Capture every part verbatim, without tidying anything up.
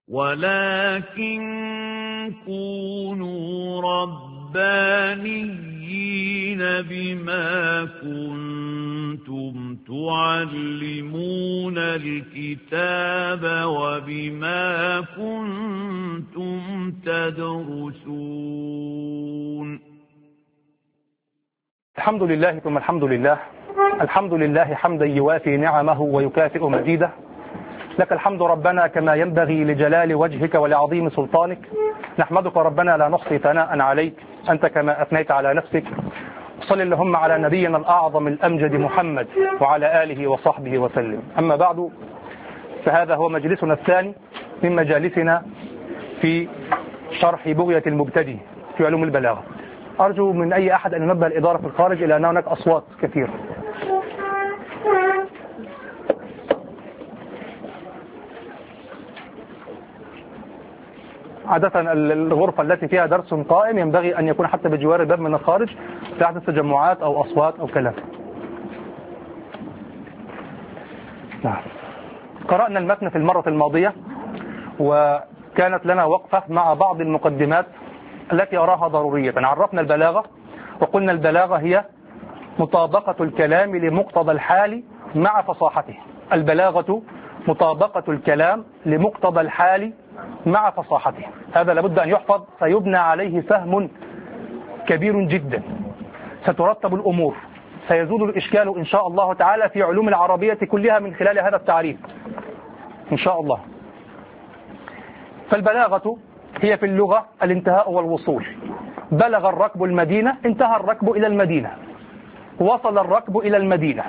ولكن كونوا ربانيين بما كنتم تعلمون الكتاب وبما كنتم تدرسون. الحمد لله ثم الحمد لله. الحمد لله حمدا يوافي نعمه ويكافئ مزيده. لك الحمد ربنا كما ينبغي لجلال وجهك ولعظيم سلطانك. نحمدك ربنا لا نحصي ثناء عليك أنت كما أثنيت على نفسك. صل اللهم على نبينا الأعظم الأمجد محمد وعلى آله وصحبه وسلم. أما بعد، فهذا هو مجلسنا الثاني من مجالسنا في شرح بغية المبتدئ في علوم البلاغة. أرجو من أي أحد أن ينبه الإدارة في الخارج إلى أن هناك أصوات كثيرة. عادة الغرفة التي فيها درس قائم ينبغي أن يكون حتى بجوار الباب من الخارج تحدث تجمعات أو أصوات أو كلام. نعم. قرأنا المتن في المرة الماضية وكانت لنا وقفة مع بعض المقدمات التي أراها ضرورية. عرفنا البلاغة وقلنا البلاغة هي مطابقة الكلام لمقتضى الحال مع فصاحته. البلاغة مطابقة الكلام لمقتضى الحال مع فصاحته. هذا لابد أن يحفظ، سيبنى عليه فهم كبير جدا، سترتب الأمور، سيزول الإشكال إن شاء الله تعالى في علوم العربية كلها من خلال هذا التعريف إن شاء الله. فالبلاغة هي في اللغة الانتهاء والوصول. بلغ الركب المدينة، انتهى الركب إلى المدينة، وصل الركب إلى المدينة.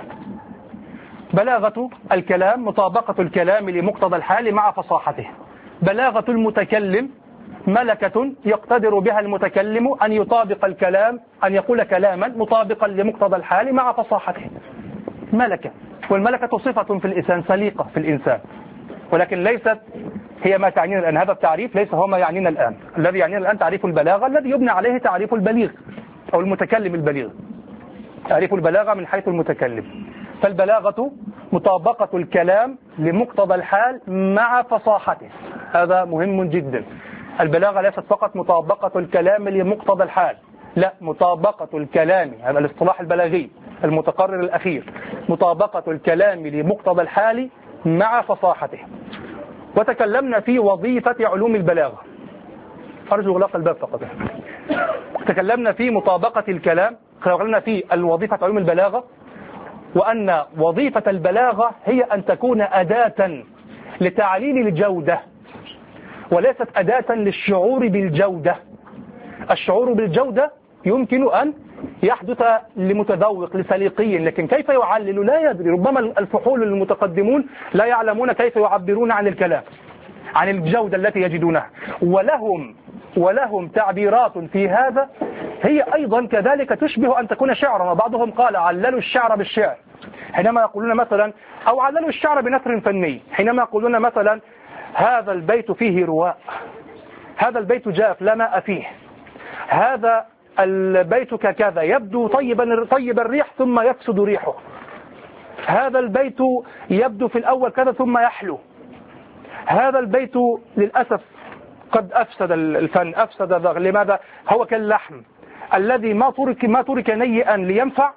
بلاغة الكلام مطابقة الكلام لمقتضى الحال مع فصاحته. بلاغة المتكلم ملكة يقتدر بها المتكلم أن يطابق الكلام، أن يقول كلاما مطابقا لمقتضى الحال مع فصاحته. ملكة، والملكة صفة في الإنسان، سليقة في الإنسان، ولكن ليست هي ما تعنينا الآن. هذا التعريف ليس هو ما يعنينا الآن. الذي يعنينا الآن تعريف البلاغة الذي يبنى عليه تعريف البليغ أو المتكلم البليغ. تعريف البلاغة من حيث المتكلم. فالبلاغة مطابقة الكلام لمقتضى الحال مع فصاحته. هذا مهم جدا. البلاغة ليست فقط مطابقة الكلام لمقتضى الحال، لا، مطابقة الكلام، هذا الاصطلاح البلاغي المتقرر الأخير، مطابقة الكلام لمقتضى الحال مع فصاحته. وتكلمنا في وظيفة علوم البلاغة. أرجو إغلاق الباب فقط. تكلمنا في مطابقة الكلام، تكلمنا في الوظيفة علوم البلاغة، وأن وظيفة البلاغة هي أن تكون أداة لتعليل الجودة وليست أداة للشعور بالجودة. الشعور بالجودة يمكن أن يحدث لمتذوق لسليقي، لكن كيف يعلل لا يدري. ربما الفحول المتقدمون لا يعلمون كيف يعبرون عن الكلام، عن الجودة التي يجدونها، ولهم ولهم تعبيرات في هذا هي أيضا كذلك تشبه أن تكون شعرا. وبعضهم قال عللوا الشعر بالشعر حينما يقولون مثلا، أو عللوا الشعر بنثر فني حينما يقولون مثلا هذا البيت فيه رواء، هذا البيت جاف لا ماء فيه، هذا البيت ككذا يبدو طيبا طيب الريح ثم يفسد ريحه، هذا البيت يبدو في الأول كذا ثم يحلو، هذا البيت للأسف قد أفسد الفن، أفسد الذغل. لماذا؟ هو كاللحم الذي ما ترك ما ترك نيئا لينفع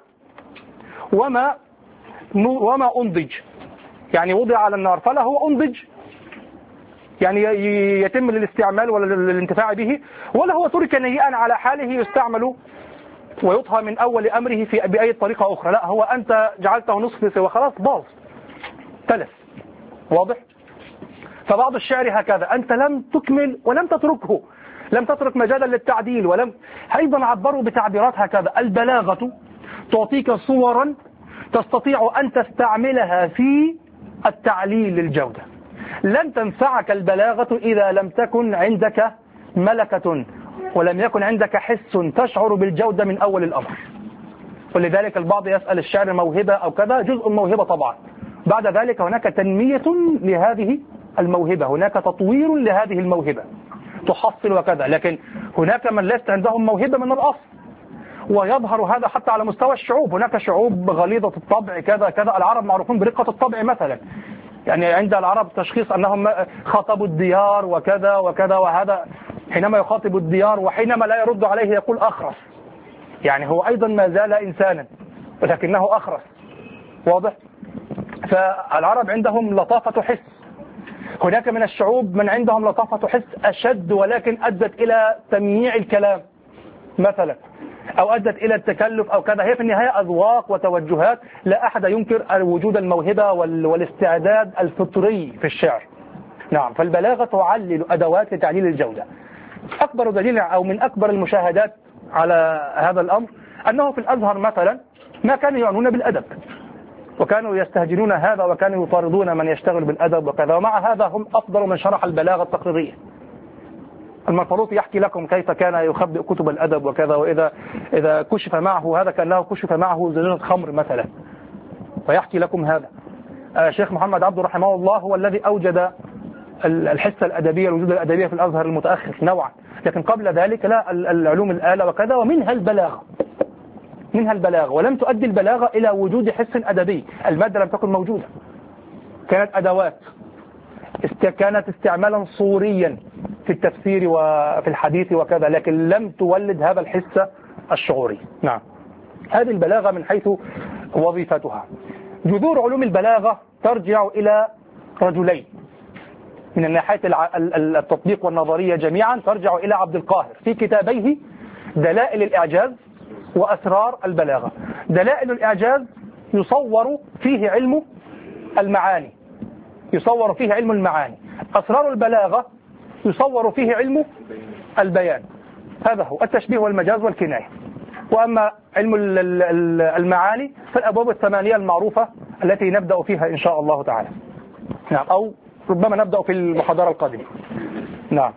وما وما أنضج، يعني وضع على النار فلا هو أنضج يعني يتم للاستعمال ولا للانتفاع به، ولا هو ترك نيئا على حاله يستعمل ويطهى من أول أمره في بأي طريقة أخرى. لا، هو أنت جعلته نصف وخلاص باظ تلف. واضح؟ فبعض الشعر هكذا، أنت لم تكمل ولم تتركه، لم تترك مجالا للتعديل، ولم أيضا عبروا بتعبيرات هكذا. البلاغة تعطيك صورا تستطيع أن تستعملها في التعليل للجودة. لن تنفعك البلاغة إذا لم تكن عندك ملكة ولم يكن عندك حس تشعر بالجودة من أول الأمر. ولذلك البعض يسأل الشعر موهبة أو كذا، جزء موهبة طبعا، بعد ذلك هناك تنمية لهذه الموهبة، هناك تطوير لهذه الموهبة تحصل وكذا. لكن هناك من ليست عندهم موهبة من الأصل، ويظهر هذا حتى على مستوى الشعوب. هناك شعوب غليظة الطبع كذا كذا، العرب معروفون برقة الطبع مثلا، يعني عند العرب تشخيص أنهم خاطبوا الديار وكذا وكذا، وهذا حينما يخاطب الديار، وحينما لا يرد عليه يقول أخرس، يعني هو أيضا ما زال إنسانا ولكنه أخرس. واضح؟ فالعرب عندهم لطافة حس. هناك من الشعوب من عندهم لطافة حس أشد، ولكن أدت إلى تمييع الكلام مثلا، أو أدت إلى التكلف أو كذا. هي في النهاية أذواق وتوجهات، لا أحد ينكر وجود الموهبة والاستعداد الفطري في الشعر. نعم، فالبلاغة تعلل أدوات لتعليل الجودة. أكبر دليل أو من أكبر المشاهدات على هذا الأمر أنه في الأزهر مثلا ما كانوا يعنون بالأدب، وكانوا يستهجنون هذا، وكانوا يطاردون من يشتغل بالأدب وكذا، ومع هذا هم أفضل من شرح البلاغة التقريرية. المنفلوطي يحكي لكم كيف كان يخبئ كتب الأدب وكذا، وإذا إذا كشف معه هذا كأنه كشف معه زجاجة خمر مثلا، ويحكي لكم هذا. الشيخ محمد عبده رحمه الله هو الذي أوجد الحصة الأدبية، الوجود الأدبية في الأزهر المتأخر نوعا، لكن قبل ذلك لا، العلوم الآلة وكذا، ومنها البلاغة، منها البلاغة، ولم تؤدي البلاغة إلى وجود حس أدبي. المادة لم تكن موجودة، كانت أدوات، كانت استعمالا صوريا في التفسير وفي الحديث وكذا، لكن لم تولد هذا الحس الشعوري. نعم، هذه البلاغة من حيث وظيفتها. جذور علوم البلاغة ترجع إلى رجلين من الناحية التطبيق والنظرية جميعا، ترجع إلى عبد القاهر في كتابيه دلائل الإعجاز وأسرار البلاغة. دلائل الإعجاز يصور فيه علم المعاني، يصور فيه علم المعاني. أسرار البلاغة يصور فيه علم البيان، هذا هو التشبيه والمجاز والكناية. وأما علم المعاني فالأبواب الثمانية المعروفة التي نبدأ فيها إن شاء الله تعالى. نعم، أو ربما نبدأ في المحاضرة القادمة. نعم،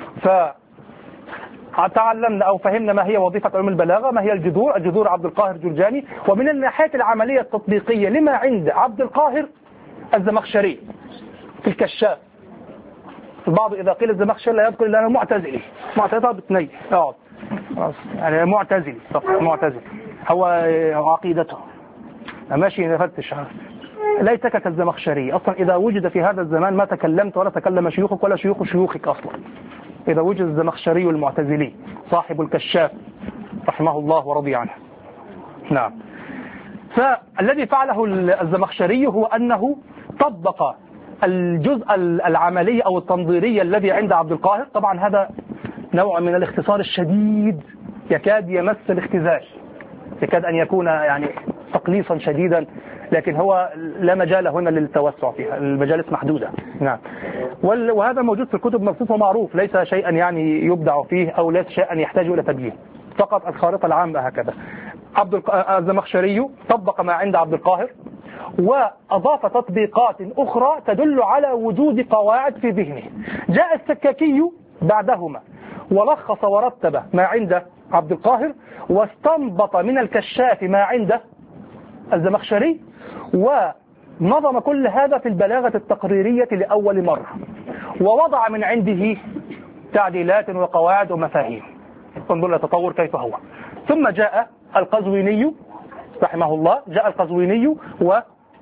فتعلمنا أو فهمنا ما هي وظيفة علم البلاغة، ما هي الجذور. الجذور عبد القاهر جرجاني. ومن الناحية العملية التطبيقية لما عند عبد القاهر الزمخشري في الكشاف. البعض إذا قيل الزمخشري لا يذكر إلا أنه معتزلي، معتزلي بتني اه يعني معتزلي فقط، معتزلي هو عقيدته ماشي نفتش. ليتك كالزمخشري أصلا، إذا وجد في هذا الزمان ما تكلمت ولا تكلم شيوخك ولا شيوخ شيوخك أصلا. إذا وجد الزمخشري المعتزلي صاحب الكشاف رحمه الله ورضي عنه. نعم، فالذي فعله الزمخشري هو أنه طبق الجزء العملي أو التنظيري الذي عند عبد القاهر. طبعا هذا نوع من الاختصار الشديد يكاد يمس الاختزال، يكاد أن يكون يعني تقليصا شديدا، لكن هو لا مجال هنا للتوسع فيها، المجالس محدودة. نعم، وهذا موجود في الكتب مبسوط ومعروف، ليس شيئا يعني يبدع فيه أو ليس شيئا يحتاج إلى تبيين، فقط الخارطة العامة هكذا. عبد الزمخشري طبق ما عند عبد القاهر، وأضاف تطبيقات أخرى تدل على وجود قواعد في ذهنه. جاء السكاكي بعدهما ولخص ورتب ما عند عبد القاهر، واستنبط من الكشاف ما عند الزمخشري، ونظم كل هذا في البلاغة التقريرية لأول مرة، ووضع من عنده تعديلات وقواعد ومفاهيم. انظر التطور كيف هو. ثم جاء القزويني رحمه الله، جاء القزويني و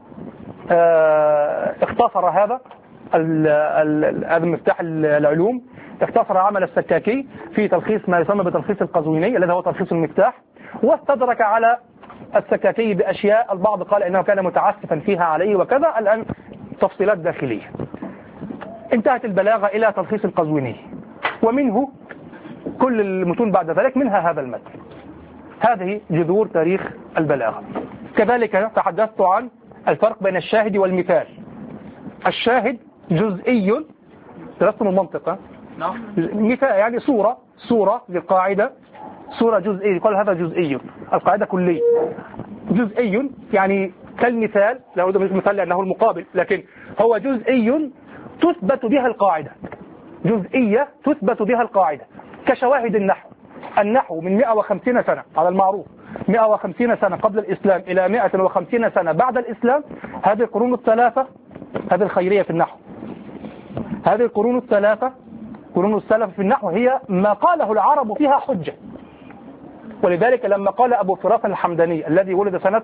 اختصر هذا هذا مفتاح العلوم، اختصر عمل السكاكي في تلخيص ما يسمى بتلخيص القزويني الذي هو تلخيص المفتاح، واستدرك على السكاكي بأشياء البعض قال إنه كان متعسفا فيها عليه وكذا، الآن تفصيلات داخلية. انتهت البلاغة إلى تلخيص القزويني، ومنه كل المتون بعد ذلك، منها هذا المتن. هذه جذور تاريخ البلاغة. كذلك تحدثت عن الفرق بين الشاهد والمثال. الشاهد جزئي، درستم المنطقة، مثال يعني صورة صورة للقاعدة، صورة جزئية يقال هذا جزئي، القاعدة كلية. جزئي يعني كالمثال، لا أريد مثال لأنه المقابل، لكن هو جزئي تثبت بها القاعدة، جزئية تثبت بها القاعدة، كشواهد النحو. النحو من مئة وخمسين سنة على المعروف، مئة وخمسين سنة قبل الإسلام إلى مئة وخمسين سنة بعد الإسلام، هذه القرون الثلاثة، هذه الخيرية في النحو، هذه القرون الثلاثة قرون السلف في النحو هي ما قاله العرب فيها حجة. ولذلك لما قال أبو فراس الحمداني الذي ولد سنة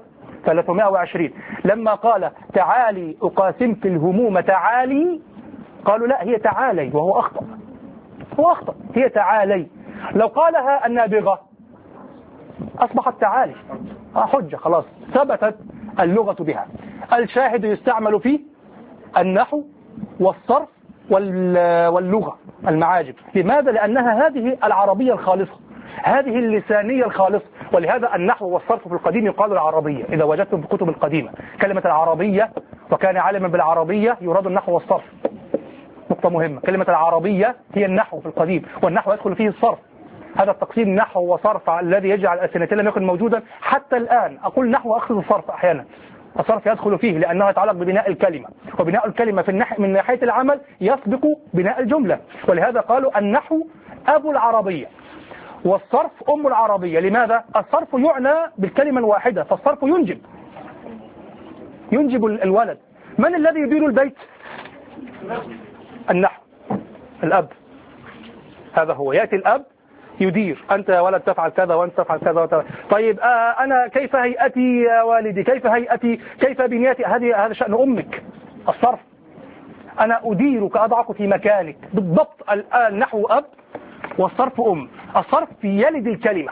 ثلاثمائة وعشرين. لما قال تعالي أقاسمك الهموم تعالي، قالوا لا هي تعالي، وهو أخطأ، هو أخطأ، هي تعالي. لو قالها النابغة أصبحت تعالي، حجة خلاص ثبتت اللغة بها. الشاهد يستعمل فيه النحو والصرف واللغة المعاجم. لماذا؟ لأنها هذه العربية الخالصة، هذه اللسانية الخالصة. ولهذا النحو والصرف في القديم يقال العربية. إذا وجدتم في الكتب القديمة كلمة العربية وكان عالما بالعربية يراد النحو والصرف. نقطة مهمة، كلمة العربية هي النحو في القديم، والنحو يدخل فيه الصرف. هذا التقسيم نحو وصرف الذي يجعل الألسنتين لم يكن موجودا حتى الآن. أقول نحو أقصد الصرف أحيانا، الصرف يدخل فيه لأنه يتعلق ببناء الكلمة، وبناء الكلمة في النح... من ناحية العمل يسبق بناء الجملة. ولهذا قالوا النحو أبو العربية والصرف أم العربية. لماذا؟ الصرف يعنى بالكلمة الواحدة، فالصرف ينجب ينجب الولد. من الذي يدير البيت؟ النحو، الأب. هذا هو، يأتي الأب يدير، أنت يا ولد تفعل كذا وأنت تفعل كذا وتفعل. طيب آه أنا كيف هيئتي يا والدي، كيف هيئتي، كيف بنيتي، هذه هذا شأن أمك. الصرف أنا أديرك أضعك في مكانك بالضبط. النحو أب والصرف أم. الصرف يلد الكلمة،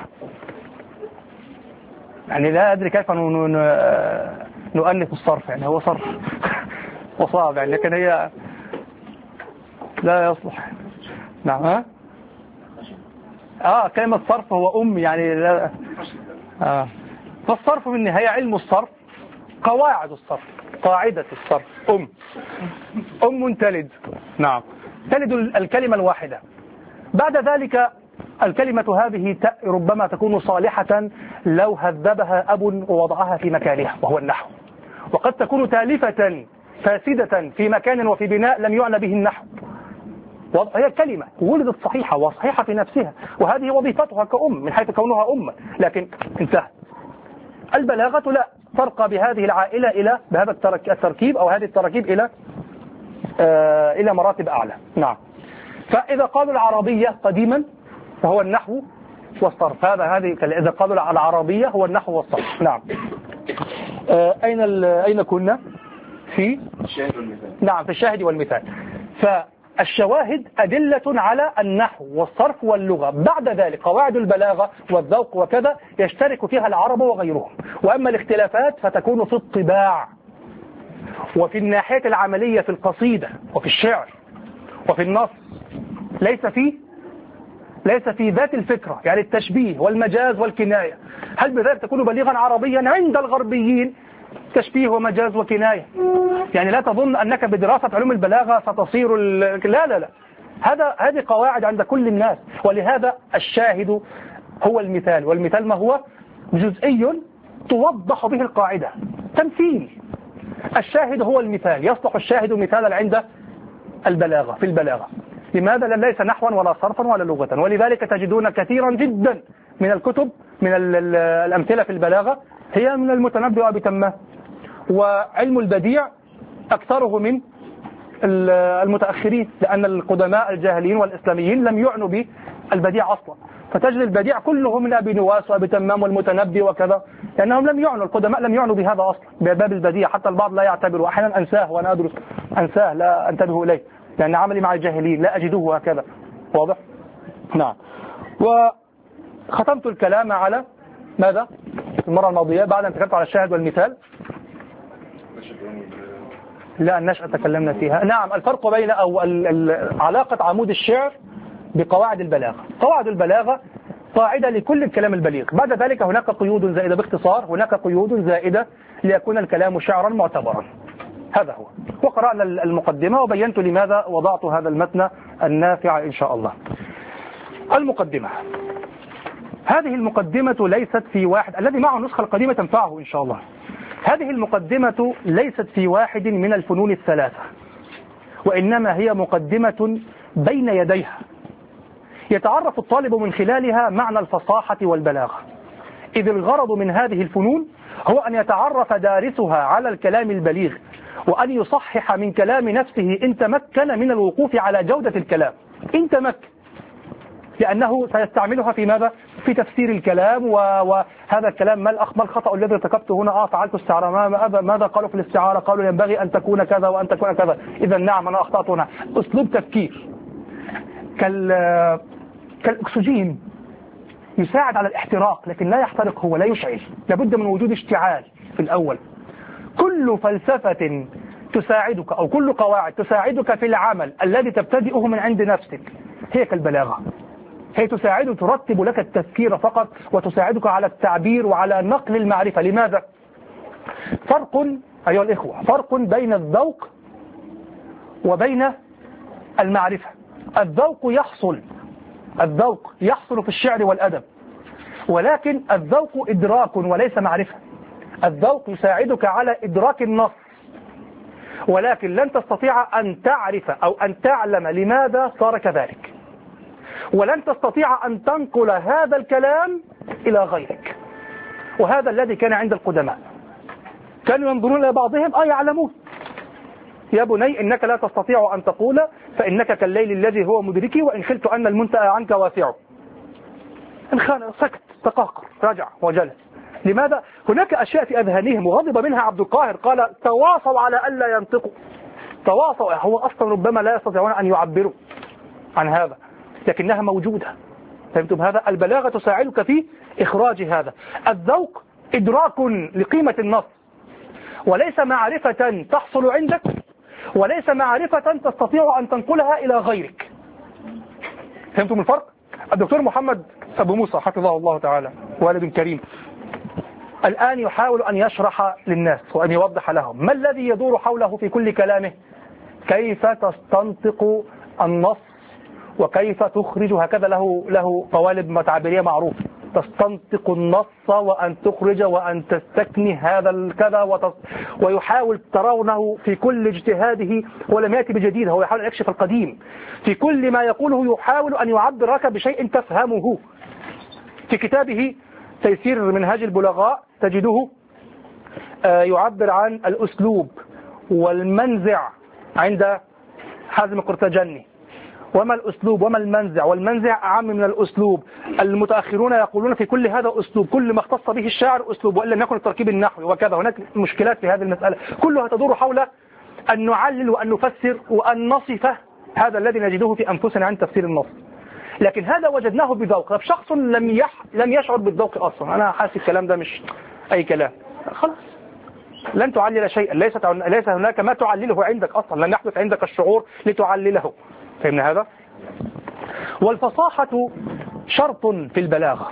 يعني لا أدري كيف نؤنث الصرف، يعني هو صرف وصعب يعني، لكن هي لا يصلح. نعم. ها آه كلمة صرف هو أم يعني لا. آه. فالصرف في النهاية علم الصرف، قواعد الصرف، قاعدة الصرف أم أم تلد. نعم، تلد الكلمة الواحدة. بعد ذلك الكلمة هذه ربما تكون صالحة لو هذبها أب ووضعها في مكانها وهو النحو، وقد تكون تالفة فاسدة في مكان وفي بناء لم يعنى به النحو. هي كلمة ولدت صحيحة وصحيحة في نفسها، وهذه وظيفتها كأم من حيث كونها أم، لكن انتهت. البلاغة لا ترقى بهذه العائلة إلى بهذا التركيب أو هذه التراكيب إلى آه إلى مراتب أعلى. نعم. فإذا قالوا العربية قديما فهو النحو والصرف. هذا هذه إذا قالوا العربية هو النحو والصرف. نعم. آه أين أين كنا؟ في الشاهد والمثال. نعم، في الشاهد والمثال. فالشواهد أدلة على النحو والصرف واللغة. بعد ذلك قواعد البلاغة والذوق وكذا يشترك فيها العرب وغيرهم. وأما الاختلافات فتكون في الطباع وفي الناحية العملية في القصيدة وفي الشعر وفي النص، ليس في ليس في ذات الفكرة، يعني التشبيه والمجاز والكناية. هل بذلك تكون بليغا عربيا؟ عند الغربيين تشبيه ومجاز وكناية. يعني لا تظن أنك بدراسة علوم البلاغة ستصير ال... لا لا لا، هذا هذه قواعد عند كل الناس. ولهذا الشاهد هو المثال، والمثال ما هو؟ جزئي توضح به القاعدة، تمثيل. الشاهد هو المثال، يصلح الشاهد مثالا عند البلاغة في البلاغة. لماذا؟ لأن ليس نحوا ولا صرفا ولا لغة. ولذلك تجدون كثيرا جدا من الكتب من الأمثلة في البلاغة هي من المتنبي وأبي تمام. وعلم البديع أكثره من المتأخرين، لأن القدماء الجاهليين والإسلاميين لم يعنوا بالبديع أصلا. فتجد البديع كله من أبي نواس وأبي تمام والمتنبي وكذا، لأنهم لم يعنوا، القدماء لم يعنوا بهذا أصلا، بباب البديع. حتى البعض لا يعتبر، وأحيانا أنساه وأنا أدرس أنساه لا أنتبه إليه، لأن عملي مع الجاهلين لا أجده هكذا. واضح؟ نعم. وختمت الكلام على ماذا؟ المرة الماضية بعد أن تكلمت على الشاهد والمثال. لا، النشأة تكلمنا فيها. نعم، الفرق بين أو علاقة عمود الشعر بقواعد البلاغة. قواعد البلاغة قاعدة لكل الكلام البليغ. بعد ذلك هناك قيود زائدة، باختصار هناك قيود زائدة ليكون الكلام شعرا معتبرا. هذا هو. وقرأنا المقدمة وبينت لماذا وضعت هذا المتن النافع إن شاء الله. المقدمة، هذه المقدمة ليست في واحد، الذي معه النسخة القديمة تنفعه إن شاء الله. هذه المقدمة ليست في واحد من الفنون الثلاثة، وإنما هي مقدمة بين يديها يتعرف الطالب من خلالها معنى الفصاحة والبلاغة. إذ الغرض من هذه الفنون هو أن يتعرف دارسها على الكلام البليغ، وأن يصحح من كلام نفسه إن تمكن من الوقوف على جودة الكلام، إن تمكن، لأنه سيستعملها في ماذا؟ في تفسير الكلام، وهذا الكلام ما الأخ ما الخطأ الذي ارتكبته هنا؟ اه فعلت استعارة. ما ماذا قالوا في الاستعارة؟ قالوا ينبغي أن تكون كذا وأن تكون كذا. إذا نعم أنا أخطأت هنا. أسلوب تفكير كال كالأكسجين يساعد على الاحتراق لكن لا يحترق، هو لا يشعل، لابد من وجود اشتعال في الأول. كل فلسفة تساعدك أو كل قواعد تساعدك في العمل الذي تبتدئه من عند نفسك هي كالبلاغة، هي تساعد ترتب لك التفكير فقط وتساعدك على التعبير وعلى نقل المعرفة. لماذا؟ فرق أيها الإخوة، فرق بين الذوق وبين المعرفة. الذوق يحصل الذوق يحصل في الشعر والأدب، ولكن الذوق إدراك وليس معرفة. الذوق يساعدك على إدراك النص، ولكن لن تستطيع أن تعرف أو أن تعلم لماذا صار كذلك، ولن تستطيع أن تنقل هذا الكلام إلى غيرك. وهذا الذي كان عند القدماء، كانوا ينظرون إلى بعضهم آه يعلمون. يا بني إنك لا تستطيع أن تقول فإنك كالليل الذي هو مدركي وإن خلت أن المنتهى عنك واسع. انخان سكت تقهقر رجع وجلس. لماذا؟ هناك أشياء في أذهانهم وغضب منها عبد القاهر، قال تواصوا على ألا ينطقوا. تواصوا، هو أصلا ربما لا يستطيعون أن يعبروا عن هذا لكنها موجودة. فهمتم هذا؟ البلاغة تساعدك في إخراج هذا. الذوق إدراك لقيمة النص، وليس معرفة تحصل عندك، وليس معرفة تستطيع أن تنقلها إلى غيرك. فهمتم الفرق؟ الدكتور محمد أبو موسى حفظه الله تعالى والد كريم الآن يحاول أن يشرح للناس وأن يوضح لهم ما الذي يدور حوله في كل كلامه، كيف تستنطق النص وكيف تخرج. هكذا له له قوالب تعبيرية معروف، تستنطق النص وأن تخرج وأن تستكني هذا الكذا وتص... ويحاول ترونه في كل اجتهاده، ولم يأتي بجديد، هو يحاول أن يكشف القديم. في كل ما يقوله يحاول أن يعبرك بشيء تفهمه. في كتابه تيسير منهاج البلغاء تجده يعبر عن الأسلوب والمنزع عند حازم القرطاجني. وما الأسلوب وما المنزع؟ والمنزع أعم من الأسلوب. المتأخرون يقولون في كل هذا أسلوب، كل ما اختص به الشاعر أسلوب، وإن لم يكن التركيب النحوي وكذا. هناك مشكلات في هذه المسألة كلها تدور حول أن نعلل وأن نفسر وأن نصف هذا الذي نجده في أنفسنا عن تفسير النص. لكن هذا وجدناه بذوق. شخص لم يح... لم يشعر بالذوق أصلا، أنا حاسس الكلام ده مش أي كلام، خلاص لن تعلل شيئا. ليس ليس هناك ما تعلله عندك أصلا، لن يحدث عندك الشعور لتعلله. فهمنا هذا؟ والفصاحة شرط في البلاغة،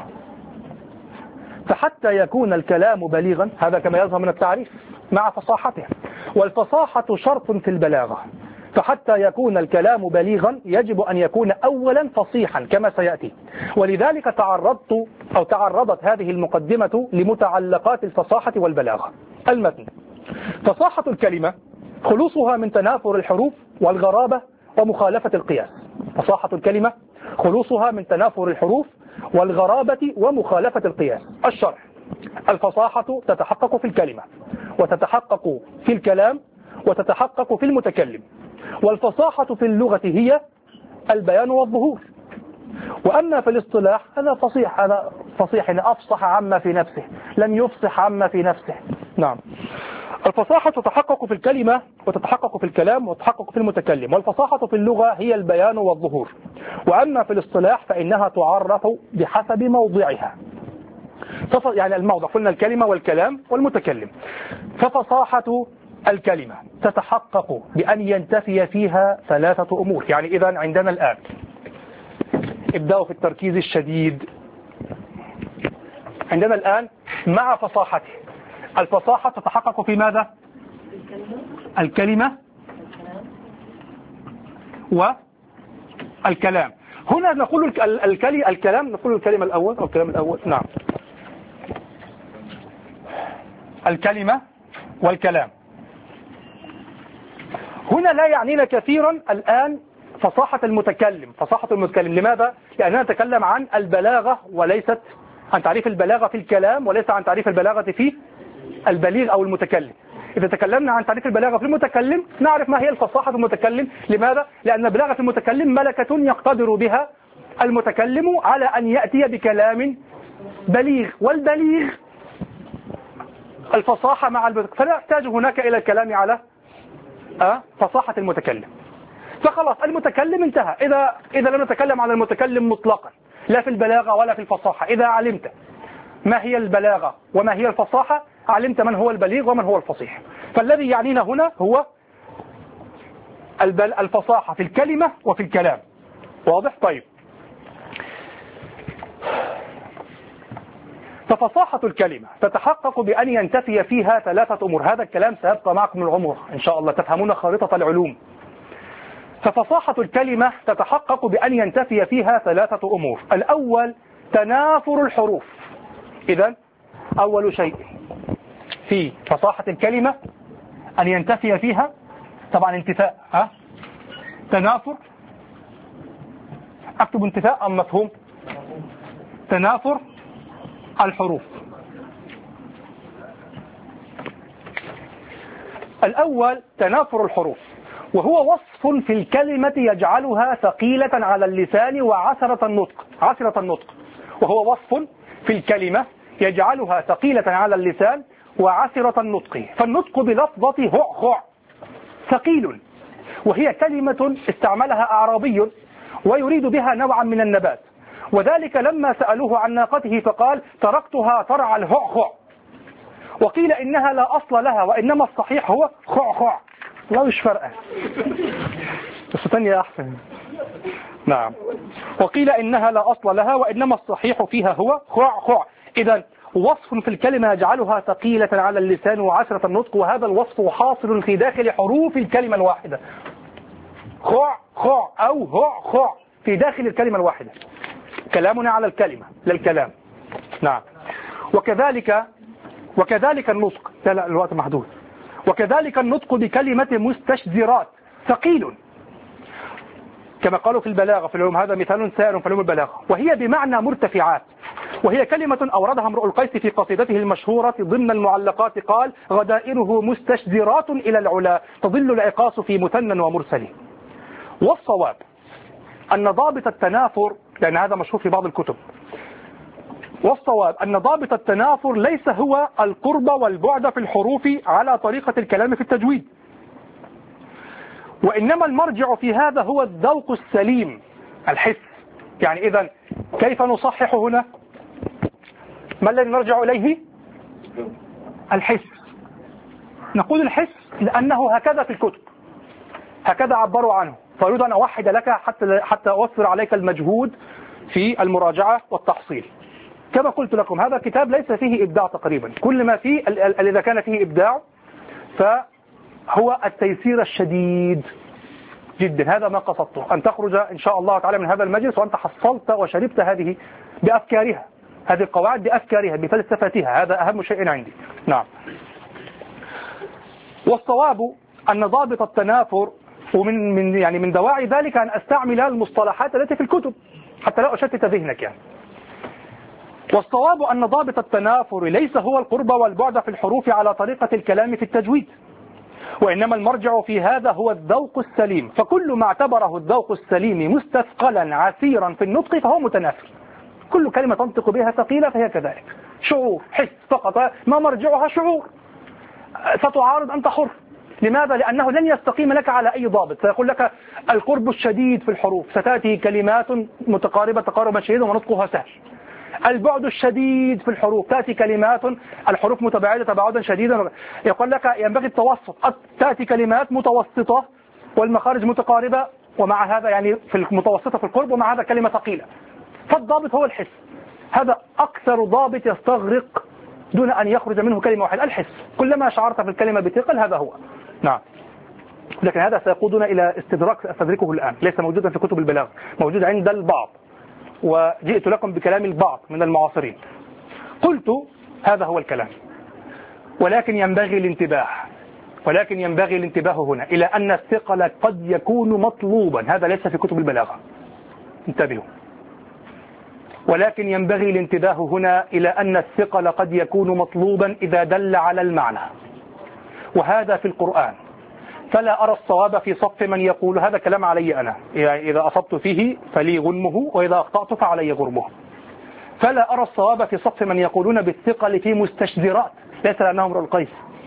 فحتى يكون الكلام بليغا، هذا كما يظهر من التعريف مع فصاحته. والفصاحة شرط في البلاغة، فحتى يكون الكلام بليغا يجب أن يكون أولا فصيحا كما سيأتي. ولذلك تعرضت أو تعرضت هذه المقدمة لمتعلقات الفصاحة والبلاغة. المتن: فصاحة الكلمة خلوصها من تنافر الحروف والغرابة ومخالفة القياس. فصاحة الكلمة خلوصها من تنافر الحروف والغرابة ومخالفة القياس. الشرح: الفصاحة تتحقق في الكلمة، وتتحقق في الكلام، وتتحقق في المتكلم. والفصاحة في اللغة هي البيان والظهور. وأما في الاصطلاح هذا فصيح، هذا فصيح إن أفصح عما في نفسه، لم يفصح عما في نفسه. نعم. الفصاحة تتحقق في الكلمة، وتتحقق في الكلام، وتتحقق في المتكلم. والفصاحة في اللغة هي البيان والظهور. وأما في الاصطلاح فإنها تعرف بحسب موضعها. يعني الموضع، قلنا الكلمة والكلام والمتكلم. ففصاحة الكلمة تتحقق بأن ينتفي فيها ثلاثة أمور. يعني إذا عندنا الآن ابدأوا في التركيز الشديد. عندنا الآن مع فصاحته، الفصاحة تتحقق في ماذا؟ الكلمة والكلام. هنا نقول الكلمة الكلام نقول الكلمة الأول أو الكلام الأول. نعم. الكلمة والكلام. هنا لا يعنينا كثيرا الآن فصاحة المتكلم. فصاحة المتكلم لماذا؟ لأننا نتكلم عن البلاغة وليست عن تعريف البلاغة في الكلام، وليس عن تعريف البلاغة في البليغ أو المتكلم. إذا تكلمنا عن تعريف البلاغة في المتكلم نعرف ما هي الفصاحة في المتكلم. لماذا؟ لأن البلاغة في المتكلم ملكة يقتدر بها المتكلم على أن يأتي بكلام بليغ، والبليغ الفصاحة مع البليغ، فلا يحتاج هناك إلى الكلام على أه فصاحة المتكلم. فخلاص المتكلم انتهى. إذا إذا لم نتكلم عن المتكلم مطلقا لا في البلاغة ولا في الفصاحة، إذا علمت ما هي البلاغة وما هي الفصاحة علمت من هو البليغ ومن هو الفصيح. فالذي يعنينا هنا هو الفصاحة في الكلمة وفي الكلام. واضح؟ طيب، ففصاحة الكلمة تتحقق بأن ينتفي فيها ثلاثة أمور. هذا الكلام سيبقى معكم العمر إن شاء الله، تفهمون خارطة العلوم. ففصاحة الكلمة تتحقق بأن ينتفي فيها ثلاثة أمور. الأول تنافر الحروف. إذن أول شيء في فصاحة الكلمة أن ينتفي فيها، طبعا انتفاء ها تنافر، أكتب انتفاء أم مفهوم؟ تنافر الحروف. الأول تنافر الحروف، وهو وصف في الكلمة يجعلها ثقيلة على اللسان وعسرة النطق. عسرة النطق وهو وصف في الكلمة يجعلها ثقيلة على اللسان وعسرة النطق. فالنطق بلفظة هع خع ثقيل، وهي كلمة استعملها أعرابي ويريد بها نوعا من النبات، وذلك لما سألوه عن ناقته فقال تركتها ترعى الهعخع، وقيل إنها لا أصل لها وإنما الصحيح هو خعخع. لا مش فرقة بس ثانية أحسن. نعم، وقيل إنها لا أصل لها وإنما الصحيح فيها هو خعخع. إذا وصف في الكلمة يجعلها ثقيلة على اللسان وعسرة النطق، وهذا الوصف حاصل في داخل حروف الكلمة الواحدة. خع خع أو هع خع في داخل الكلمة الواحدة. كلامنا على الكلمة لا الكلام. نعم، وكذلك وكذلك النطق، لا لا الوقت محدود. وكذلك النطق بكلمة مستشذرات ثقيل، كما قالوا في البلاغة في العلوم، هذا مثال سائر في علوم البلاغة، وهي بمعنى مرتفعات، وهي كلمة أوردها امرؤ القيس في قصيدته المشهورة ضمن المعلقات، قال غدائره مستشذرات إلى العلا تضل العقاص في مثنى ومرسل. والصواب أن ضابط التنافر، لأن هذا مشهور في بعض الكتب، والصواب أن ضابط التنافر ليس هو القرب والبعد في الحروف على طريقة الكلام في التجويد، وإنما المرجع في هذا هو الذوق السليم الحس. يعني إذن كيف نصحح هنا؟ ما الذي نرجع إليه؟ الحس. نقول الحس لأنه هكذا في الكتب، هكذا عبروا عنه، فأريد أن أوحد لك حتى حتى أوفر عليك المجهود في المراجعة والتحصيل. كما قلت لكم هذا الكتاب ليس فيه إبداع تقريبا، كل ما فيه إذا كان فيه إبداع فهو التيسير الشديد جدا. هذا ما قصدته، أن تخرج إن شاء الله تعالى من هذا المجلس وأنت حصلت وشربت هذه بأفكارها، هذه القواعد بأفكارها بفلسفتها، هذا أهم شيء عندي. نعم. والصواب أن ضابط التنافر، ومن من يعني من دواعي ذلك أن أستعمل المصطلحات التي في الكتب حتى لا أشتت ذهنك يعني. والصواب أن ضابط التنافر ليس هو القرب والبعد في الحروف على طريقة الكلام في التجويد، وإنما المرجع في هذا هو الذوق السليم، فكل ما اعتبره الذوق السليم مستثقلا عسيرا في النطق فهو متنافر. كل كلمة تنطق بها ثقيلة فهي كذلك، شعور حس فقط، ما مرجعها شعور، ستعارض أنت حر. لماذا؟ لأنه لن يستقيم لك على أي ضابط، سيقول لك القرب الشديد في الحروف، ستأتي كلمات متقاربة تقاربا شديدا ونطقها سهل. البعد الشديد في الحروف، تأتي كلمات الحروف متباعدة تباعدا شديدا، يقول لك ينبغي التوسط، تأتي كلمات متوسطة والمخارج متقاربة، ومع هذا يعني في المتوسطة في القرب ومع هذا كلمة ثقيلة. فالضابط هو الحس، هذا أكثر ضابط يستغرق دون أن يخرج منه كلمة واحدة، الحس. كلما شعرت في الكلمة بثقل هذا هو. نعم. لكن هذا سيقودنا إلى استدراك أستدركه الآن، ليس موجودا في كتب البلاغة، موجود عند البعض، وجئت لكم بكلام البعض من المعاصرين. قلت هذا هو الكلام، ولكن ينبغي الانتباه، ولكن ينبغي الانتباه هنا إلى أن الثقل قد يكون مطلوبا، هذا ليس في كتب البلاغة، انتبهوا. ولكن ينبغي الانتباه هنا إلى أن الثقل قد يكون مطلوبا إذا دل على المعنى، وهذا في القرآن فلا أرى الصواب في صف من يقول هذا كلام علي أنا، يعني إذا أصبت فيه فلي غنمه وإذا أخطأت فعلي غرمه. فلا أرى الصواب في صف من يقولون بالثقل في مستشذرات ليس لأنهم امرؤ القيس.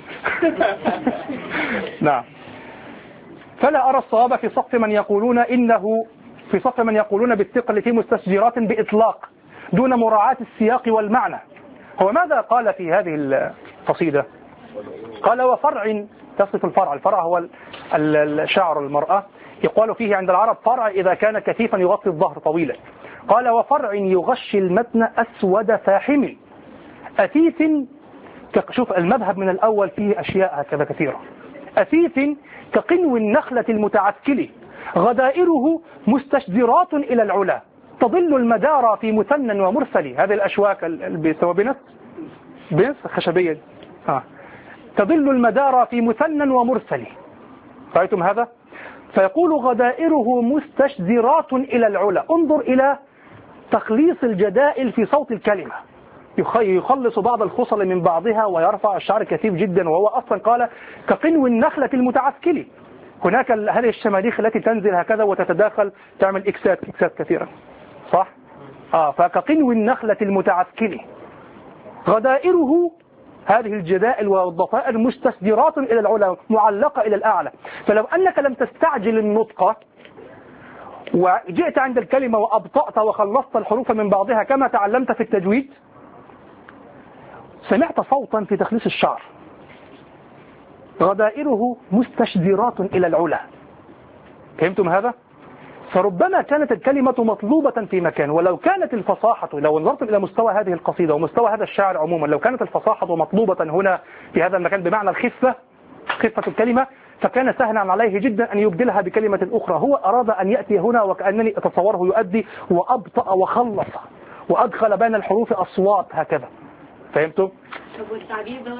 نعم. فلا أرى الصواب في صف من يقولون إنه في صف من يقولون بالثقل في مستشجرات بإطلاق دون مراعاة السياق والمعنى. هو ماذا قال في هذه القصيدة؟ قال وفرع، تصف الفرع، الفرع هو الشعر المرأة، يقال فيه عند العرب فرع إذا كان كثيفا يغطي الظهر طويلا. قال وفرع يغشي المتن أسود فاحم أثيث، شوف المذهب من الأول فيه أشياء هكذا كثيرة. أثيث كقنو النخلة المتعسكل غدائره مستشذرات إلى العلا تضل المدار في مثنى ومرسل. هذه الأشواك اللي بيسموها بنس بنس خشبية آه. تضل المدار في مثنى ومرسل. رأيتم هذا؟ فيقول غدائره مستشذرات إلى العلا. انظر إلى تخليص الجدائل في صوت الكلمة، يخلص بعض الخصل من بعضها ويرفع الشعر كثيف جدا، وهو أصلا قال كقنو النخلة المتعسكل. هناك هذه الشماريخ التي تنزل هكذا وتتداخل تعمل إكسات إكسات كثيرة، صح؟ آه فكقنو النخلة المتعسكل غدائره، هذه الجدائل والضفائر مستشذرات إلى العلا معلقة إلى الأعلى. فلو أنك لم تستعجل النطق وجئت عند الكلمة وأبطأت وخلصت الحروف من بعضها كما تعلمت في التجويد، سمعت صوتا في تخليص الشعر غدائره مستشذرات إلى العلا. فهمتم هذا؟ فربما كانت الكلمة مطلوبة في مكان، ولو كانت الفصاحة، لو نظرتم إلى مستوى هذه القصيدة ومستوى هذا الشاعر عموما، لو كانت الفصاحة مطلوبة هنا في هذا المكان بمعنى الخفة، خفة الكلمة، فكان سهلا عليه جدا أن يبدلها بكلمة أخرى. هو أراد أن يأتي هنا وكأنني أتصوره يؤدي وأبطأ وخلص وأدخل بين الحروف أصوات هكذا. فهمتم؟ والتعبير ده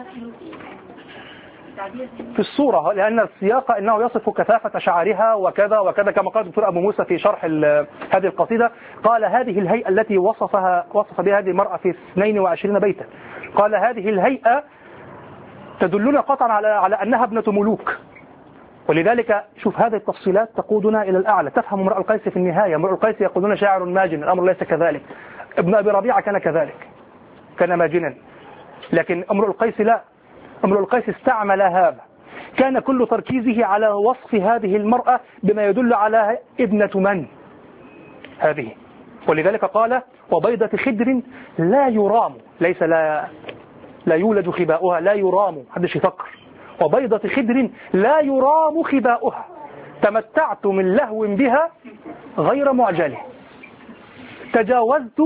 في الصورة، لأن السياق إنه يصف كثافة شعرها وكذا وكذا، كما قال الدكتور أبو موسى في شرح هذه القصيدة، قال هذه الهيئة التي وصفها وصف بها هذه المرأة في اثنين وعشرين بيتا، قال هذه الهيئة تدلنا قطعا على على أنها ابنة ملوك. ولذلك شوف هذه التفصيلات تقودنا إلى الأعلى. تفهم امرؤ القيس في النهاية، امرؤ القيس يقولون شاعر ماجن، الأمر ليس كذلك. ابن أبي ربيعة كان كذلك، كان ماجنا، لكن امرؤ القيس لا، امرؤ القيس استعمل هذا، كان كل تركيزه على وصف هذه المرأة بما يدل على ابنة من هذه. ولذلك قال وبيضة خدر لا يرام، ليس لا لا يولد خباؤها، لا يرام، محدش يفكر. وبيضة خدر لا يرام خباؤها تمتعت من لهو بها غير معجله تجاوزت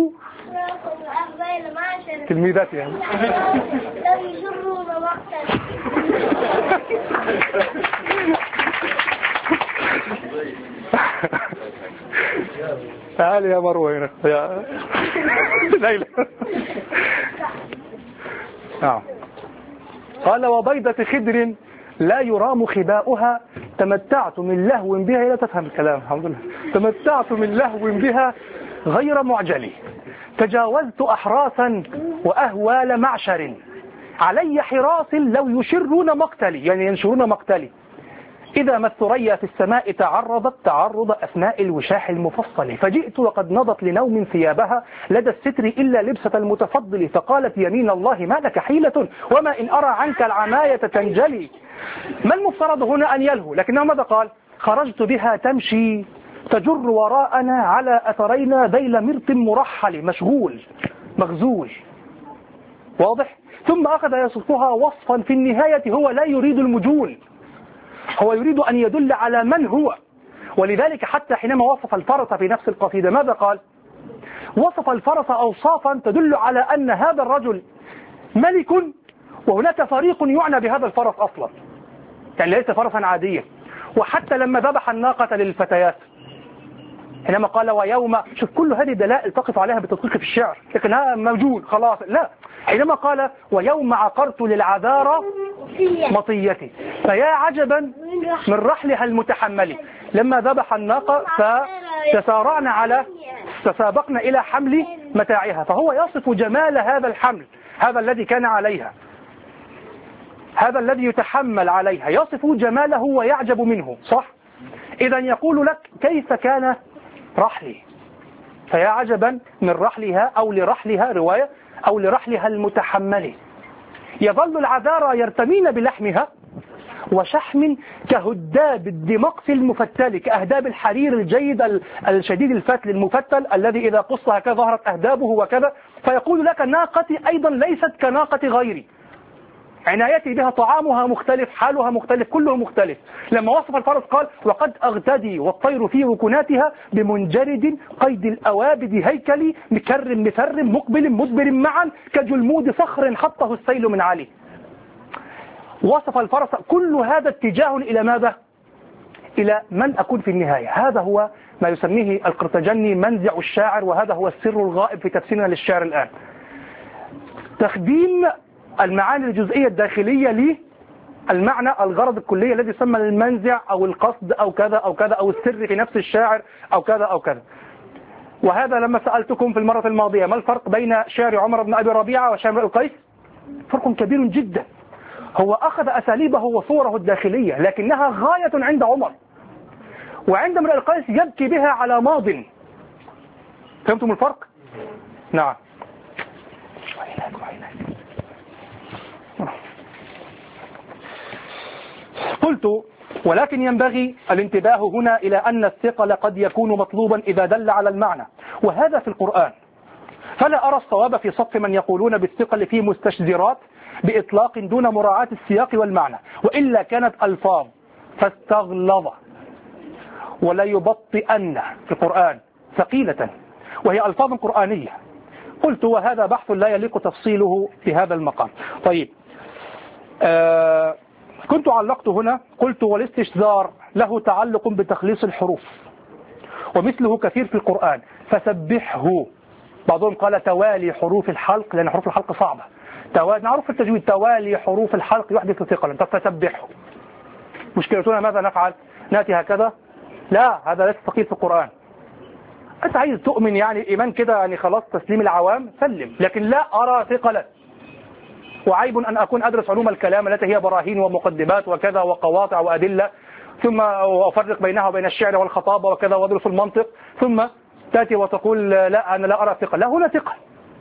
تلميذاتي يعني لو يجرون مقتل. تعالي يا مروة هنا يا ليلى. نعم. قال وبيضة خدر لا يرام خباؤها تمتعت من لهو بها، لا تفهم الكلام الحمد لله، تمتعت من لهو بها غير معجلي تجاوزت أحراسا وأهوال معشر علي حراس لو يشرون مقتلي، يعني ينشرون مقتلي. إذا ما الثريا في السماء تعرضت تعرض أثناء الوشاح المفصل فجئت وقد نضت لنوم ثيابها لدى الستر إلا لبسة المتفضل فقالت يمين الله ما لك حيلة وما إن أرى عنك العماية تنجلي. ما المفترض هنا أن يلهو، لكنه ماذا قال؟ خرجت بها تمشي تجر وراءنا على أثرينا ذيل مرط مرحل مشغول مغزول. واضح؟ ثم أخذ يصفها وصفا في النهاية هو لا يريد المجون، هو يريد أن يدل على من هو. ولذلك حتى حينما وصف الفرس في نفس القصيدة ماذا قال؟ وصف الفرس أوصافا تدل على أن هذا الرجل ملك وهناك فريق يعنى بهذا الفرس أصلا، يعني ليس فرسا عاديا. وحتى لما ذبح الناقة للفتيات حينما قال ويوم، شوف كل هذه دلائل تقف عليها بالتدقيق في الشعر، لكن هذا موجود خلاص لا. حينما قال ويوم عقرت للعذارى مطيتي فيا عجبا من رحلها المتحمل لما ذبح الناقة فتسارعنا على تسابقنا إلى حمل متاعها، فهو يصف جمال هذا الحمل، هذا الذي كان عليها، هذا الذي يتحمل عليها يصف جماله ويعجب منه، صح؟ إذا يقول لك كيف كان رحلي، فيا عجبا من رحلها أو لرحلها رواية أو لرحلها المتحمل. يظل العذارى يرتمين بلحمها وشحم كهداب الدمقس المفتل، كأهداب الحرير الجيد الشديد الفتل المفتل الذي إذا قص هكذا ظهرت أهدابه وكذا. فيقول لك ناقتي أيضا ليست كناقة غيري، عنايتي بها طعامها مختلف، حالها مختلف، كله مختلف. لما وصف الفرس قال وقد أغتدي والطير في ركناتها بمنجرد قيد الأوابد هيكلي مكر مفر مقبل مدبر معا كجلمود صخر حطه السيل من علي. وصف الفرس، كل هذا اتجاه إلى ماذا؟ إلى من أكون في النهاية. هذا هو ما يسميه القرطاجني منزع الشاعر، وهذا هو السر الغائب في تفسيرنا للشعر الآن. تخديم المعاني الجزئية الداخلية للمعنى الغرض الكلي الذي يسمى المنزع أو القصد أو كذا أو كذا أو السر في نفس الشاعر أو كذا أو كذا. وهذا لما سألتكم في المرة الماضية ما الفرق بين شعر عمر بن أبي ربيعة وشعر امرئ القيس؟ فرق كبير جدا. هو أخذ أساليبه وصوره الداخلية لكنها غاية عند عمر، وعند امرئ القيس يبكي بها على ماض. فهمتم الفرق؟ نعم. قلت ولكن ينبغي الانتباه هنا إلى أن الثقل قد يكون مطلوبا إذا دل على المعنى، وهذا في القرآن. فلا أرى الصواب في صف من يقولون بالثقل في مستشذرات بإطلاق دون مراعاة السياق والمعنى، وإلا كانت ألفاظ فاستغلظ ولا يبطئن في القرآن ثقيلة، وهي ألفاظ قرآنية. قلت وهذا بحث لا يليق تفصيله في هذا المقام. طيب، آه كنت علقت هنا قلت والاستشذار له تعلق بتخليص الحروف، ومثله كثير في القرآن. فسبحه، بعضهم قال توالي حروف الحلق لأن حروف الحلق صعبة، توالي نعرف في التجويد توالي حروف الحلق يحدث ثقلا، فسبحه. مشكلتنا ماذا نفعل؟ نأتي هكذا؟ لا، هذا ليس ثقيل في القرآن. أنت عايز تؤمن يعني إيمان كده يعني خلاص تسليم العوام، سلم، لكن لا أرى ثقلا. وعيب أن أكون أدرس علوم الكلام التي هي براهين ومقدمات وكذا وقواطع وأدلة، ثم أفرق بينها وبين الشعر والخطابة وكذا وأدرس المنطق، ثم تأتي وتقول لا أنا لا أرى ثقل. لا، هنا ثقل.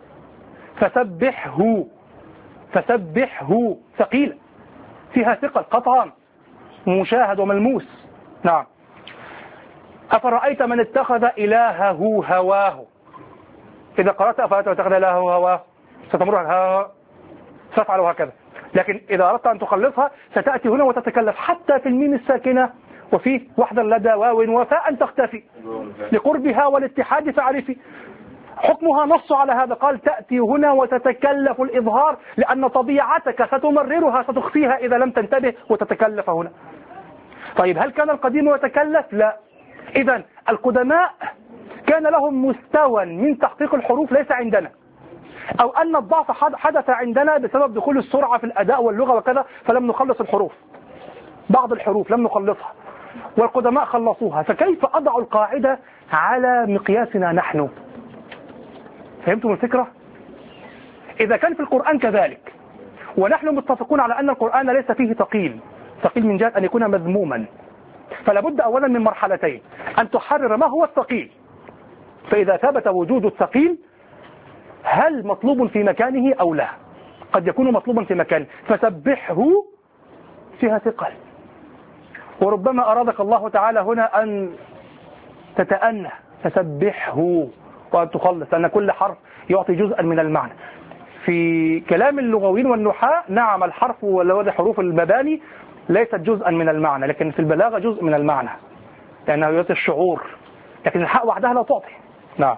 فسبحه، فسبحه ثقيلة، فيها ثقل قطعا مشاهد وملموس. نعم. أفرأيت من اتخذ إلهه هواه، إذا قرأت أفرأيت من اتخذ إلهه هواه ستمر ها تفعل هكذا، لكن إذا أردت أن تخلصها ستأتي هنا وتتكلف حتى في الميم الساكنة وفي وحدا لدى واو وفاء تختفي لقربها والاتحاد فاعرفي. حكمها نص على هذا، قال تأتي هنا وتتكلف الإظهار لأن طبيعتك ستمررها ستخفيها إذا لم تنتبه وتتكلف هنا. طيب هل كان القديم يتكلف؟ لا. إذن القدماء كان لهم مستوى من تحقيق الحروف ليس عندنا، أو أن الضعف حدث عندنا بسبب دخول السرعة في الأداء واللغة وكذا فلم نخلص الحروف، بعض الحروف لم نخلصها والقدماء خلصوها. فكيف أضع القاعدة على مقياسنا نحن؟ فهمتم الفكرة؟ إذا كان في القرآن كذلك ونحن متفقون على أن القرآن ليس فيه ثقيل، ثقيل من جهة أن يكون مذموما، فلا بد أولا من مرحلتين، أن تحرر ما هو الثقيل، فإذا ثبت وجود الثقيل هل مطلوب في مكانه أو لا؟ قد يكون مطلوبا في مكانه، فسبحه فيها ثقل، وربما أرادك الله تعالى هنا أن تتأنى، فسبحه وأن تخلص، لأن كل حرف يعطي جزءا من المعنى. في كلام اللغويين والنحاة نعم الحرف والذي حروف المباني ليست جزءا من المعنى، لكن في البلاغة جزء من المعنى لأنه يعطي الشعور، لكن الحق وحدها لا تعطي. نعم.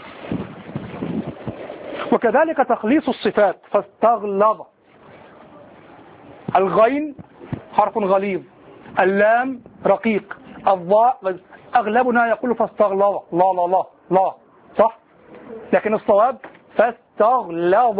وكذلك تخليص الصفات، فاستغلظ، الغين حرف غليظ، اللام رقيق، الضاء أغلبنا يقول فاستغلظ، لا لا لا لا صح، لكن الصواب فاستغلظ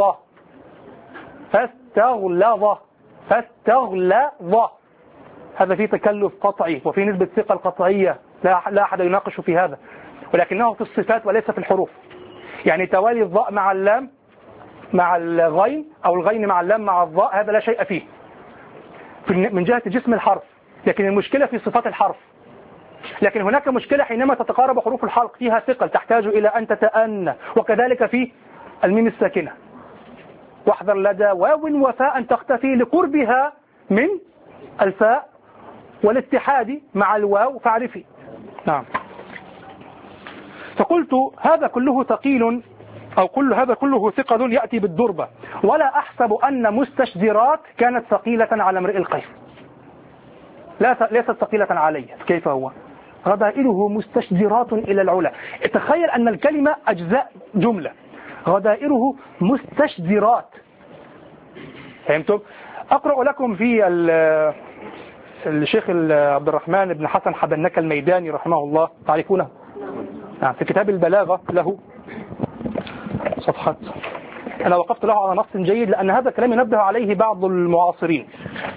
فاستغلظ فاستغلظ. هذا فيه تكلف قطعي وفي نسبة ثقة القطعية لا لا أحد يناقش في هذا، ولكنه في الصفات وليس في الحروف. يعني توالي الضاء مع اللام مع الغين أو الغين مع اللام مع الضاء هذا لا شيء فيه، من جهة جسم الحرف، لكن المشكلة في صفات الحرف. لكن هناك مشكلة حينما تتقارب حروف الحلق فيها ثقل تحتاج إلى أن تتأنى، وكذلك في الميم الساكنة. واحذر لدى واو وفاء تختفي لقربها من الفاء والاتحاد مع الواو فاعرفي. نعم. فقلت هذا كله ثقيل، أو كل هذا كله ثقل يأتي بالدربة، ولا أحسب أن مستشجرات كانت ثقيلة على امرئ القيس. لا ليست ثقيلة علي. كيف هو؟ غدائره مستشجرات إلى العلا. تخيل أن الكلمة أجزاء جملة. غدائره مستشجرات. فهمتم؟ أقرأ لكم في الشيخ عبد الرحمن بن حسن حبنك الميداني رحمه الله، تعرفونه؟ في كتاب البلاغة له صفحة، أنا وقفت له على نص جيد لأن هذا الكلام ينبه عليه بعض المعاصرين.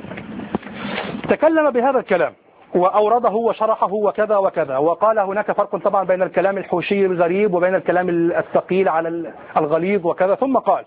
تكلم بهذا الكلام وأورده وشرحه وكذا وكذا، وقال هناك فرق طبعا بين الكلام الحوشي الغريب وبين الكلام الثقيل على الغليظ وكذا، ثم قال: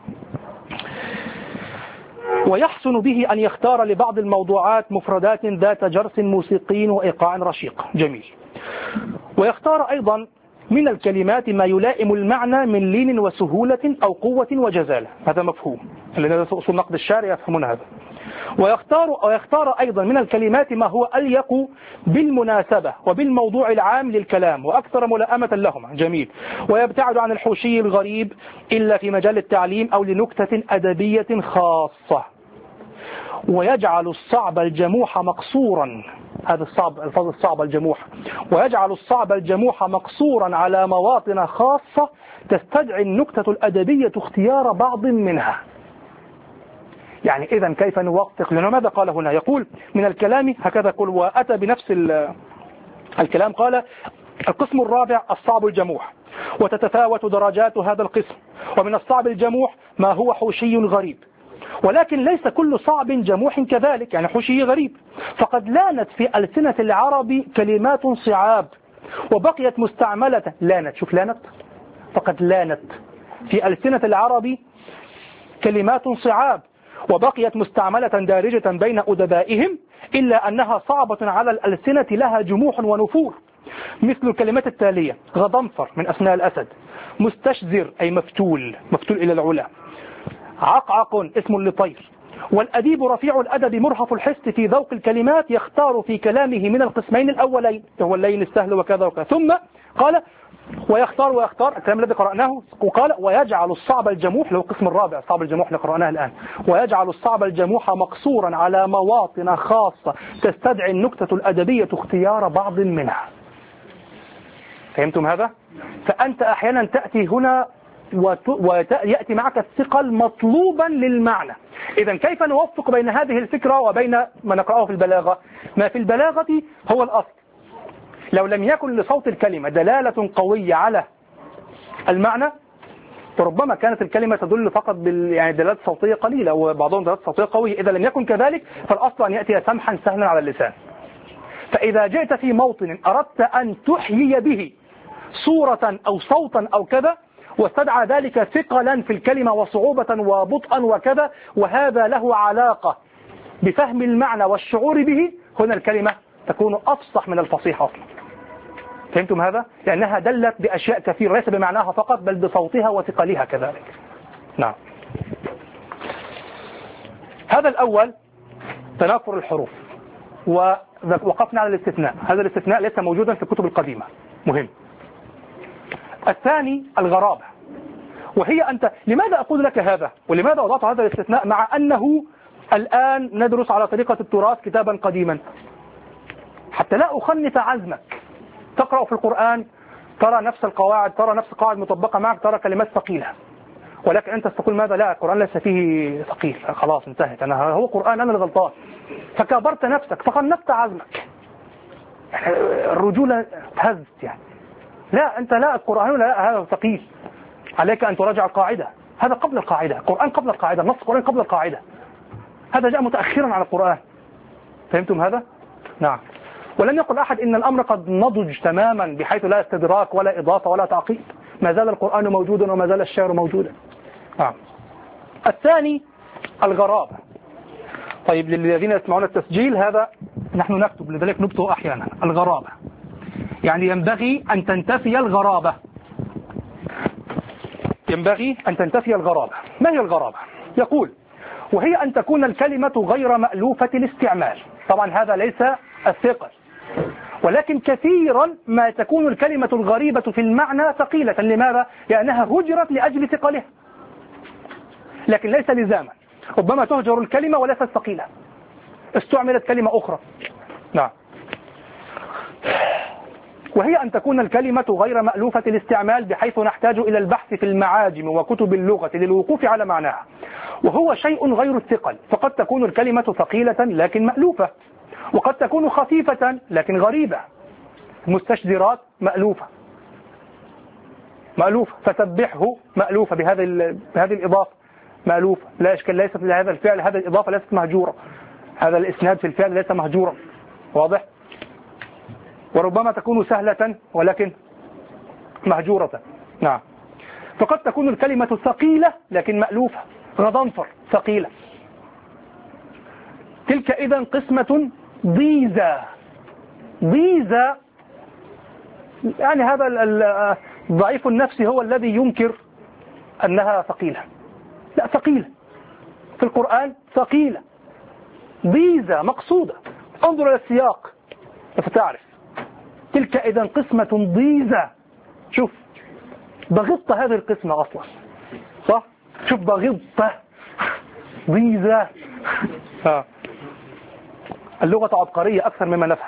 ويحسن به أن يختار لبعض الموضوعات مفردات ذات جرس موسيقي وإيقاع رشيق. جميل. ويختار أيضا من الكلمات ما يلائم المعنى من لين وسهولة أو قوة وجزالة. هذا مفهوم، الذين أصول نقد الشارع يفهمون هذا. ويختار, ويختار أيضا من الكلمات ما هو أليق بالمناسبة وبالموضوع العام للكلام وأكثر ملائمة لهما. جميل. ويبتعد عن الحوشي الغريب إلا في مجال التعليم أو لنكتة أدبية خاصة. ويجعل الصعب الجموح مقصورا، هذا الصعب الفاظ الصعب الجموح، ويجعل الصعب الجموح مقصورا على مواطن خاصة تستدعي النكتة الأدبية اختيار بعض منها. يعني إذا كيف نوفق؟ لأنه ماذا قال هنا؟ يقول من الكلام هكذا، يقول وأتى بنفس الكلام، قال: القسم الرابع الصعب الجموح، وتتفاوت درجات هذا القسم، ومن الصعب الجموح ما هو حوشي غريب، ولكن ليس كل صعب جموح كذلك، يعني حوشي غريب، فقد لانت في ألسنة العرب كلمات صعاب وبقيت مستعملة. لانت، شوف لانت، فقد لانت في ألسنة العرب كلمات صعاب وبقيت مستعملة دارجة بين أدبائهم، إلا أنها صعبة على الألسنة لها جموح ونفور، مثل الكلمات التالية: غضنفر من أسماء الأسد، مستشزر أي مفتول، مفتول إلى العلا، عقعق اسم لطير. والأديب رفيع الأدب مرهف الحس في ذوق الكلمات يختار في كلامه من القسمين الأولين، هو اللين السهل وكذا وكذا. ثم قال: ويختار ويختار الكلام الذي قرأناه، وقال: ويجعل الصعب الجموح، له القسم الرابع الصعب الجموح اللي قرأناه الآن، ويجعل الصعب الجموح مقصورا على مواطن خاصة تستدعي النكتة الأدبية اختيار بعض منها. فهمتم هذا؟ فأنت أحيانا تأتي هنا ويأتي معك الثقل مطلوبا للمعنى. إذا كيف نوفق بين هذه الفكرة وبين ما نقرأه في البلاغة؟ ما في البلاغة هو الأصل. لو لم يكن لصوت الكلمة دلالة قوية على المعنى، فربما كانت الكلمة تدل فقط بال يعني دلالات صوتية قليلة، وبعضهم دلالات صوتية قوية. إذا لم يكن كذلك فالأصل أن يأتي سمحا سهلا على اللسان. فإذا جئت في موطن أردت أن تحيي به صورة أو صوتا أو كذا، واستدعى ذلك ثقلا في الكلمة وصعوبة وبطئا وكذا، وهذا له علاقة بفهم المعنى والشعور به، هنا الكلمة تكون أفصح من الفصيح أصلا. فهمتم هذا؟ لأنها دلت بأشياء كثيرة ليس بمعناها فقط بل بصوتها وثقلها كذلك. نعم. هذا الأول تنافر الحروف، ووقفنا على الاستثناء. هذا الاستثناء ليس موجودا في الكتب القديمة، مهم. الثاني الغرابة، وهي أنت لماذا أقول لك هذا ولماذا وضعت هذا الاستثناء مع أنه الآن ندرس على طريقة التراث كتابا قديما؟ حتى لا أخنث عزمك. تقرأ في القرآن ترى نفس القواعد، ترى نفس القواعد مطبقة معك، ترى كلمات ثقيلة، ولكن أنت تقول ماذا؟ لا، القرآن ليس فيه ثقيل، خلاص انتهت، أنا هو قرآن أنا الغلطان. فكبرت نفسك فخنثت عزمك، الرجولة تهزت يعني. لا، أنت لا، القرآن لا، هذا ثقيل، عليك أن تراجع القاعدة. هذا قبل القاعدة، القرآن قبل القاعدة، نص القرآن قبل القاعدة، هذا جاء متأخرا على القرآن. فهمتم هذا؟ نعم. ولن يقل أحد إن الأمر قد نضج تماما بحيث لا استدراك ولا إضافة ولا تعقيد، ما زال القرآن موجودا وما زال الشعر موجودا. نعم. الثاني الغرابة، طيب للذين يسمعون التسجيل هذا نحن نكتب، لذلك نكتب أحيانا الغرابة، يعني ينبغي أن تنتفي الغرابة، ينبغي أن تنتفي الغرابة. ما هي الغرابة؟ يقول وهي أن تكون الكلمة غير مألوفة الاستعمال. طبعا هذا ليس الثقل، ولكن كثيرا ما تكون الكلمة الغريبة في المعنى ثقيلة. لماذا؟ لأنها هجرت لأجل ثقلها، لكن ليس لزاما. ربما تهجر الكلمة وليست ثقيلة، استعملت كلمة أخرى. نعم. وهي أن تكون الكلمة غير مألوفة الاستعمال بحيث نحتاج إلى البحث في المعاجم وكتب اللغة للوقوف على معناها، وهو شيء غير الثقل. فقد تكون الكلمة ثقيلة لكن مألوفة، وقد تكون خفيفة لكن غريبة. مستشدرات مألوفة مألوفة فسبحه مألوفة بهذه بهذه الإضافة مألوفة، لا إشكال، ليست لهذا الفعل هذا الإضافة ليست مهجورة، هذا الإسناد في الفعل ليس مهجورا. واضح؟ وربما تكون سهلة ولكن مهجورة. نعم. فقد تكون الكلمة ثقيلة لكن مألوفة. غضنفر ثقيلة. تلك إذن قسمة ضيزة. ضيزة يعني هذا ضعيف النفس هو الذي ينكر أنها ثقيلة. لا، ثقيلة في القرآن، ثقيلة ضيزة مقصودة. انظر إلى السياق فتعرف. تلك إذن قسمة ضيزة. شوف بغضة هذه القسمة أصلا، صح؟ شوف بغضة ضيزة. اللغة عبقرية أكثر مما نفهم.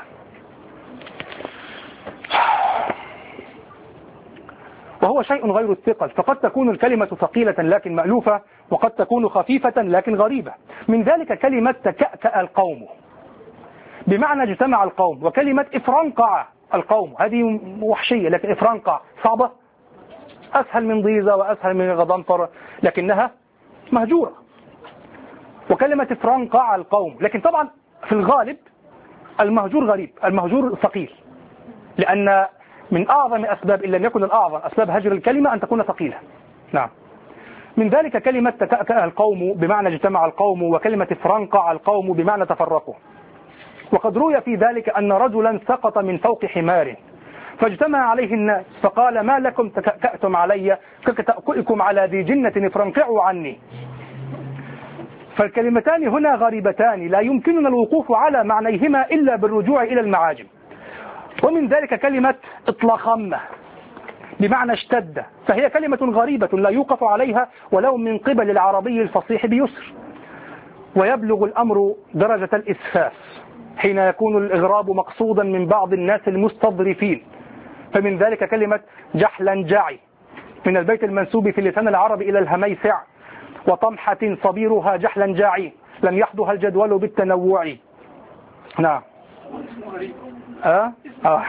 وهو شيء غير الثقل. فقد تكون الكلمة ثقيلة لكن مألوفة، وقد تكون خفيفة لكن غريبة. من ذلك كلمة تكأكأ القوم بمعنى اجتمع القوم، وكلمة افرنقع القوم هذه وحشية، لكن افرنقع صعبة، أسهل من ضيزة وأسهل من غضنفر لكنها مهجورة. وكلمة افرنقع القوم، لكن طبعا في الغالب المهجور غريب، المهجور ثقيل، لأن من أعظم أسباب إن لم يكن الأعظم أسباب هجر الكلمة أن تكون ثقيلة. نعم. من ذلك كلمة تكأكأ القوم بمعنى اجتمع القوم، وكلمة افرنقع القوم بمعنى تفرقوا. وقد روي في ذلك أن رجلا سقط من فوق حمار فاجتمع عليه الناس فقال ما لكم تكأكأتم علي كتأكئكم على ذي جنة افرنقعوا عني. فالكلمتان هنا غريبتان لا يمكننا الوقوف على معنيهما إلا بالرجوع إلى المعاجم. ومن ذلك كلمة اطلخمة بمعنى اشتد، فهي كلمة غريبة لا يوقف عليها ولو من قبل العربي الفصيح بيسر. ويبلغ الأمر درجة الإسفاف حين يكون الإغراب مقصودا من بعض الناس المستظرفين. فمن ذلك كلمة جحلا جاعي من البيت المنسوب في اللسان العربي إلى الهميسع، وطمحة صبيرها جحلا جاعي لم يحضها الجدول بالتنوع. نعم. آه؟ آه.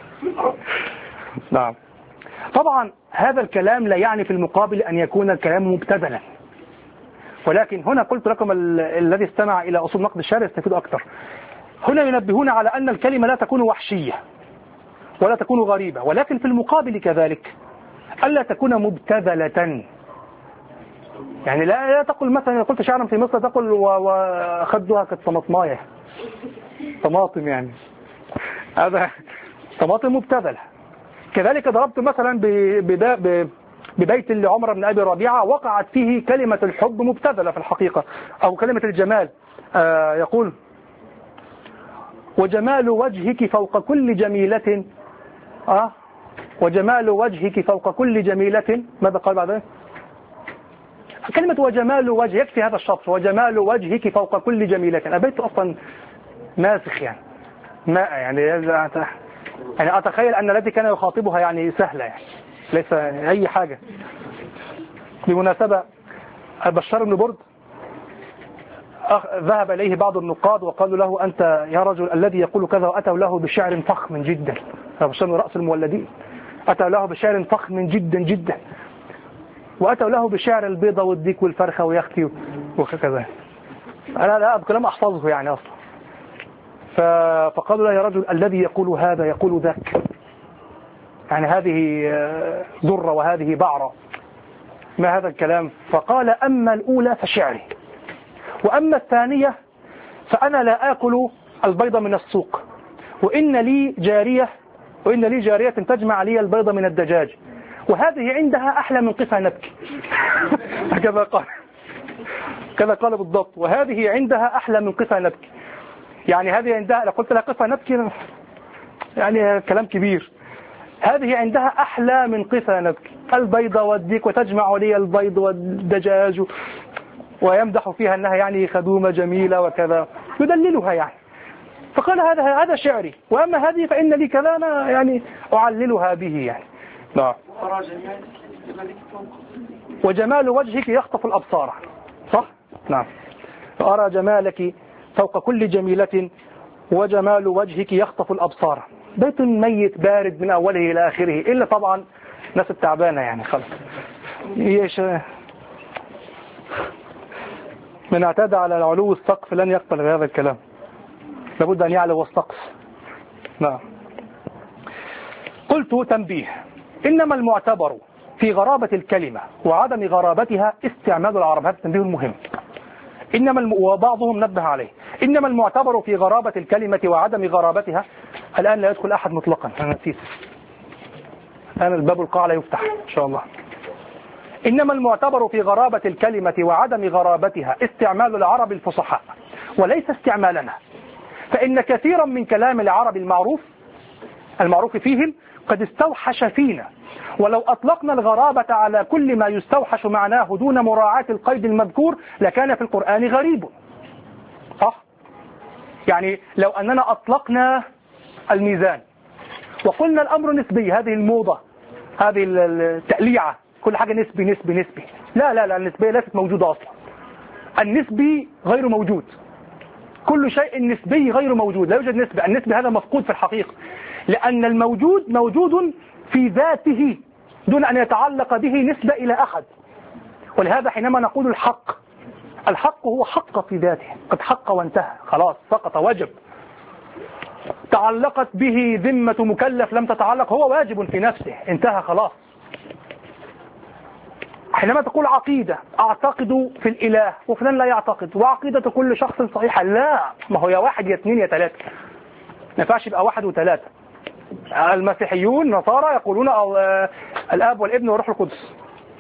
نعم. طبعا هذا الكلام لا يعني في المقابل أن يكون الكلام مبتذلا، ولكن هنا قلت لكم الذي استمع إلى أصول نقد الشعر يستفيد أكثر. هنا ينبهون على أن الكلمة لا تكون وحشية ولا تكون غريبة، ولكن في المقابل كذلك ألا تكون مبتذلة. يعني لا, لا تقول مثلا قلت شعرا في مصر تقول وخدها كالطماطماية، طماطم يعني، هذا طماطم مبتذلة. كذلك ضربت مثلا ببيت لعمر بن أبي ربيعة وقعت فيه كلمة الحب مبتذلة في الحقيقة، أو كلمة الجمال. آه يقول وجمال وجهك فوق كل جميلة، آه وجمال وجهك فوق كل جميلة. ماذا قال بعدين؟ كلمة وجمال وجه يكفي هذا الشطر، وجمال وجهك فوق كل جميلة. البيت أصلا ماسخ يعني ماء يعني يعني أتخيل أن التي كان يخاطبها يعني سهلة، يعني ليس أي حاجة. بمناسبة بشار بن برد ذهب إليه بعض النقاد وقالوا له أنت يا رجل الذي يقول كذا، وأتوا له بشعر فخم جدا. بشار رأس المولدين أتوا له بشعر فخم جدا جدا، وأتوا له بشعر البيضة والديك والفرخة ويختي وكذا. أنا لا أبقى لم أحفظه يعني أصلا. فقالوا له يا رجل الذي يقول هذا يقول ذاك، يعني هذه ذرة وهذه بعرة، ما هذا الكلام؟ فقال أما الأولى فشعري، وأما الثانية فأنا لا آكل البيض من السوق، وإن لي جارية وإن لي جارية تجمع لي البيض من الدجاج، وهذه عندها أحلى من قفا نبكي. كذا قال كذا قال بالضبط، وهذه عندها أحلى من قفا نبكي. يعني هذه عندها، لو قلت لها قفا نبكي يعني كلام كبير، هذه عندها أحلى من قفا نبكي، البيض والديك وتجمع لي البيض والدجاج، ويمدح فيها أنها يعني خدومة جميلة وكذا، يدللها يعني. فقال هذا هذا شعري، وأما هذه فإن لي كذا أنا يعني أعللها به يعني. نعم. وجمال وجهك يخطف الأبصار، صح؟ نعم. أرى جمالك فوق كل جميلة وجمال وجهك يخطف الأبصار. بيت ميت بارد من أوله إلى آخره، إلا طبعا ناس التعبانة يعني خلص. إيش من اعتاد على العلو السقف لن يقبل هذا الكلام، لابد أن يعلو السقف. نعم. قلت تنبيه: إنما المعتبر في غرابة الكلمة وعدم غرابتها استعمال العرب. هذا التنبيه المهم. إنما الم... وبعضهم نبه عليه: إنما المعتبر في غرابة الكلمة وعدم غرابتها. الآن لا يدخل أحد مطلقا، أنا نسيت. الآن الباب القاع لا يفتح إن شاء الله. إنما المعتبر في غرابة الكلمة وعدم غرابتها استعمال العرب الفصحاء وليس استعمالنا، فإن كثيرا من كلام العرب المعروف المعروف فيهم قد استوحش فينا، ولو أطلقنا الغرابة على كل ما يستوحش معناه دون مراعاة القيد المذكور لكان في القرآن غريب. صح؟ يعني لو أننا أطلقنا الميزان وقلنا الأمر نسبي، هذه الموضة، هذه التأليعة، كل حاجة نسبي نسبي نسبي، لا لا لا، النسبية ليست موجودة أصلا. النسبي غير موجود، كل شيء نسبي غير موجود، لا يوجد نسبي. النسبي هذا مفقود في الحقيقة، لأن الموجود موجود في ذاته دون أن يتعلق به نسبة إلى أحد. ولهذا حينما نقول الحق، الحق هو حق في ذاته، قد حق وانتهى، خلاص سقط وجب. تعلقت به ذمة مكلف لم تتعلق، هو واجب في نفسه، انتهى خلاص. حينما تقول عقيدة، أعتقد في الإله وفلان لا يعتقد، وعقيدة كل شخص صحيحة، لا، ما هو يا واحد يا اثنين يا ثلاثة، ما ينفعش يبقى واحد وثلاثة. المسيحيون نصارى يقولون الآب والابن والروح القدس،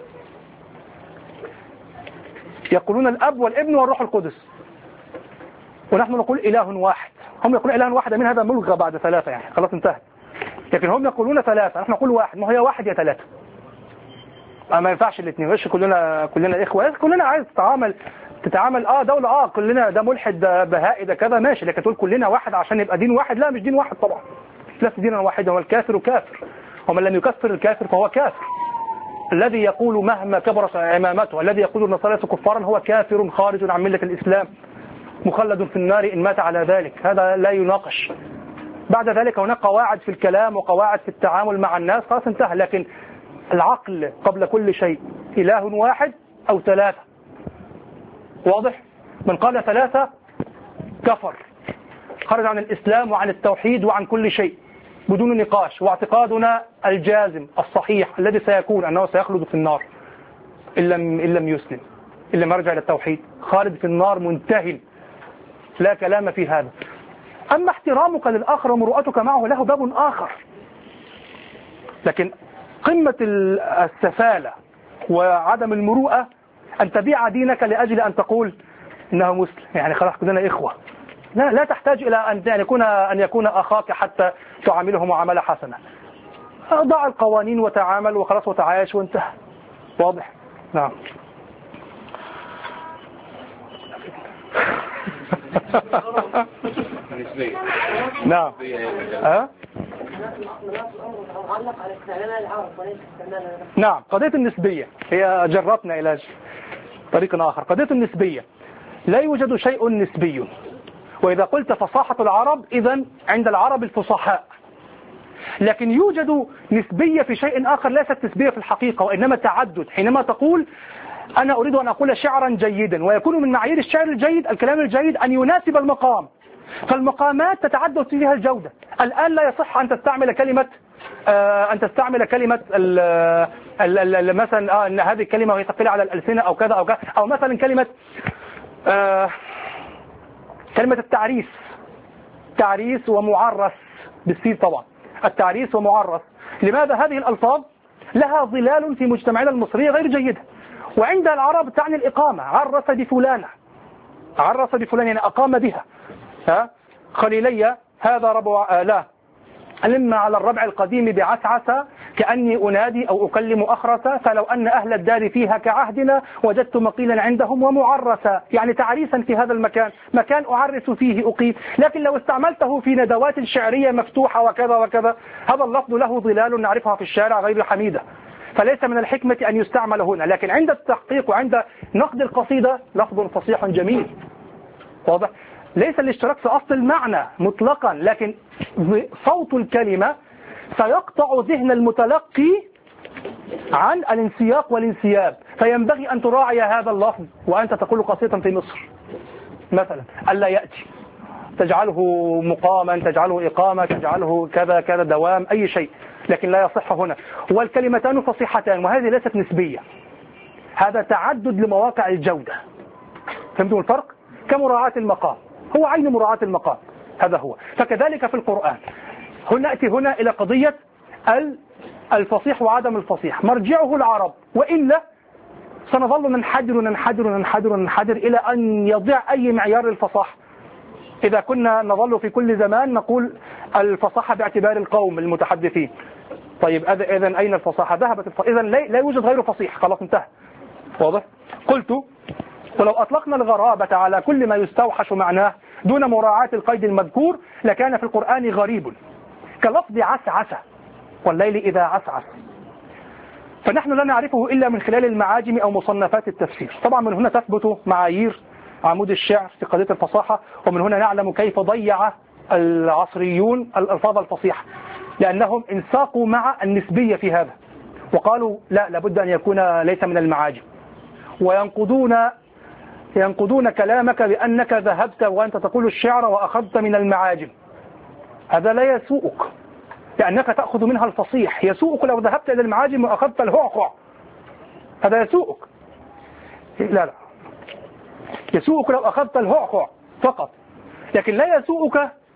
يقولون الأب والابن والروح القدس، ونحن نقول إله واحد. هم يقولون إله واحد، من هذا ملغى بعد ثلاثة يعني خلاص انتهت، لكن هم يقولون ثلاثة، نحن نقول واحد، ما هي واحد يا ثلاثة، ما ينفعش الاثنين. وش كلنا كلنا إخوة، كلنا عايز تتعامل تتعامل اه دولة اه كلنا ده ملحد ده بهائي ده كذا ماشي، لكن تقول كلنا واحد عشان يبقى دين واحد، لا مش دين واحد طبعا، ليس دينا واحدا، والكافر كافر، ومن لم يكفر الكافر فهو كافر. الذي يقول مهما كبرت عمامته، الذي يقول النصارى كفارا هو كافر خارج عن ملة الإسلام مخلد في النار إن مات على ذلك، هذا لا يناقش. بعد ذلك هناك قواعد في الكلام وقواعد في التعامل مع الناس، خلاص انتهى. لكن العقل قبل كل شيء، إله واحد أو ثلاثة، واضح؟ من قال ثلاثة كفر، خرج عن الإسلام وعن التوحيد وعن كل شيء بدون نقاش. واعتقادنا الجازم الصحيح الذي سيكون أنه سيخلد في النار إن لم, إن لم يسلم، إن لم يرجع إلى التوحيد، خالد في النار منتهي، لا كلام في هذا. أما احترامك للآخر ومروءتك معه له باب آخر، لكن قمة السفالة وعدم المروءة أن تبيع دينك لأجل أن تقول إنه مسلم، يعني خلاص كلنا إخوة. لا لا تحتاج إلى أن يكون أن يكون أخاك حتى تعامله معاملة حسنة. ضع القوانين وتعامل وخلاص وتعايش وانتهى. واضح؟ نعم. نعم. ها؟ نعم، قضية النسبية هي جرتنا إلى طريق آخر. قضية النسبية، لا يوجد شيء نسبي. وإذا قلت فصاحة العرب، إذن عند العرب الفصحاء، لكن يوجد نسبية في شيء آخر ليست نسبية في الحقيقة وإنما تعدد. حينما تقول أنا أريد أن أقول شعرا جيدا، ويكون من معايير الشعر الجيد الكلام الجيد أن يناسب المقام، فالمقامات تتعدد فيها الجودة. الآن لا يصح أن تستعمل كلمة آه أن تستعمل كلمة ال ال ال مثلا آه أن هذه الكلمة هي ثقيلة على الألسنة أو كذا أو كذا، أو مثلا كلمة آه كلمة التعريس، تعريس ومعرس بالسين طبعا، التعريس ومعرس. لماذا هذه الألفاظ لها ظلال في مجتمعنا المصري غير جيدة؟ وعند العرب تعني الإقامة، عرس بفلانة، عرس بفلان يعني أقام بها. ها خليلي هذا ربع لا ألم على الربع القديم بعسعس كأني أنادي أو أكلم أخرسا، فلو أن أهل الدار فيها كعهدنا وجدت مقيلا عندهم ومعرسا، يعني تعريسا في هذا المكان، مكان أعرس فيه أقيم. لكن لو استعملته في ندوات شعرية مفتوحة وكذا وكذا، هذا اللفظ له ظلال نعرفها في الشارع غير حميدة، فليس من الحكمة أن يستعمل هنا. لكن عند التحقيق وعند نقد القصيدة لفظ فصيح جميل واضح. ليس الاشتراك في أصل المعنى مطلقا، لكن صوت الكلمة سيقطع ذهن المتلقي عن الانسياق والانسياب، فينبغي أن تراعي هذا اللفظ وأنت تقول قصيدة في مصر مثلا، ألا يأتي، تجعله مقاما، تجعله إقامة، تجعله كذا كذا دوام، أي شيء، لكن لا يصح هنا. والكلمتان فصيحتان، وهذه ليست نسبية، هذا تعدد لمواقع الجودة. فهمتم الفرق؟ كمراعاة المقام، هو عين مراعاة المقام، هذا هو. فكذلك في القرآن، هنا نأتي هنا إلى قضية الفصيح وعدم الفصيح، مرجعه العرب، وإلا سنظل ننحدر ننحدر ننحدر ننحدر إلى أن يضيع أي معيار للفصاحة. إذا كنا نظل في كل زمان نقول الفصاحة باعتبار القوم المتحدثين، طيب إذن أين الفصاحة؟ ذهبت الفصاحة، إذن لا يوجد غير فصيح، خلاص انتهى. واضح؟ قلت ولو أطلقنا الغرابة على كل ما يستوحش معناه دون مراعاة القيد المذكور لكان في القرآن غريب، كلفظ عسعس والليل إذا عسعس، فنحن لا نعرفه إلا من خلال المعاجم أو مصنفات التفسير. طبعا من هنا تثبت معايير عمود الشعر في قضية الفصاحة، ومن هنا نعلم كيف ضيع العصريون الألفاظ الفصيحة، لأنهم انساقوا مع النسبية في هذا وقالوا لا، لابد أن يكون ليس من المعاجم، وينقضون ينقضون كلامك بأنك ذهبت وأنت تقول الشعر وأخذت من المعاجم. هذا لا يسوءك لأنك تأخذ منها الفصيح، يسوءك لو ذهبت إلى المعاجم وأخذت الهعقع، هذا يسوءك. لا لا يسوءك لو أخذت الهعقع فقط، لكن لا يسوءك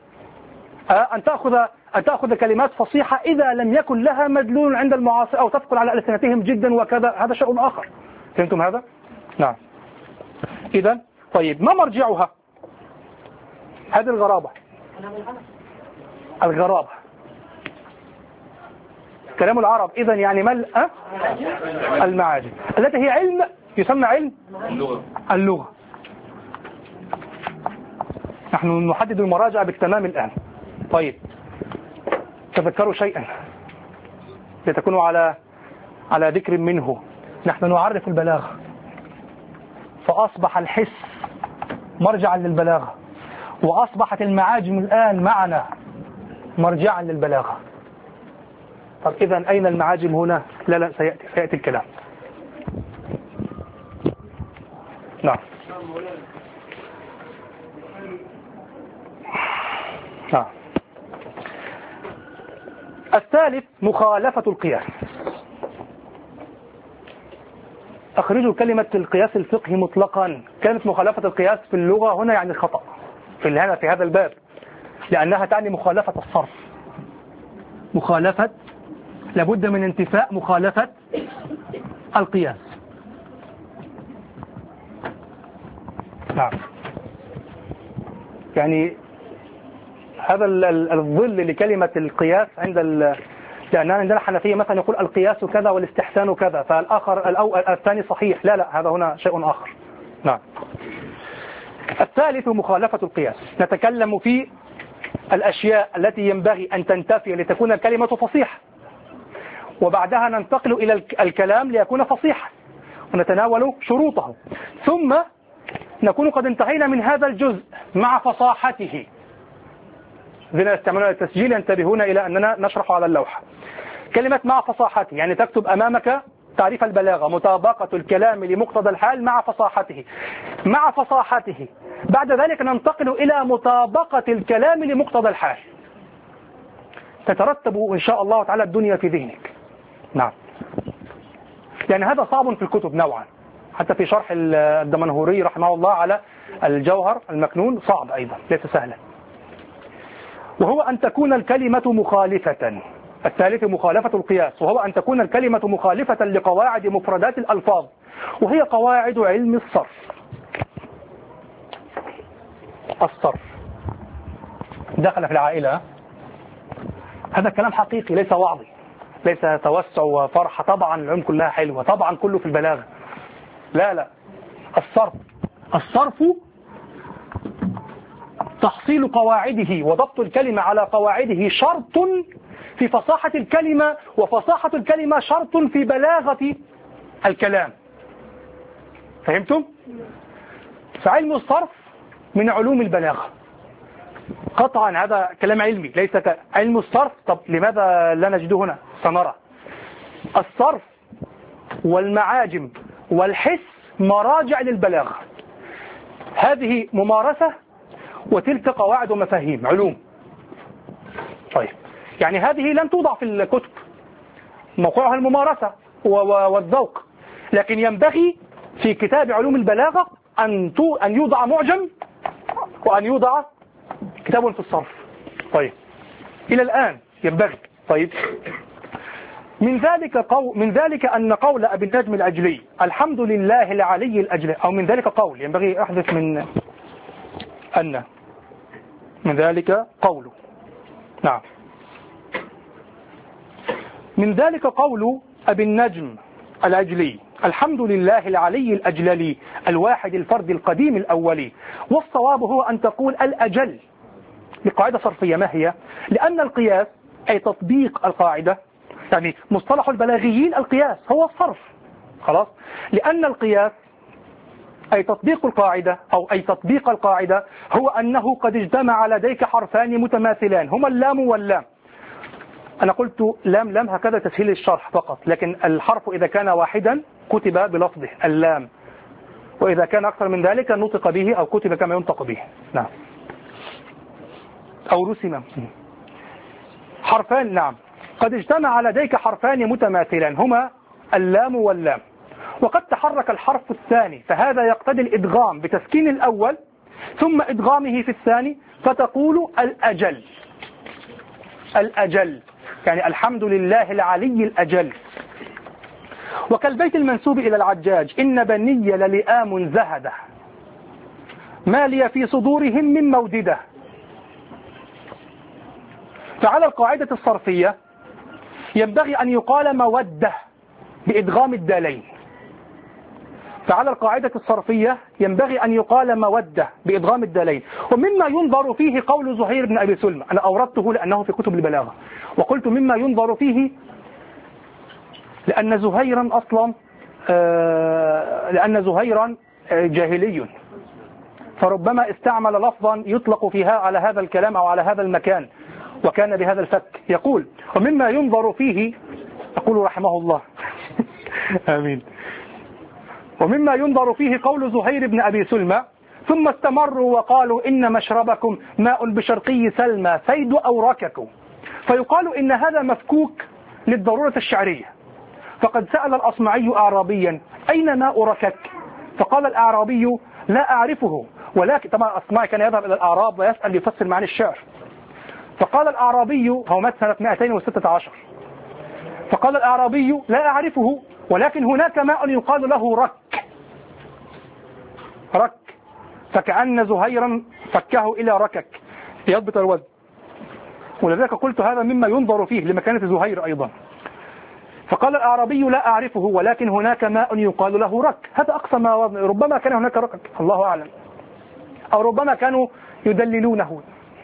أن تأخذ أن تأخذ كلمات فصيحة إذا لم يكن لها مدلول عند المعاصر أو تثقل على ألسنتهم جدا وكذا، هذا شيء آخر. فهمتم هذا؟ نعم. إذا طيب ما مرجعها؟ هذه الغرابة، الغرابة كلام العرب، إذا يعني ما المعاجم التي هي علم يسمى علم اللغة. اللغة نحن نحدد المراجع بالتمام الآن. طيب تذكروا شيئا لتكونوا على على ذكر منه. نحن نعرف البلاغة، فأصبح الحس مرجعا للبلاغة، وأصبحت المعاجم الآن معنا مرجعا للبلاغة. طب إذن أين المعاجم هنا؟ لا لا سيأتي, سيأتي الكلام. نعم نعم. الثالث مخالفة القياس. أخرجوا كلمة القياس الفقهي مطلقا. كانت مخالفة القياس في اللغة هنا يعني الخطأ في هذا في هذا الباب، لأنها تعني مخالفة الصرف، مخالفة لابد من انتفاء مخالفة القياس. نعم يعني هذا الظل لكلمة القياس عند ال... لأن عندنا حنفية مثلا يقول القياس كذا والاستحسان كذا، فالآخر الأول الثاني صحيح، لا لا هذا هنا شيء آخر. نعم. الثالث مخالفة القياس. نتكلم في الأشياء التي ينبغي أن تنتفي لتكون الكلمة فصيحة، وبعدها ننتقل إلى الكلام ليكون فصيحا ونتناول شروطه، ثم نكون قد انتهينا من هذا الجزء مع فصاحته. الذين يستعملون التسجيل ينتبهون إلى أننا نشرح على اللوحة. كلمة مع فصاحته يعني تكتب أمامك تعريف البلاغة، مطابقة الكلام لمقتضى الحال مع فصاحته. مع فصاحته بعد ذلك ننتقل إلى مطابقة الكلام لمقتضى الحال. تترتب إن شاء الله تعالى الدنيا في ذهنك. نعم. يعني هذا صعب في الكتب نوعا، حتى في شرح الدمنهوري رحمه الله على الجوهر المكنون صعب أيضا ليس سهلا. وهو أن تكون الكلمة مخالفة. الثالث مخالفة القياس، وهو أن تكون الكلمة مخالفة لقواعد مفردات الألفاظ، وهي قواعد علم الصرف. الصرف دخل في العائلة. هذا كلام حقيقي ليس وعظي، ليس توسع وفرحة. طبعا العلوم كلها حلوة، طبعا كله في البلاغة. لا لا، الصرف الصرف تحصيل قواعده وضبط الكلمة على قواعده شرط في فصاحة الكلمة، وفصاحة الكلمة شرط في بلاغة الكلام. فهمتم؟ فعلم الصرف من علوم البلاغة قطعا. هذا كلام علمي ليس علم الصرف. طب لماذا لا نجده هنا؟ سنرى. الصرف والمعاجم والحس مراجع للبلاغة. هذه ممارسة وتلك قواعد ومفاهيم علوم. طيب يعني هذه لن توضع في الكتب، موقعها الممارسة والذوق، لكن ينبغي في كتاب علوم البلاغة أن أن يوضع معجم وأن يوضع كتاب في الصرف. طيب إلى الآن ينبغي. طيب من ذلك قول من ذلك أن قول أبي النجم العجلي الحمد لله العلي الأجلي، أو من ذلك قول ينبغي أحذف من أن من ذلك قوله. نعم، من ذلك قول أبي النجم العجلي الحمد لله العلي الأجللي الواحد الفرد القديم الأولي. والصواب هو أن تقول الأجل لقاعدة صرفية. ما هي؟ لأن القياس أي تطبيق القاعدة، يعني مصطلح البلاغيين القياس هو الصرف. خلاص، لأن القياس أي تطبيق القاعدة أو أي تطبيق القاعدة هو أنه قد اجتمع لديك حرفان متماثلان هما اللام واللام. أنا قلت لام لام هكذا تسهيل الشرح فقط، لكن الحرف إذا كان واحدا كتب بلفظه اللام، وإذا كان أكثر من ذلك نطق به أو كتب كما ينطق به. نعم، أو رسم. حرفان. نعم، قد اجتمع لديك حرفان متماثلان هما اللام واللام، وقد تحرك الحرف الثاني، فهذا يقتضي الإدغام بتسكين الأول ثم إدغامه في الثاني، فتقول الأجل. الأجل يعني الحمد لله العلي الأجل. وكالبيت المنسوب إلى العجاج إن بني للئام زهده ما لي في صدورهم من مودده. فعلى القاعدة الصرفية ينبغي أن يقال مودة بإدغام الدالين. فعلى القاعدة الصرفية ينبغي أن يقال مودة بإدغام الدالين. ومما ينظر فيه قول زهير بن أبي سلمى، أنا أوردته لأنه في كتب البلاغة، وقلت مما ينظر فيه لأن زهيرا أصلا آه لأن زهيرا جاهلي، فربما استعمل لفظا يطلق فيها على هذا الكلام أو على هذا المكان، وكان بهذا الفك. يقول ومما ينظر فيه، أقول رحمه الله آمين، ومما ينظر فيه قول زهير بن أبي سلمى ثم استمروا وقالوا إن مشربكم ماء بشرقي سلمى فيد أورككم. فيقال إن هذا مفكوك للضرورة الشعرية. فقد سأل الأصمعي أعرابيا أين ماء ركك؟ فقال الأعرابي لا أعرفه، ولكن طبعا الأصمعي كان يذهب إلى الأعراب ويسأل ليفسر معاني الشعر. فقال الأعرابي، هو مات سنة مئتين وستة عشر، فقال الأعرابي لا أعرفه، ولكن هناك ماء يقال له رك. رك، فكأن زهيرا فكه إلى ركك ليضبط الوزن. ولذلك قلت هذا مما ينظر فيه لمكانة زهير أيضا. فقال الأعرابي لا أعرفه، ولكن هناك ماء يقال له رك. هذا أقصى ما وضع. ربما كان هناك ركك، الله أعلم، أو ربما كانوا يدللونه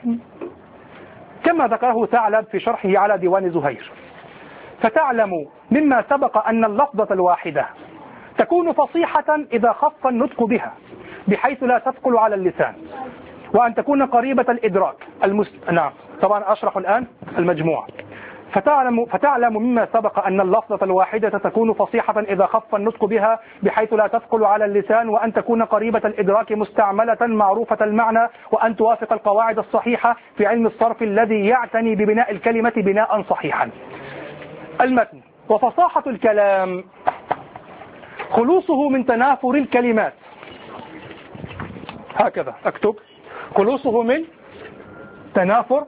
كما ذكره ثعلب في شرحه على ديوان زهير. فتعلم مما سبق أن اللفظة الواحدة تكون فصيحة إذا خف النطق بها بحيث لا تثقل على اللسان، وأن تكون قريبة الإدراك المست... نعم طبعا أشرح الآن المجموعة. فتعلم, فتعلم مما سبق أن اللفظة الواحدة تكون فصيحة إذا خف النطق بها بحيث لا تثقل على اللسان، وأن تكون قريبة الإدراك مستعملة معروفة المعنى، وأن توافق القواعد الصحيحة في علم الصرف الذي يعتني ببناء الكلمة بناء صحيحا. المتن. وفصاحة الكلام خلوصه من تنافر الكلمات، هكذا أكتب خلوصه من تنافر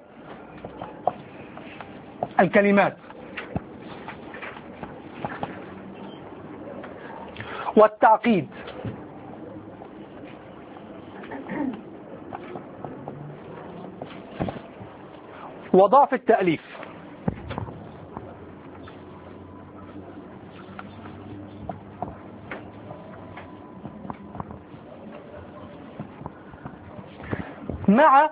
الكلمات والتعقيد وضعف التأليف. مع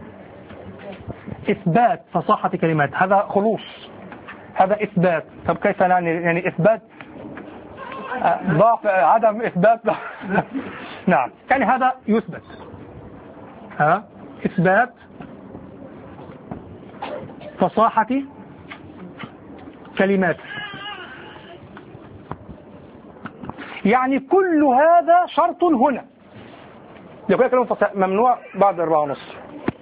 إثبات فصاحة كلمات. هذا خلوص، هذا إثبات. طب كيف يعني؟ يعني إثبات ضعف، عدم إثبات. نعم، يعني هذا يثبت، ها إثبات فصاحة كلمات. يعني كل هذا شرط هنا. يقول كلام ممنوع بعد أربعة ونص.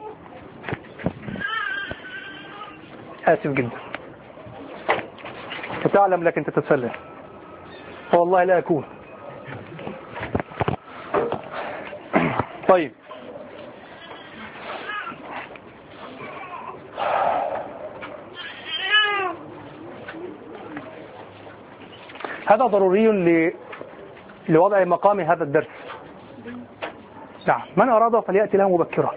آسف جدا، تعلم لكن تتسلم، والله لا أكون. طيب، هذا ضروري ل... لوضع مقام هذا الدرس. نعم، من أراد فليأتي له مبكرا.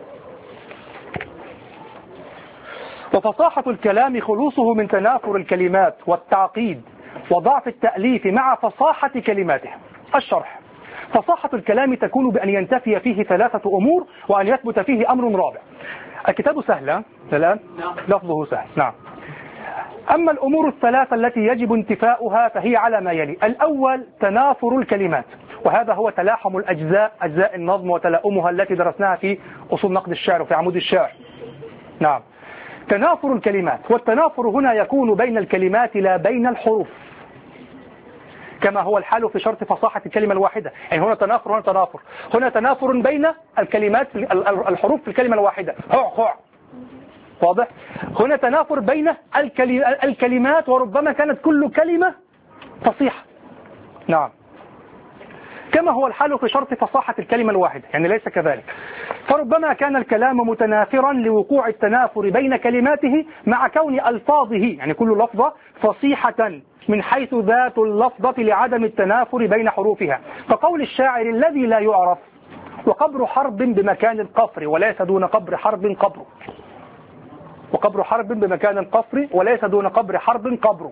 وفصاحة الكلام خلوصه من تنافر الكلمات والتعقيد وضعف التأليف مع فصاحة كلماته. الشرح: فصاحة الكلام تكون بأن ينتفي فيه ثلاثة أمور وأن يثبت فيه أمر رابع. الكتاب سهل الآن، لفظه سهل. نعم. أما الأمور الثلاثة التي يجب انتفاؤها فهي على ما يلي: الأول تنافر الكلمات، وهذا هو تلاحم الأجزاء، أجزاء النظم وتلاؤمها التي درسناها في أصول نقد الشعر وفي عمود الشعر. نعم، تنافر الكلمات، والتنافر هنا يكون بين الكلمات لا بين الحروف، كما هو الحال في شرط فصاحة الكلمة الواحدة. يعني هنا تنافر هنا تنافر، هنا تنافر بين الكلمات الحروف في الكلمة الواحدة، هع هع، واضح؟ هنا تنافر بين الكلمات وربما كانت كل كلمة فصيحة. نعم، كما هو الحال في شرط فصاحة الكلمة الواحدة، يعني ليس كذلك. فربما كان الكلام متنافرا لوقوع التنافر بين كلماته مع كون ألفاظه، يعني كل لفظة فصيحة من حيث ذات اللفظة لعدم التنافر بين حروفها. فقول الشاعر الذي لا يعرف: وقبر حرب بمكان القفر وليس دون قبر حرب قبر، وقبر حرب بمكان القفر وليس دون قبر حرب قبر.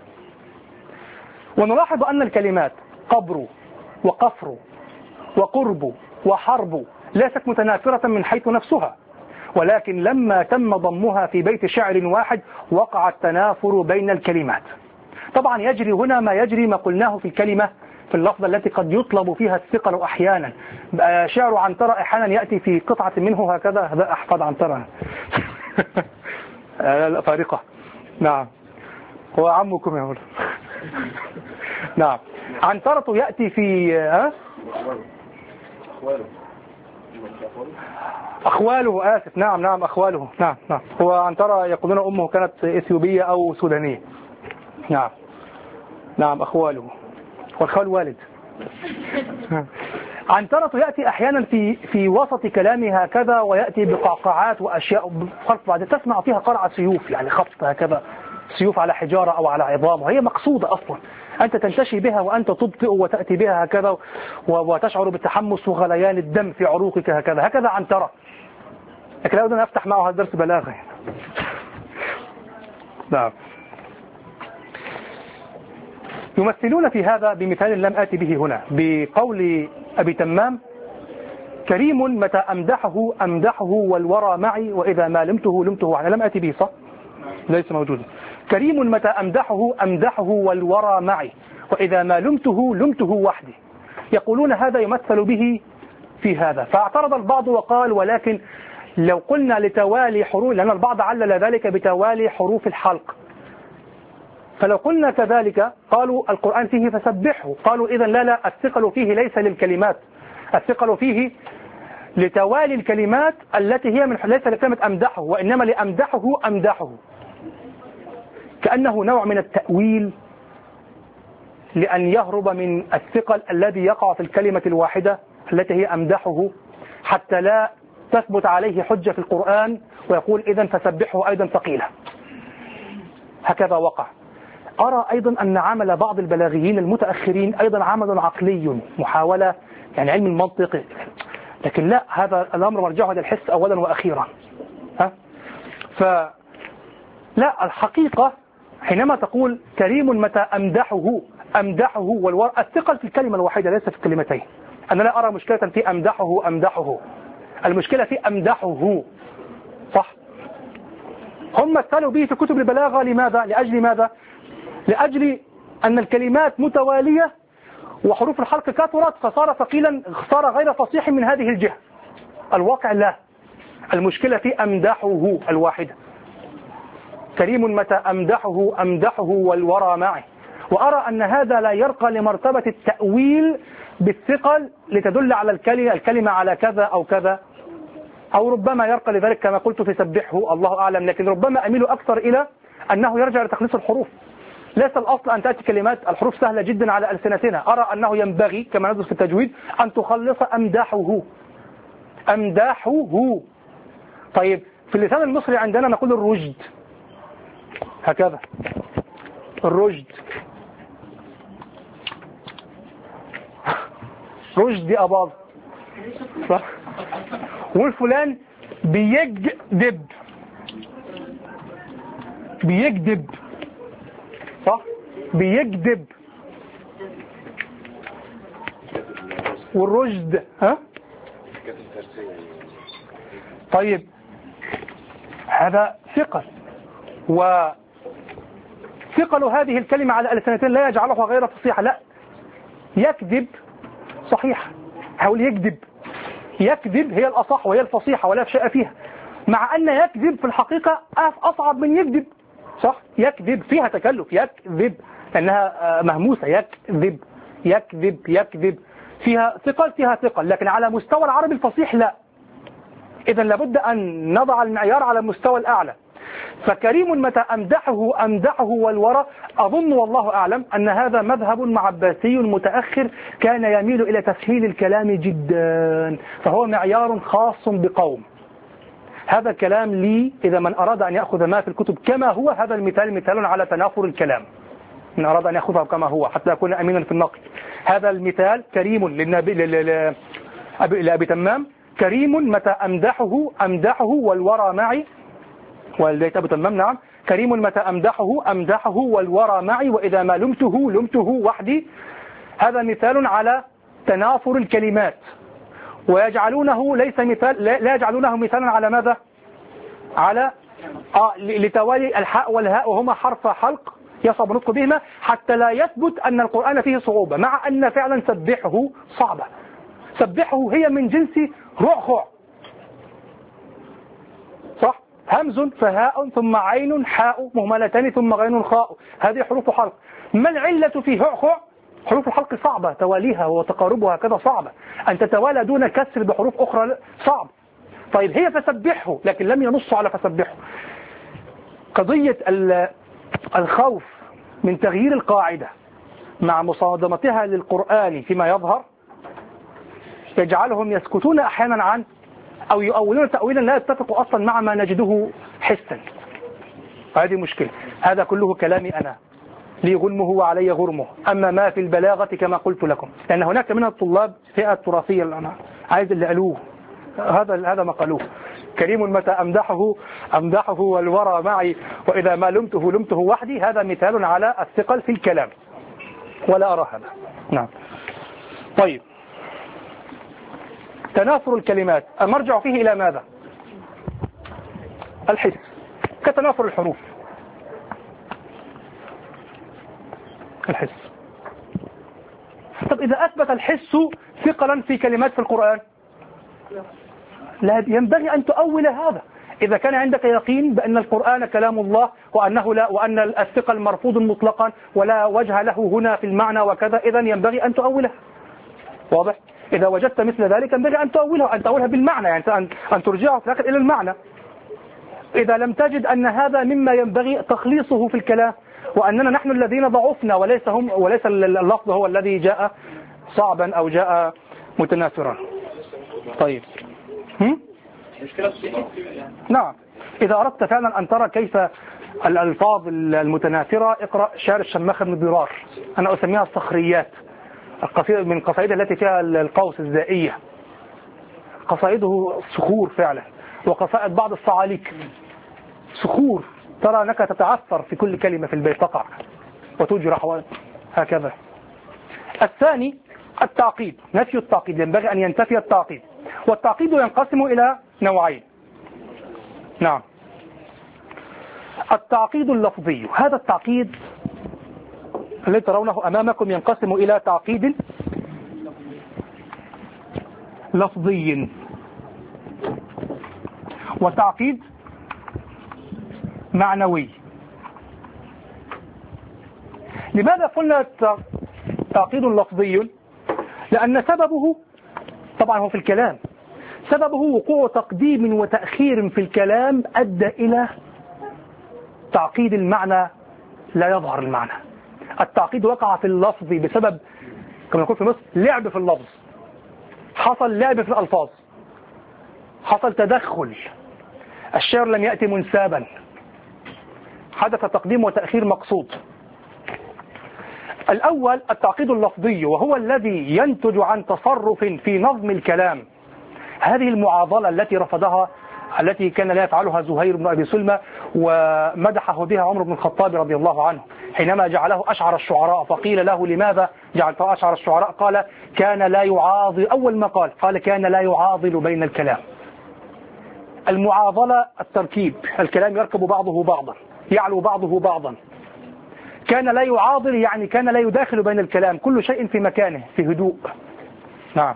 ونلاحظ أن الكلمات قبر وقفر وقرب وحرب ليست متنافرة من حيث نفسها، ولكن لما تم ضمها في بيت شعر واحد وقع التنافر بين الكلمات. طبعا يجري هنا ما يجري ما قلناه في الكلمة، في اللفظة التي قد يطلب فيها الثقل أحيانا. شعر عنترة أحيانا يأتي في قطعة منه هكذا، هذا أحفظ عنترة فارقة. نعم، هو عمكم يا مولانا. نعم، عنترة يأتي في ها؟ أخواله، آسف، نعم نعم أخواله، نعم نعم، هو عنترة يقولون أمه كانت إثيوبية أو سودانية. نعم نعم أخواله، والخال والد. عنترة يأتي أحيانا في في وسط كلامها هكذا، ويأتي بقعقعات وأشياء خلف بعد تسمع فيها قرع سيوف، يعني خبط هكذا، سيوف على حجارة أو على عظام، وهي مقصودة أصلا. أنت تنتشي بها وأنت تبطئ وتأتي بها هكذا، وتشعر بالتحمس وغليان الدم في عروقك هكذا، هكذا عنترة. لكن لا أريد أن أفتح معه هذا الدرس بلاغي. نعم. يمثلون في هذا بمثال لم آتي به هنا، بقول أبي تمام: كريم متى أمدحه أمدحه والورى معي وإذا ما لمته لمته. أنا لم آتي به، صح؟ ليس موجودا. كريم متى أمدحه أمدحه والورى معي وإذا ما لمته لمته وحدي. يقولون هذا يمثل به في هذا. فاعترض البعض وقال: ولكن لو قلنا لتوالي حروف، لأن البعض علل ذلك بتوالي حروف الحلق، فلو قلنا كذلك قالوا القرآن فيه فسبحه. قالوا إذن لا لا، الثقل فيه ليس للكلمات، الثقل فيه لتوالي الكلمات التي هي من ليس لكلمة أمدحه، وإنما لأمدحه أمدحه، كأنه نوع من التأويل لأن يهرب من الثقل الذي يقع في الكلمة الواحدة التي هي أمدحه، حتى لا تثبت عليه حجة في القرآن ويقول إذن فسبحه أيضا ثقيلة. هكذا وقع. أرى أيضا أن عمل بعض البلاغيين المتأخرين أيضا عمل عقلي، محاولة يعني علم المنطق، لكن لا، هذا الأمر مرجعه إلى الحس أولا وأخيرا. ها؟ فلا، الحقيقة حينما تقول كريم متى أمدحه أمدحه والورع، الثقل في الكلمة الواحدة ليس في الكلمتين. أنا لا أرى مشكلة في أمدحه أمدحه، المشكلة في أمدحه. صح؟ هم مثلوا به في كتب البلاغة. لماذا؟ لأجل ماذا؟ لأجل أن الكلمات متوالية وحروف الحلق كثرت فصار ثقيلا، صار غير فصيح من هذه الجهة. الواقع لا، المشكلة في أمدحه الواحدة. كريم متى أمدحه أمدحه والورى معي. وأرى أن هذا لا يرقى لمرتبة التأويل بالثقل لتدل على الكلمة الكلمة على كذا أو كذا، أو ربما يرقى لذلك كما قلت في سبحه، الله أعلم. لكن ربما أميل أكثر إلى أنه يرجع لتخليص الحروف. ليس الأصل أن تأتي كلمات الحروف سهلة جدا على ألسنتنا. أرى أنه ينبغي كما ندرس في التجويد أن تخلص أمدحه أمدحه. طيب في اللسان المصري عندنا نقول الرشد، هكذا الرشد، رشد أباظ. والفلان بيكذب بيكذب صح، بيكذب. والرشد ها. طيب هذا ثقل، وثقل هذه الكلمة على ألسنتين لا يجعلها غير فصيحة. لا، يكذب صحيح، حاول يكذب. يكذب هي الأصح وهي الفصيحة ولا شيء فيها، مع أن يكذب في الحقيقة أصعب من يكذب. صح، يكذب فيها تكلف، يكذب لأنها مهموسة، يكذب يكذب يكذب فيها ثقل فيها ثقل، لكن على مستوى العربي الفصيح لا. إذن لابد أن نضع المعيار على المستوى الأعلى. فكريم متى أمدحه أمدحه والورى، أظن والله أعلم أن هذا مذهب معباسي متأخر كان يميل إلى تسهيل الكلام جدا، فهو معيار خاص بقوم. هذا الكلام لي إذا من أراد أن يأخذ ما في الكتب كما هو. هذا المثال مثال على تنافر الكلام، من أراد أن يأخذه كما هو حتى يكون أمينا في النقل. هذا المثال كريم للنبي لأبي تمام، كريم متى أمدحه أمدحه والورى معي، والبيت أبو تمام نعم، كريم متى أمدحه أمدحه والورى معي، وإذا ما لمته لمته وحدي. هذا مثال على تنافر الكلمات، ويجعلونه ليس مثال، لا يجعلونه مثالا على ماذا؟ على آه لتوالي الحاء والهاء وهما حرف حلق يصعب نطق بهما، حتى لا يثبت أن القرآن فيه صعوبة، مع أن فعلا سبحه صعبة. سبحه هي من جنس رعخع، صح؟ همز فهاء ثم عين حاء مهملتان ثم غين خاء، هذه حروف حلق. ما العلة في هعخع؟ حروف الحلق صعبة، تواليها وتقاربها كذا صعبة، أن تتوالى دون كسر بحروف أخرى صعب. طيب هي فسبحه، لكن لم ينص على فسبحه. قضية الخوف من تغيير القاعدة مع مصادمتها للقرآن فيما يظهر يجعلهم يسكتون أحيانا عن أو يؤولون تأويلا لا يتفق أصلا مع ما نجده حسا. هذه مشكلة. هذا كله كلامي أنا، لي غنمه وعلي غرمه. أما ما في البلاغة كما قلت لكم، لأن هناك من الطلاب فئة تراثية، أنا عايز اللي قالوه، هذا هذا ما قالوه. كريم متى أمدحه أمدحه والورى معي، وإذا ما لمته لمته وحدي. هذا مثال على الثقل في الكلام، ولا أرى هذا. نعم. طيب، تنافر الكلمات المرجع فيه إلى ماذا؟ الحس، كتنافر الحروف. الحس. طب إذا أثبت الحس ثقلا في كلمات في القرآن، لا ينبغي أن تؤول هذا. إذا كان عندك يقين بأن القرآن كلام الله وأنه لا وأن الثقل مرفوض مطلقا ولا وجه له هنا في المعنى وكذا، إذا ينبغي أن تؤوله. واضح؟ إذا وجدت مثل ذلك ينبغي أن تؤولها، أن تؤولها بالمعنى، يعني أن أن ترجعه في الآخر إلى المعنى. إذا لم تجد أن هذا مما ينبغي تخليصه في الكلام وأننا نحن الذين ضعفنا وليس هم وليس اللفظ هو الذي جاء صعبا أو جاء متنافرا. طيب هم؟ نعم، إذا أردت فعلا أن ترى كيف الألفاظ المتنافرة اقرأ شعر الشماخ بن ضرار، أنا أسميها الصخريات، من القصائد التي فيها القوس الزائية، قصائده صخور فعلا، وقصائد بعض الصعاليك صخور، ترى أنك تتعثر في كل كلمة في البيت، تقع وتجرح هكذا. الثاني التعقيد، نفي التعقيد، ينبغي أن ينتفي التعقيد، والتعقيد ينقسم إلى نوعين. نعم، التعقيد اللفظي، هذا التعقيد الذي ترونه أمامكم ينقسم إلى تعقيد لفظي وتعقيد معنوي. لماذا قلنا تعقيد لفظي؟ لأن سببه طبعا هو في الكلام، سببه وقوع تقديم وتأخير في الكلام أدى إلى تعقيد المعنى لا يظهر المعنى. التعقيد وقع في اللفظ بسبب كما نقول في مصر لعب في اللفظ، حصل لعب في الألفاظ، حصل تدخل، الشعر لم يأتي منسابا، حدث تقديم وتأخير مقصود. الأول التعقيد اللفظي، وهو الذي ينتج عن تصرف في نظم الكلام. هذه المعاضلة التي رفضها، التي كان لا يفعلها زهير بن أبي سلمى ومدحه بها عمر بن الخطاب رضي الله عنه حينما جعله أشعر الشعراء، فقيل له لماذا جعلته أشعر الشعراء؟ قال كان لا يعاضل، أول ما قال قال كان لا يعاضل بين الكلام. المعاضلة التركيب، الكلام يركب بعضه بعضا، يعلو بعضه بعضا. كان لا يعاضل يعني كان لا يداخل بين الكلام، كل شيء في مكانه في هدوء. نعم،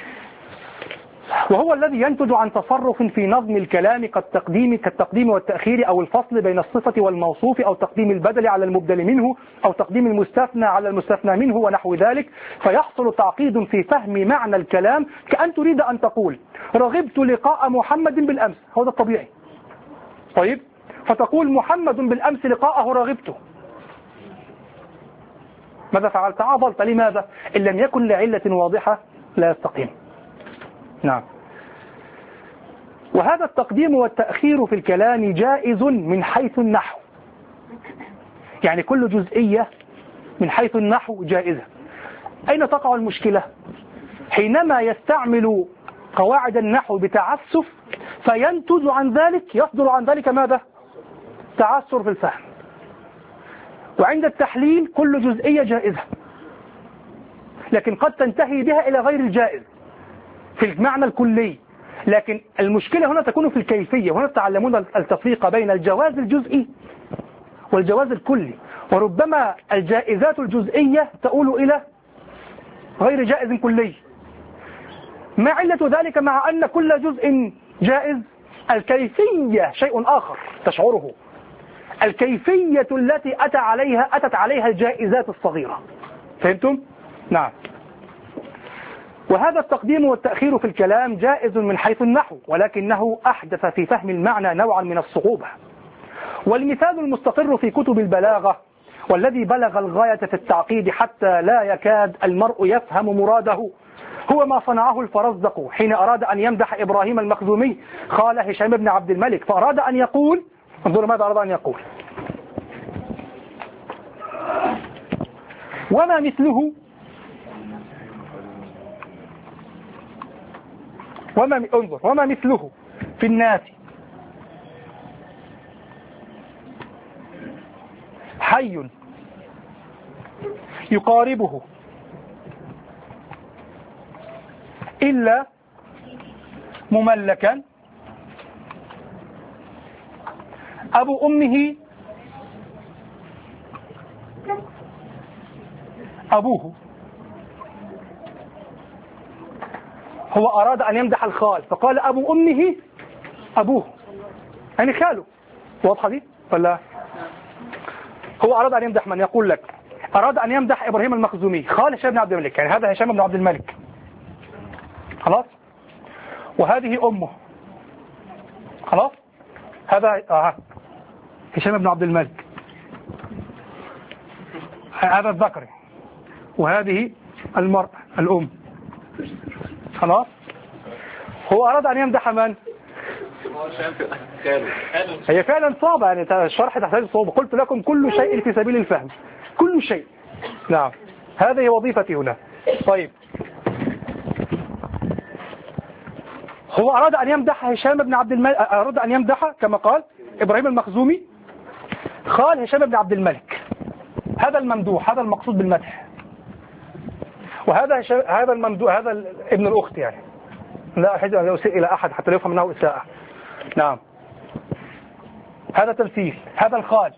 وهو الذي ينتج عن تصرف في نظم الكلام كالتقديم كالتقديم والتأخير، أو الفصل بين الصفة والموصوف، أو تقديم البدل على المبدل منه، أو تقديم المستثنى على المستثنى منه ونحو ذلك. فيحصل تعقيد في فهم معنى الكلام، كأن تريد أن تقول رغبت لقاء محمد بالأمس، هذا الطبيعي. طيب، فتقول محمد بالأمس لقاءه رغبته، ماذا فعلت؟ عضلت. لماذا؟ إن لم يكن لعلة واضحة لا يستقيم. نعم، وهذا التقديم والتأخير في الكلام جائز من حيث النحو، يعني كل جزئية من حيث النحو جائزة. أين تقع المشكلة؟ حينما يستعمل قواعد النحو بتعسف، فينتج عن ذلك، يصدر عن ذلك ماذا؟ تعسر في الفهم. وعند التحليل كل جزئية جائزة، لكن قد تنتهي بها إلى غير الجائز في المعنى الكلي. لكن المشكلة هنا تكون في الكيفية، هنا تعلمون التفريق بين الجواز الجزئي والجواز الكلي، وربما الجائزات الجزئية تؤول إلى غير جائز كلي. ما علة ذلك؟ مع أن كل جزء جائز، الكيفية شيء آخر تشعره، الكيفية التي أتى عليها أتت عليها الجائزات الصغيرة. فهمتم؟ نعم. وهذا التقديم والتأخير في الكلام جائز من حيث النحو، ولكنه أحدث في فهم المعنى نوعا من الصعوبة. والمثال المستقر في كتب البلاغة، والذي بلغ الغاية في التعقيد حتى لا يكاد المرء يفهم مراده، هو ما صنعه الفرزدق حين أراد أن يمدح إبراهيم المخزومي. قال هشام بن عبد الملك فأراد أن يقول، انظروا ماذا أراد أن يقول: وما مثله وما انظر وما مثله في الناس حي يقاربه إلا مملكا أبو أمه أبوه. هو أراد أن يمدح الخال فقال أبو أمه أبوه، يعني خاله. واضحة دي ولا؟ هو أراد أن يمدح من؟ يقول لك أراد أن يمدح إبراهيم المخزومي، خال هشام بن عبد الملك، يعني هذا هشام بن عبد الملك، خلاص، وهذه أمه، خلاص، هذا آه. هشام بن عبد الملك. هذا الذكر وهذه المرأة الأم. خلاص. هو أراد أن يمدح من؟ هي فعلا صعبة، يعني الشرح تحتاج صعوبة. قلت لكم كل شيء في سبيل الفهم، كل شيء. نعم، هذه وظيفتي هنا. طيب، هو أراد أن يمدح هشام بن عبد الملك، أراد أن يمدح كما قال إبراهيم المخزومي قال هشام بن عبد الملك. هذا الممدوح، هذا المقصود بالمدح. وهذا هذا الممدوح، هذا ابن الأخت يعني، لا أحد أن يسيء إلى أحد حتى لا يفهم أنه إساءة. نعم، هذا تمثيل. هذا الخال،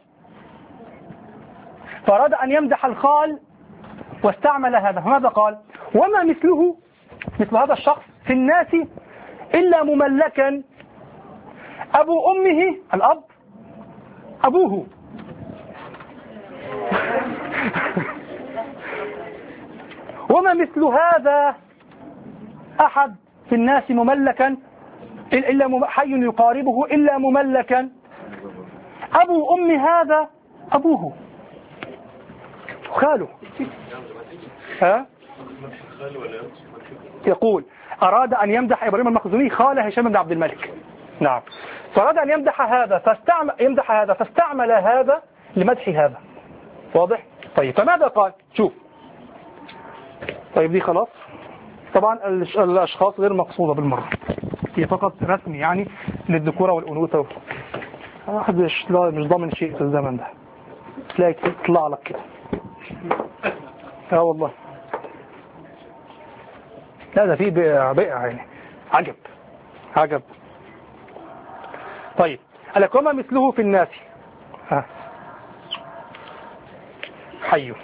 فأراد أن يمدح الخال واستعمل هذا. ماذا قال؟ وما مثله، مثل هذا الشخص في الناس إلا مملكا أبو أمه، الأب أبوه. وما مثل هذا أحد في الناس مملكا إلا حي يقاربه إلا مملكا أبو أم هذا أبوه خاله. ها؟ يقول أراد أن يمدح إبراهيم المخزومي خال هشام بن عبد الملك. نعم، فأراد أن يمدح هذا فاستعمل يمدح هذا فاستعمل هذا لمدح هذا. واضح؟ طيب، فماذا قال؟ شوف. طيب، دي خلاص. طبعا الأشخاص غير مقصودة بالمرة، هي فقط رسم يعني للذكورة والأنوثة. واحد مش ضامن شيء في الزمن ده، تلاقي تطلع لك كده. اه والله، لا ده في بيع يعني عجب عجب. طيب، ألك وما مثله في الناس ها حي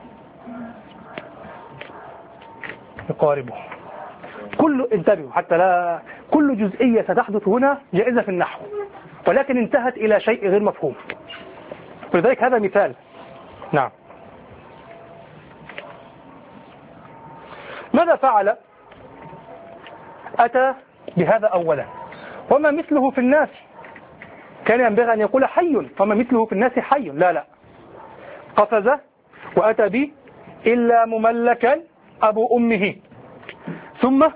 يقاربه. كل انتبهوا حتى لا، كل جزئية ستحدث هنا جائزة في النحو، ولكن انتهت إلى شيء غير مفهوم، ولذلك هذا مثال. نعم، ماذا فعل؟ أتى بهذا أولا. وما مثله في الناس، كان ينبغي أن يقول حي، وما مثله في الناس حي. لا لا، قفز وأتى به إلا مملكا أبو أمه، ثم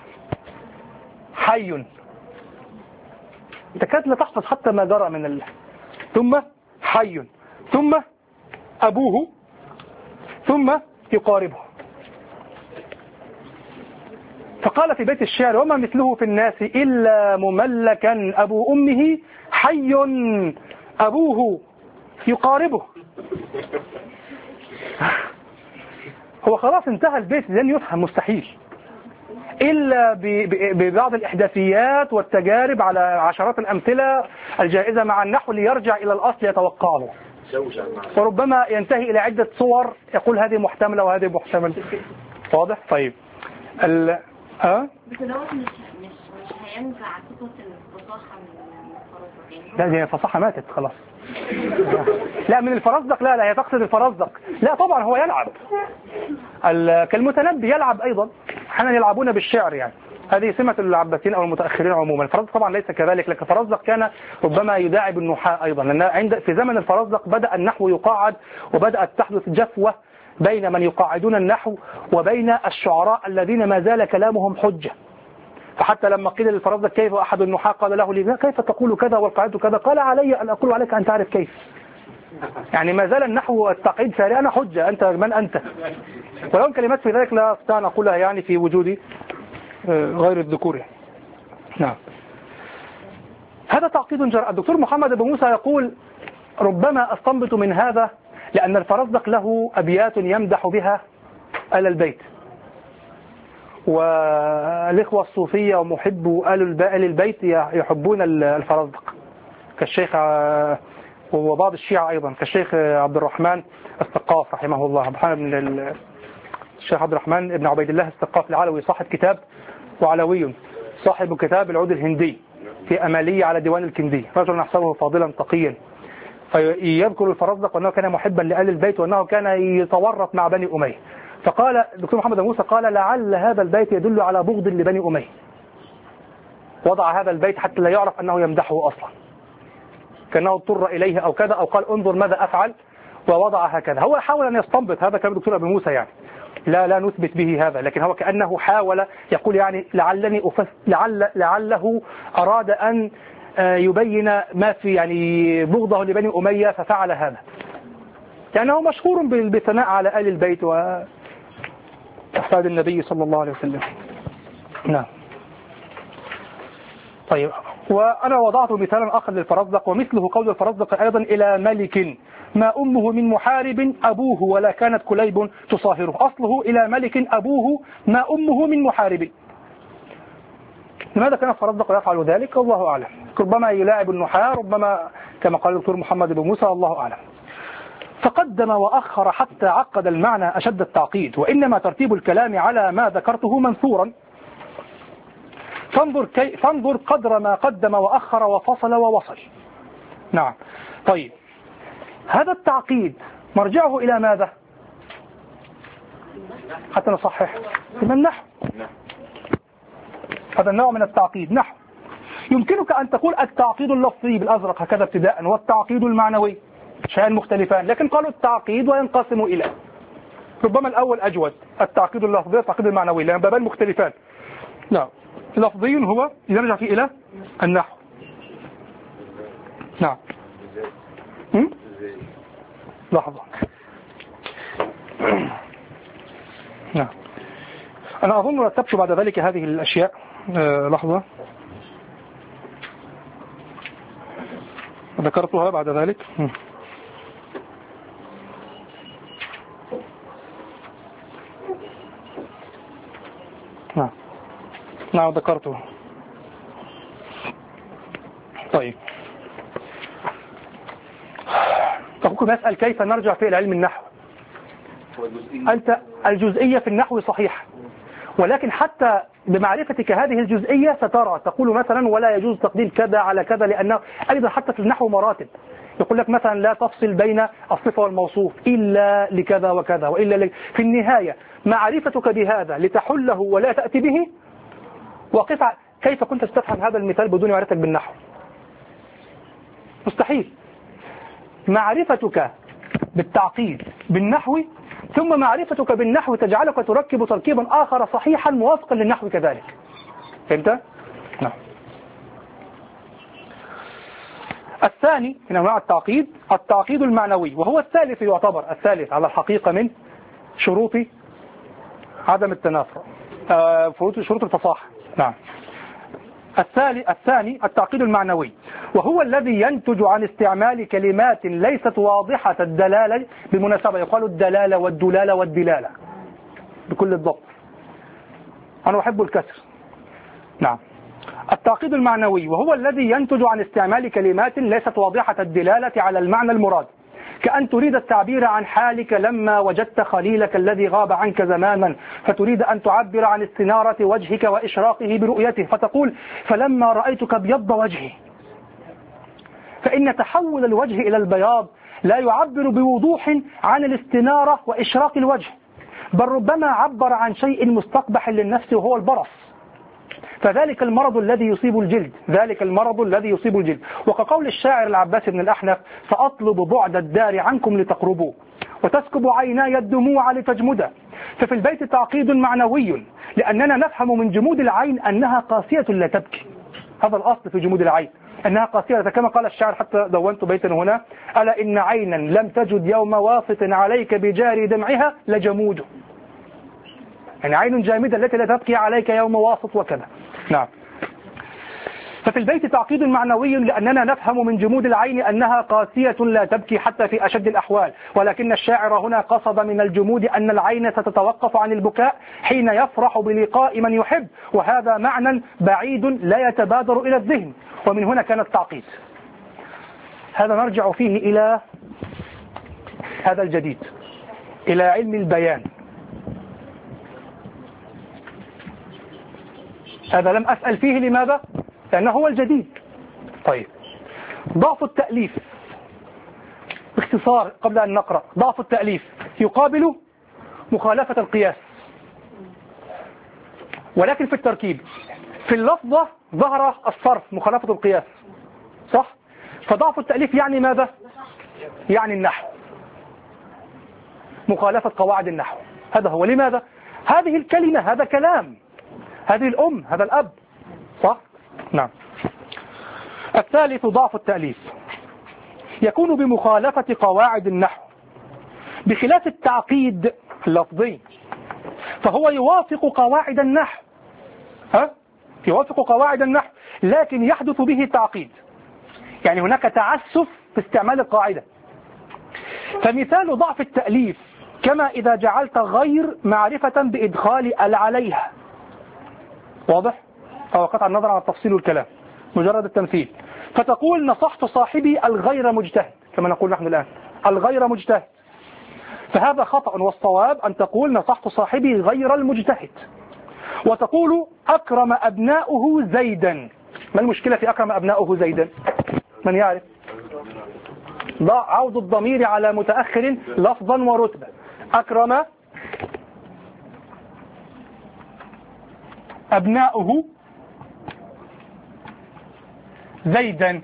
حي. تكاد لا تحفظ حتى ما جرى من الله. ثم حي، ثم أبوه، ثم يقاربه. فقال في بيت الشعر وما مثله في الناس إلا مملكا أبو أمه حي أبوه يقاربه. هو خلاص انتهى البيت، لن يفهم مستحيل إلا ببعض الإحداثيات والتجارب على عشرات الأمثلة الجائزة مع النحو ليرجع إلى الأصل يتوقعه، وربما ينتهي إلى عدة صور يقول هذه محتملة وهذه محتملة. واضح؟ طيب، ال أه؟ بس دوت مش مش مش هينفع صفة الفصاحة من الفرزدق. لا، دي الفصاحة ماتت خلاص. لا، من الفرزدق، لا لا، هي تقصد الفرزدق. لا طبعا هو يلعب كالمتنبي، يلعب أيضا. احنا يلعبون بالشعر يعني، هذه سمة العباسيين أو المتأخرين عموما. الفرزدق طبعا ليس كذلك، لكن الفرزدق كان ربما يداعب النحاة أيضا، لأن عند في زمن الفرزدق بدأ النحو يقاعد، وبدأت تحدث جفوة بين من يقاعدون النحو وبين الشعراء الذين ما زال كلامهم حجة. فحتى لما قيل للفرزدق كيف أحد النحاة قال له لي كيف تقول كذا والقاعدة كذا، قال علي أن أقول عليك أن تعرف كيف. يعني ما زال النحو التقعيد ساري، أنا حجة، أنت من أنت. ولهم كلمات في ذلك لا أستطيع أن أقولها يعني في وجود غير الذكور. نعم، هذا تعقيد جرأ. الدكتور محمد بن موسى يقول ربما أستنبط من هذا لأن الفرزدق له أبيات يمدح بها آل البيت، والإخوة الصوفية ومحبو آل البيت يحبون الفرزدق، كالشيخ وبعض الشيعة أيضا كالشيخ عبد الرحمن السقاف رحمه الله. بن الشيخ عبد الرحمن بن عبيد الله السقاف العلوي صاحب كتاب، وعلوي صاحب كتاب العود الهندي في أمالية على ديوان الكندي، رجل نحسبه فاضلا تقيا. فيذكر الفرزدق وأنه كان محبا لآل البيت وأنه كان يتورط مع بني أمية. فقال الدكتور محمد موسى قال لعل هذا البيت يدل على بغض لبني أمية، وضع هذا البيت حتى لا يعرف أنه يمدحه أصلا، كأنه اضطر إليه أو كذا، أو قال انظر ماذا أفعل ووضع هكذا. هو حاول أن يستنبط، هذا كلام الدكتور أبي موسى يعني، لا لا نثبت به هذا، لكن هو كأنه حاول يقول يعني لعلني أفس لعل لعله أراد أن يبين ما في يعني بغضه لبني أمية ففعل هذا، لأنه يعني مشهور بالثناء على آل البيت وأحفاد النبي صلى الله عليه وسلم. نعم. طيب، وأنا وضعت مثالا آخر للفرزدق، ومثله قول الفرزدق أيضا: إلى ملك ما أمه من محارب أبوه ولا كانت كليب تصاهره. أصله إلى ملك أبوه ما أمه من محارب. لماذا كان الفرزدق يفعل ذلك؟ الله أعلم. ربما يلاعب النحاة، ربما كما قال الدكتور محمد بن موسى، الله أعلم. فقدم وأخر حتى عقد المعنى أشد التعقيد، وإنما ترتيب الكلام على ما ذكرته منثورا. فانظر, كي فانظر قدر ما قدم وأخر وفصل ووصل. نعم. طيب، هذا التعقيد مرجعه إلى ماذا؟ حتى نصحح من النحو. هذا النوع من التعقيد نحو. يمكنك أن تقول التعقيد اللفظي بالأزرق هكذا ابتداء، والتعقيد المعنوي، شيئان مختلفان، لكن قالوا التعقيد وينقسم إلى، ربما الأول أجود، التعقيد اللفظي والتعقيد المعنوي، لأن بابان مختلفان. نعم. لفظي هو يرجع فيه إلى النحو. نعم. لحظة. نعم. أنا أظن رتبت بعد ذلك هذه الأشياء. أه لحظة. ذكرتها بعد ذلك. نعم. نعم ذكرته. طيب، أخوكم يسأل كيف نرجع في علم النحو. أنت الجزئية في النحو صحيح، ولكن حتى بمعرفتك هذه الجزئية سترى تقول مثلا ولا يجوز تقديم كذا على كذا، لأنه أيضا حتى في النحو مراتب، يقول لك مثلا لا تفصل بين الصفة والموصوف إلا لكذا وكذا وإلا لك. في النهاية معرفتك بهذا لتحله ولا تأتي به، وقف كيف كنت تفهم هذا المثال بدون معرفتك بالنحو؟ مستحيل. معرفتك بالتعقيد بالنحو ثم معرفتك بالنحو تجعلك تركب تركيبا آخر صحيحا موافقا للنحو كذلك. فهمت؟ نعم. الثاني من أنواع التعقيد التعقيد المعنوي، وهو الثالث يعتبر الثالث على الحقيقة من شروط عدم التنافر، آه شروط الفصاحة. نعم. الثاني الثاني التعقيد المعنوي، وهو الذي ينتج عن استعمال كلمات ليست واضحة الدلالة، بالمناسبة يقال الدلالة والدلالة والدلالة بكل الضبط، أنا أحب الكسر. نعم. التعقيد المعنوي وهو الذي ينتج عن استعمال كلمات ليست واضحة الدلالة على المعنى المراد، كأن تريد التعبير عن حالك لما وجدت خليلك الذي غاب عنك زمانا، فتريد أن تعبر عن استنارة وجهك وإشراقه برؤيته، فتقول فلما رأيتك ابيض وجهي. فإن تحول الوجه إلى البياض لا يعبر بوضوح عن الاستنارة وإشراق الوجه، بل ربما عبر عن شيء مستقبح للنفس وهو البرص، فذلك المرض الذي يصيب الجلد ذلك المرض الذي يصيب الجلد. وكقول الشاعر العباس بن الأحنف: سأطلب بعد الدار عنكم لتقربوا وتسكب عيناي الدموع لتجمدا. ففي البيت تعقيد معنوي، لأننا نفهم من جمود العين أنها قاسية لا تبكي. هذا الأصل في جمود العين، أنها قاسية، كما قال الشاعر، حتى دونت بيتا هنا: ألا إن عينا لم تجد يوم واسط عليك بجاري دمعها لجمود. يعني عين جامدة التي لا تبكي عليك يوم واسط وكذا. نعم. ففي البيت تعقيد معنوي، لأننا نفهم من جمود العين أنها قاسية لا تبكي حتى في أشد الأحوال، ولكن الشاعر هنا قصد من الجمود أن العين ستتوقف عن البكاء حين يفرح بلقاء من يحب، وهذا معنى بعيد لا يتبادر إلى الذهن، ومن هنا كان التعقيد. هذا نرجع فيه إلى هذا الجديد، إلى علم البيان. هذا لم أسأل فيه، لماذا؟ لأنه هو الجديد. طيب، ضعف التأليف باختصار قبل أن نقرأ. ضعف التأليف يقابل مخالفة القياس، ولكن في التركيب. في اللفظة ظهر الصرف مخالفة القياس، صح؟ فضعف التأليف يعني ماذا؟ يعني النحو. مخالفة قواعد النحو. هذا هو. لماذا؟ هذه الكلمة، هذا كلام، هذه الأم، هذا الأب، صح؟ نعم. الثالث ضعف التأليف، يكون بمخالفة قواعد النحو بخلاف التعقيد اللفظي، فهو يوافق قواعد النحو، ها؟ يوافق قواعد النحو لكن يحدث به تعقيد، يعني هناك تعسف في استعمال القاعدة. فمثال ضعف التأليف كما إذا جعلت غير معرفة بإدخال ال عليها، واضح؟ أو قطع النظر عن التفصيل والكلام، مجرد التمثيل. فتقول نصحت صاحبي الغير مجتهد، كما نقول نحن الآن الغير مجتهد، فهذا خطأ، والصواب أن تقول نصحت صاحبي غير المجتهد. وتقول أكرم أبناؤه زيدا. ما المشكلة في أكرم أبناؤه زيدا؟ من يعرف؟ ضع عوض الضمير على متأخر لفظا ورتبة. أكرم أبناؤه زيدا.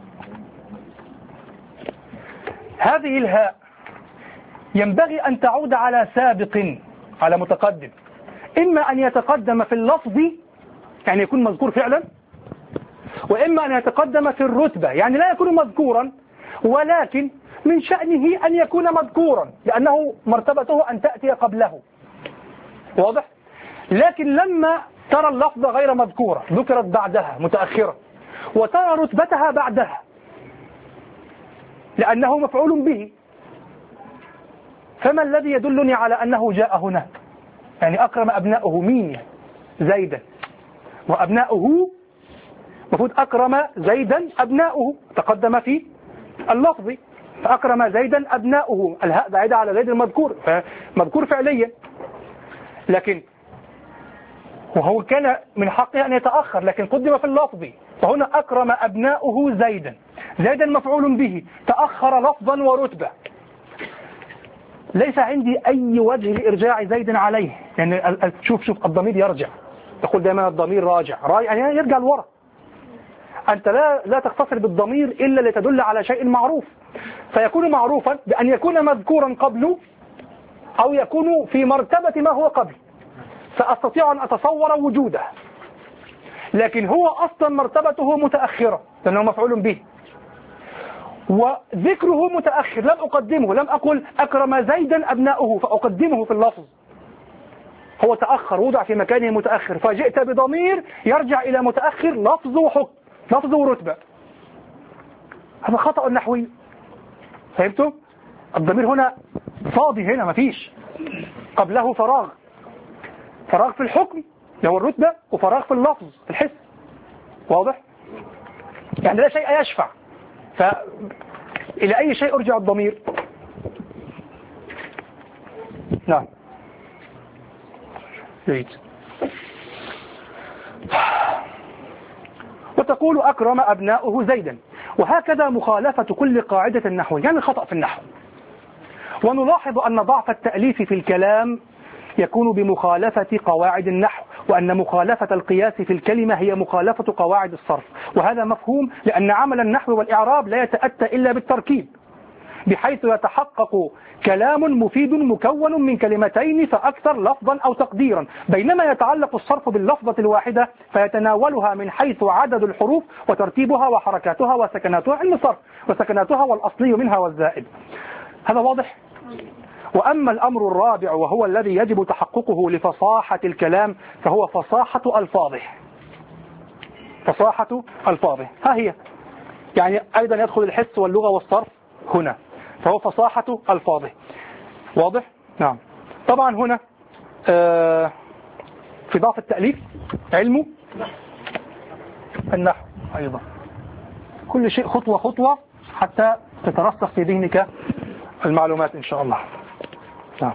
هذه الهاء ينبغي أن تعود على سابق، على متقدم، إما أن يتقدم في اللفظ يعني يكون مذكور فعلا، وإما أن يتقدم في الرتبة يعني لا يكون مذكورا ولكن من شأنه أن يكون مذكورا لأنه مرتبته أن تأتي قبله، واضح؟ لكن لما ترى اللفظ غير مذكورة ذكرت بعدها متأخرة، وترى رتبتها بعدها لأنه مفعول به، فما الذي يدلني على أنه جاء هنا؟ يعني أكرم أبناؤه مين؟ زيدا، وأبناؤه مفروض أكرم زيدا أبناؤه، تقدم في اللفظ، فأكرم زيدا أبناؤه، الهاء بعيدة على زيد المذكور، فمذكور فعليا، لكن وهو كان من حقه أن يتأخر لكن قدم في اللفظ، فهنا أكرم أبناؤه زيدا، زيدا مفعول به تأخر لفظا ورتبة، ليس عندي أي وجه لإرجاع زيد عليه، يعني شوف شوف الضمير يرجع، تقول دائما الضمير راجع، يعني يرجع لورا، أنت لا لا تقتصر بالضمير إلا لتدل على شيء معروف، فيكون معروفا بأن يكون مذكورا قبله أو يكون في مرتبة ما هو قبل، فأستطيع أن أتصور وجوده، لكن هو أصلا مرتبته متأخرة لأنه مفعول به، وذكره متأخر، لم أقدمه، لم أقل أكرم زيدا أبناؤه فأقدمه في اللفظ، هو تأخر، وضع في مكانه متأخر، فجئت بضمير يرجع إلى متأخر لفظ وحكم، لفظ ورتبة، هذا خطأ نحوي، فهمتم؟ الضمير هنا فاضي، هنا مفيش قبله فراغ، فراغ في الحكم اللي هو الرتبة، وفراغ في اللفظ في الحس، واضح؟ يعني لا شيء يشفع، فإلى أي شيء أرجع الضمير؟ نعم جيد. وتقول أكرم أبناؤه زيدا، وهكذا مخالفة كل قاعدة نحوية، يعني خطأ في النحو. ونلاحظ أن ضعف التأليف في الكلام يكون بمخالفة قواعد النحو، وأن مخالفة القياس في الكلمة هي مخالفة قواعد الصرف، وهذا مفهوم لأن عمل النحو والإعراب لا يتأتى إلا بالتركيب، بحيث يتحقق كلام مفيد مكون من كلمتين فأكثر لفظا أو تقديرا، بينما يتعلق الصرف باللفظة الواحدة فيتناولها من حيث عدد الحروف وترتيبها وحركاتها وسكناتها، علم الصرف وسكناتها والأصلي منها والزائد. هذا واضح؟ وأما الأمر الرابع وهو الذي يجب تحققه لفصاحة الكلام فهو فصاحة ألفاظه. فصاحة ألفاظه ها هي، يعني أيضا يدخل الحس واللغة والصرف هنا، فهو فصاحة ألفاظه، واضح؟ نعم. طبعا هنا آه في ضعف التأليف علم النحو أيضا، كل شيء خطوة خطوة حتى تترسخ في ذهنك المعلومات إن شاء الله. نعم.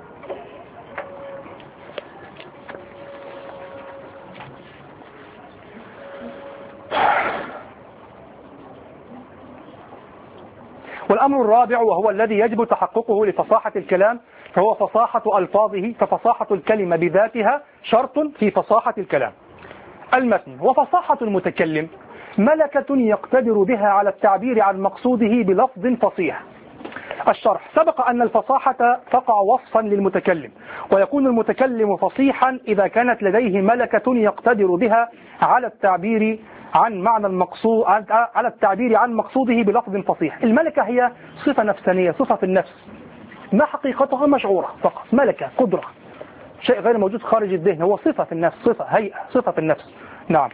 والأمر الرابع وهو الذي يجب تحققه لفصاحة الكلام فهو فصاحة ألفاظه، ففصاحة الكلمة بذاتها شرط في فصاحة الكلام. المتن وفصاحة المتكلم ملكة يقتدر بها على التعبير عن مقصوده بلفظ فصيح، الشرح. سبق أن الفصاحة تقع وصفا للمتكلم، ويكون المتكلم فصيحا إذا كانت لديه ملكة يقتدر بها على التعبير عن معنى المقصود، على التعبير عن مقصوده بلفظ فصيح. الملكة هي صفة نفسانية، صفة في النفس، ما حقيقتها مشعورة فقط، ملكة، قدرة، شيء غير موجود خارج الذهن، هو صفة في النفس، صفة، هيئة، صفة في النفس. نعم.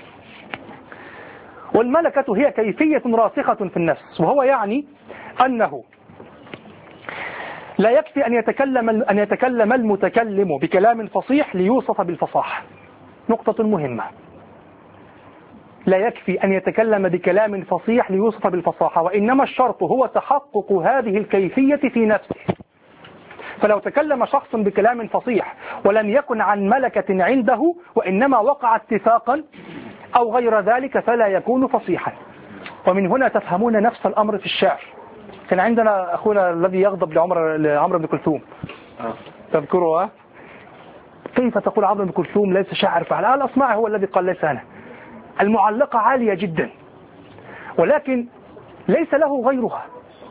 والملكة هي كيفية راسخة في النفس، وهو يعني أنه لا يكفي أن يتكلم أن يتكلم المتكلم بكلام فصيح ليوصف بالفصاحة. نقطة مهمة. لا يكفي أن يتكلم بكلام فصيح ليوصف بالفصاحة، وإنما الشرط هو تحقق هذه الكيفية في نفسه. فلو تكلم شخص بكلام فصيح ولم يكن عن ملكة عنده، وإنما وقع اتفاقا أو غير ذلك، فلا يكون فصيحا. ومن هنا تفهمون نفس الأمر في الشعر. كان عندنا أخونا الذي يغضب لعمر لعمرو بن كلثوم، تذكروا كيف تقول عمرو بن كلثوم ليس شاعر فعل؟ الأصمعي هو الذي قال ليس أنا. المعلقة عالية جدا، ولكن ليس له غيرها.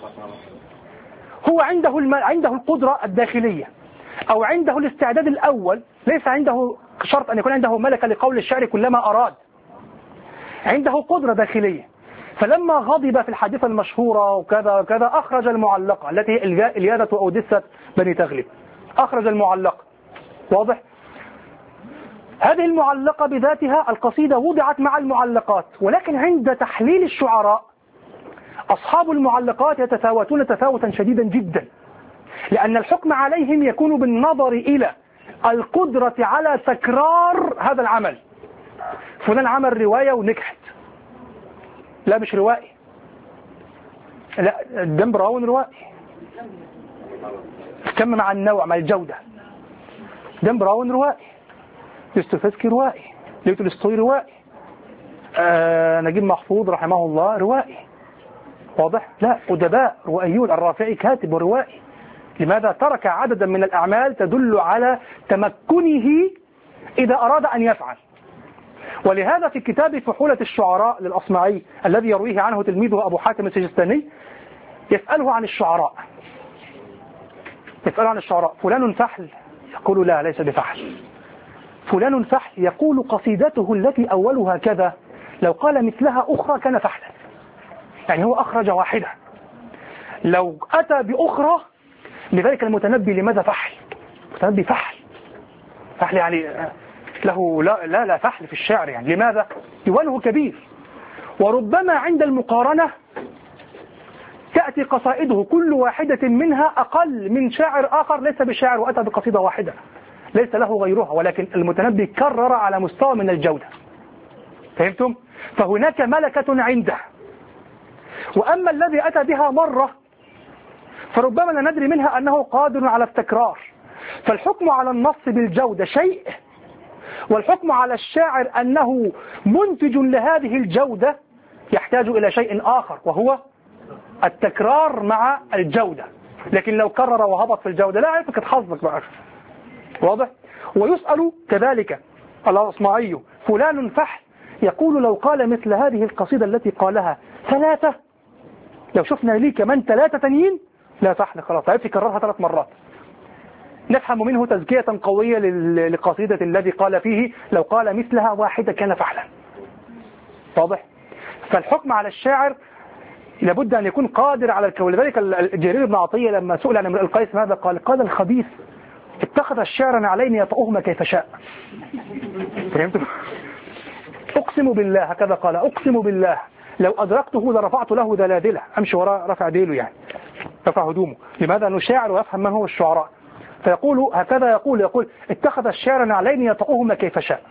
هو عنده الم... عنده القدرة الداخلية، أو عنده الاستعداد الأول، ليس عنده شرط أن يكون عنده ملكة لقول الشعر كلما أراد، عنده قدرة داخلية. فلما غضب في الحادثة المشهورة وكذا وكذا أخرج المعلقة التي هي إليادة أوديسة بني تغلب، أخرج المعلقة. واضح؟ هذه المعلقة بذاتها القصيدة وضعت مع المعلقات، ولكن عند تحليل الشعراء أصحاب المعلقات يتفاوتون تفاوتا شديدا جدا، لأن الحكم عليهم يكون بالنظر إلى القدرة على تكرار هذا العمل. فلان عمل رواية ونجحت، لا مش روائي، لا دان براون روائي، كم مع النوع مع الجودة. دان براون روائي، يوستوفسكي روائي، ليو تولستوي روائي، آه نجيب محفوظ رحمه الله روائي. واضح؟ لا، أدباء روائيون. الرافعي كاتب وروائي. لماذا؟ ترك عددا من الأعمال تدل على تمكنه إذا أراد أن يفعل. ولهذا في كتاب فحولة الشعراء للأصمعي الذي يرويه عنه تلميذه أبو حاتم السجستاني يسأله عن الشعراء، يسأله عن الشعراء فلان فحل؟ يقول لا ليس بفحل. فلان فحل؟ يقول قصيدته التي أولها كذا لو قال مثلها أخرى كان فحلا. يعني هو أخرج واحدة، لو أتى بأخرى. لذلك المتنبي لماذا فحل؟ المتنبي فحل، فحل يعني له لا لا, لا فحل في الشعر. يعني لماذا؟ ديوانه كبير، وربما عند المقارنة تأتي قصائده كل واحدة منها أقل من شاعر آخر ليس بشاعر وأتى بقصيدة واحدة ليس له غيرها، ولكن المتنبي كرر على مستوى من الجودة. فهمتم؟ فهناك ملكة عنده. وأما الذي أتى بها مرة فربما لا ندري منها أنه قادر على التكرار. فالحكم على النص بالجودة شيء، والحكم على الشاعر أنه منتج لهذه الجودة يحتاج إلى شيء آخر، وهو التكرار مع الجودة. لكن لو كرر وهبط في الجودة لا يعرفك تحظك بقى. واضح؟ ويسأل كذلك الأصمعي فلان فحل؟ يقول لو قال مثل هذه القصيدة التي قالها ثلاثة، لو شفنا ليه كمان ثلاثة تانيين لا فحل، خلاص عرفت يكررها ثلاث مرات. نفهم منه تزكية قوية لقصيدة الذي قال فيه لو قال مثلها واحدة كان فحلا. واضح؟ فالحكم على الشاعر لابد أن يكون قادر على الكون. لذلك جرير بن عطية لما سئل عن امرئ القيس ماذا قال؟ قال الخبيث اتخذ الشعر علينا يطأهما كيف شاء. فهمتم؟ أقسم بالله، هكذا قال، أقسم بالله لو أدركته لرفعت له دلادله، أمشي وراء رفع ديله، يعني رفع هدومه. لماذا؟ أنه شاعر ويفهم من هو الشعراء. فيقول هكذا، يقول يقول اتخذ الشعر علينا يطأهما كيف شاء.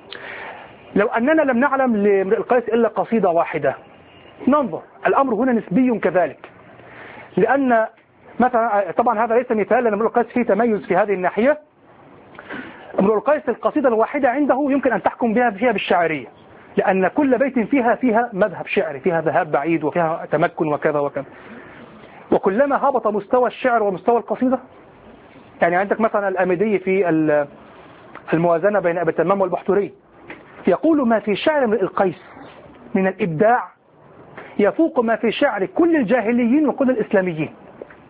لو أننا لم نعلم لامرئ القيس إلا قصيدة واحدة ننظر، الأمر هنا نسبي كذلك. لأن مثلا طبعا هذا ليس مثال، لأن امرؤ القيس فيه تميز في هذه الناحية. امرؤ القيس القصيدة الواحدة عنده يمكن أن تحكم بها فيها بالشاعرية، لأن كل بيت فيها فيها مذهب شعري، فيها ذهاب بعيد وفيها تمكن وكذا وكذا. وكلما هبط مستوى الشعر ومستوى القصيدة، يعني عندك مثلا الأمدي في الموازنة بين أبي التمام والبحتري يقول ما في شعر امرئ القيس من الإبداع يفوق ما في شعر كل الجاهليين وكل الإسلاميين.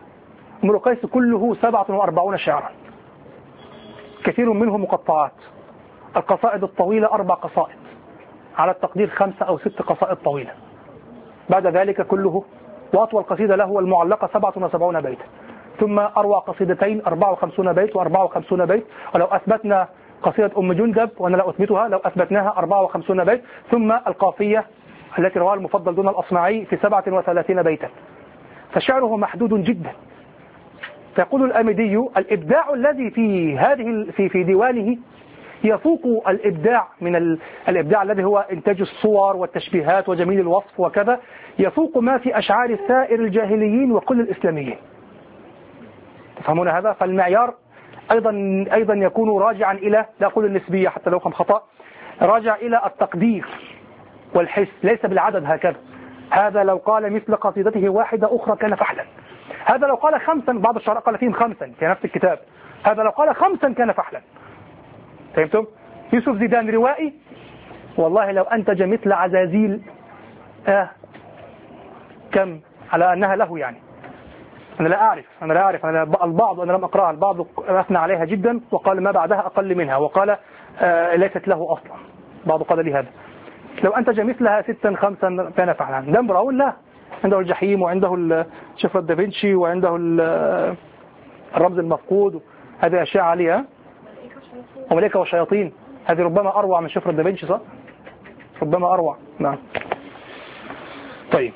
امرؤ القيس كله سبعة وأربعون شعرا، كثير منه مقطعات. القصائد الطويلة أربع قصائد، على التقدير خمسة أو ست قصائد طويلة. بعد ذلك كله، وأطول قصيدة له المعلقة سبعة وسبعون بيتا، ثم أروع قصيدتين أربعة وخمسين بيت وأربعة وخمسين بيت، ولو أثبتنا قصيدة أم جندب وأنا لا أثبتها، لو أثبتناها أربعة وخمسين بيت، ثم القافية التي رواها المفضل دون الأصمعي في سبعة وثلاثين بيتا، فشعره محدود جدا. فيقول الآمدي: الإبداع الذي في هذه في في ديوانه يفوق الإبداع من ال... الإبداع الذي هو إنتاج الصور والتشبيهات وجميل الوصف وكذا، يفوق ما في أشعار سائر الجاهليين وكل الإسلاميين. تفهمون هذا؟ فالمعيار أيضا أيضا يكون راجعا إلى، لا أقول النسبية حتى لو كان خطأ، راجع إلى التقدير والحس، ليس بالعدد هكذا. هذا لو قال مثل قصيدته واحدة أخرى كان فحلا، هذا لو قال خمسا، بعض الشعراء قال فيهم خمسا في نفس الكتاب، هذا لو قال خمسا كان فحلا. فهمتم؟ يوسف زيدان روائي، والله لو أنتج مثل عزازيل آه كم على أنها له يعني. أنا لا أعرف أنا لا أعرف أنا البعض أنا لم أقرأها، البعض أثنى عليها جدا وقال ما بعدها أقل منها، وقال آه ليست له أصلا، بعض قال لي هذا. لو أنتج مثلها ستا خمسا كان فعلا. دان براون لا، عنده الجحيم وعنده شفرة دافنشي وعنده الرمز المفقود، هذه أشياء عالية. وملائكة والشياطين هذه ربما أروع من شفرة دافنشي، صح؟ ربما أروع. نعم. طيب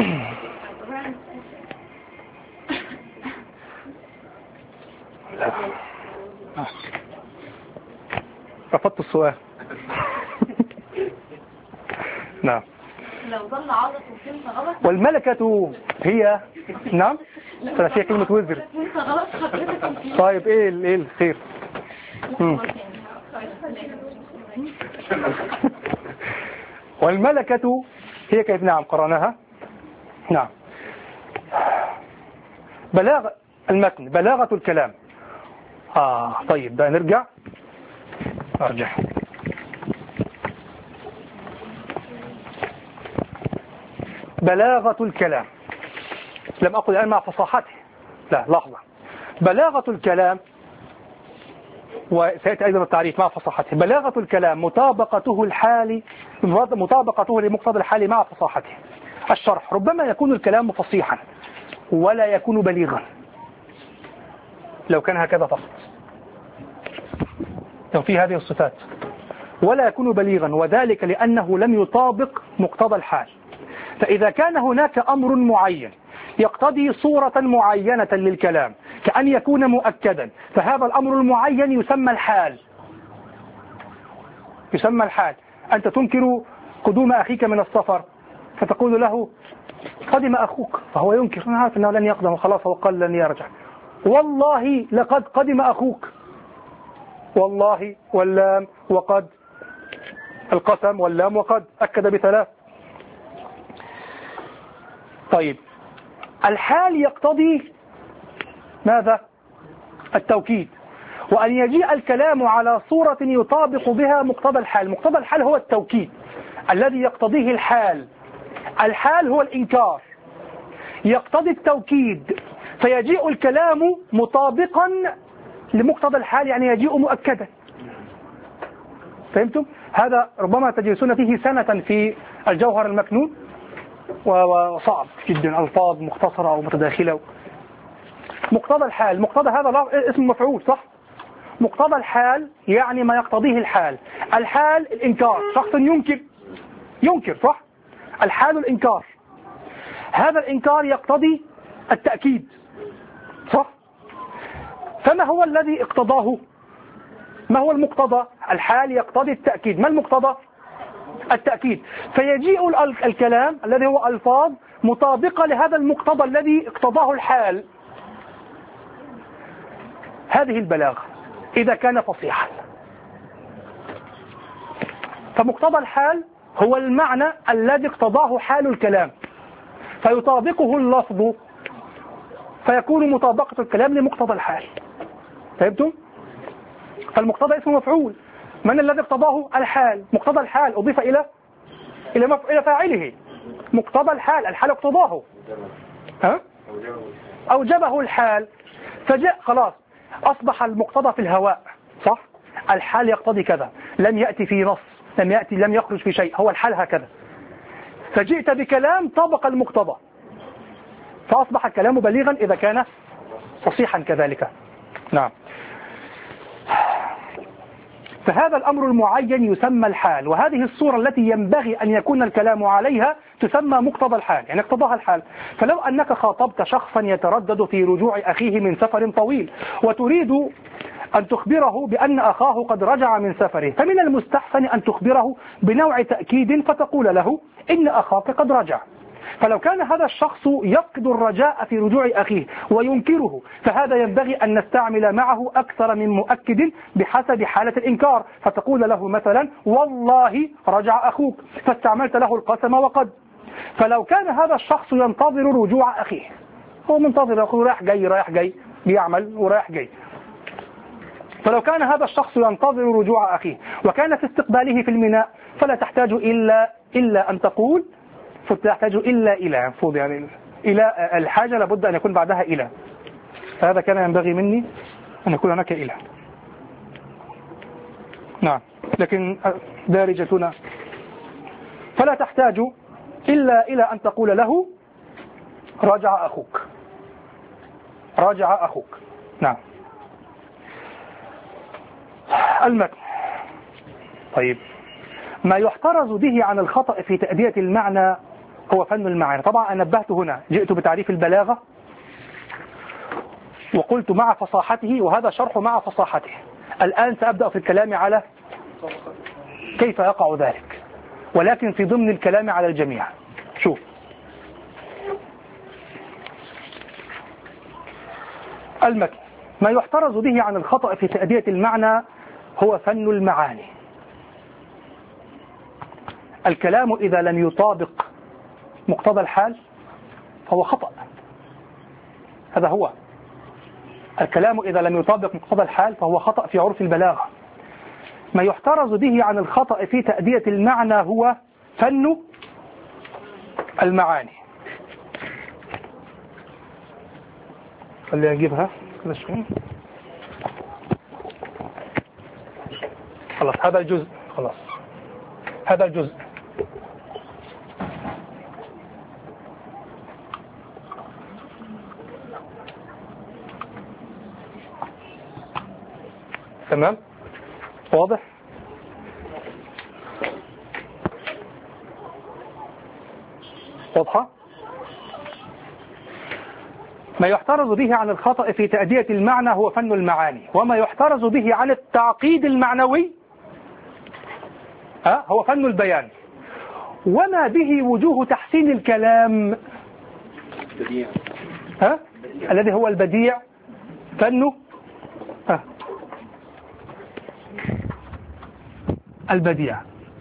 لا. رفضت السؤال. نعم. لو ظل عرض وفهمت غلط. والملكة هي، نعم فيها كلمة وزر. طيب ايه ايه الخير؟ والملكة هي كيف؟ نعم قرأناها. نعم. بلاغ المتن، بلاغة الكلام. آه طيب بقى نرجع أرجع بلاغة الكلام. لم أقل الآن مع فصاحته، لا لحظة. بلاغة الكلام، وسيأتي أيضا التعريف مع فصاحته. بلاغة الكلام مطابقته الحالي، مطابقته لمقتضى الحال مع فصاحته. الشرح: ربما يكون الكلام فصيحا ولا يكون بليغا لو كان هكذا فقط، لو في هذه الصفات، ولا يكون بليغا، وذلك لأنه لم يطابق مقتضى الحال. فإذا كان هناك أمر معين يقتضي صورة معينة للكلام كأن يكون مؤكدا، فهذا الأمر المعين يسمى الحال. يسمى الحال. أنت تنكر قدوم أخيك من السفر فتقول له قدم أخوك، فهو ينكر، أنا عارف أنه لن يقدم وخلاص، هو قال لن يرجع. والله لقد قدم أخوك، والله واللام وقد، القسم واللام وقد، أكد بثلاث. طيب الحال يقتضي ماذا؟ التوكيد، وأن يجيء الكلام على صورة يطابق بها مقتضى الحال. مقتضى الحال هو التوكيد الذي يقتضيه الحال. الحال هو الإنكار، يقتضي التوكيد، فيجيء الكلام مطابقا لمقتضى الحال، يعني يجيء مؤكدا. فهمتم؟ هذا ربما تجلسون فيه سنة في الجوهر المكنون، وصعب جدا، ألفاظ مختصرة أو متداخلة. مقتضى الحال، مقتضى هذا اسم مفعول، صح؟ مقتضى الحال يعني ما يقتضيه الحال. الحال الإنكار، شخص ينكر، ينكر صح؟ الحال الإنكار، هذا الإنكار يقتضي التأكيد، صح؟ فما هو الذي اقتضاه؟ ما هو المقتضى؟ الحال يقتضي التأكيد. ما المقتضى؟ التأكيد. فيجيء الكلام الذي هو ألفاظ مطابقة لهذا المقتضى الذي اقتضاه الحال. هذه البلاغة إذا كان فصيحا. فمقتضى الحال هو المعنى الذي اقتضاه حال الكلام، فيطابقه اللفظ، فيكون مطابقة الكلام لمقتضى الحال. فهمتم؟ فالمقتضى اسم مفعول. من الذي اقتضاه؟ الحال. مقتضى الحال أضيف إلى إلى مف... إلى فاعله. مقتضى الحال، الحال اقتضاه. ها؟ أوجبه الحال، فجاء خلاص أصبح المقتضى في الهواء، صح؟ الحال يقتضي كذا، لم يأتي في نص، لم يأتي لم يخرج في شيء، هو الحال هكذا، فجئت بكلام طابق المقتضى، فأصبح الكلام بليغا إذا كان فصيحا كذلك. نعم. فهذا الأمر المعين يسمى الحال، وهذه الصورة التي ينبغي أن يكون الكلام عليها تسمى مقتضى الحال، يعني اقتضاها الحال. فلو أنك خاطبت شخصا يتردد في رجوع أخيه من سفر طويل وتريد أن تخبره بأن أخاه قد رجع من سفره، فمن المستحسن أن تخبره بنوع تأكيد فتقول له إن أخاك قد رجع. فلو كان هذا الشخص يفقد الرجاء في رجوع أخيه وينكره، فهذا ينبغي أن نستعمل معه أكثر من مؤكد بحسب حالة الإنكار، فتقول له مثلا والله رجع أخوك، فاستعملت له القسم وقد. فلو كان هذا الشخص ينتظر رجوع أخيه، هو منتظر أخوه رايح جاي رايح جاي بيعمل ورايح جاي، فلو كان هذا الشخص ينتظر رجوع أخيه وكان في استقباله في الميناء، فلا تحتاج إلا إلا أن تقول فتحتاج إلا إلى المفروض يعني إلى الحاجة لابد أن يكون بعدها إلى، فهذا كان ينبغي مني أن يكون هناك إلى. نعم، لكن دارجتنا فلا تحتاج إلا إلى أن تقول له رجع أخوك، رجع أخوك. نعم. المتن. طيب، ما يحترز به عن الخطأ في تأدية المعنى هو فن المعاني. طبعا أنا نبهت هنا، جئت بتعريف البلاغة وقلت مع فصاحته، وهذا شرح مع فصاحته. الآن سأبدأ في الكلام على كيف يقع ذلك، ولكن في ضمن الكلام على الجميع. شوف، المتن. ما يحترز به عن الخطأ في تأدية المعنى هو فن المعاني. الكلام إذا لم يطابق مقتضى الحال فهو خطأ، هذا هو الكلام إذا لم يطابق مقتضى الحال فهو خطأ في عرف البلاغة. ما يحترز به عن الخطأ في تأدية المعنى هو فن المعاني. خليني أجيبها خلاص، هذا الجزء، خلاص هذا الجزء. تمام، واضح. واضحة. ما يحترز به عن الخطأ في تأدية المعنى هو فن المعاني، وما يحترز به عن التعقيد المعنوي ها هو فن البيان، وما به وجوه تحسين الكلام ها الذي هو البديع فن ها البديع.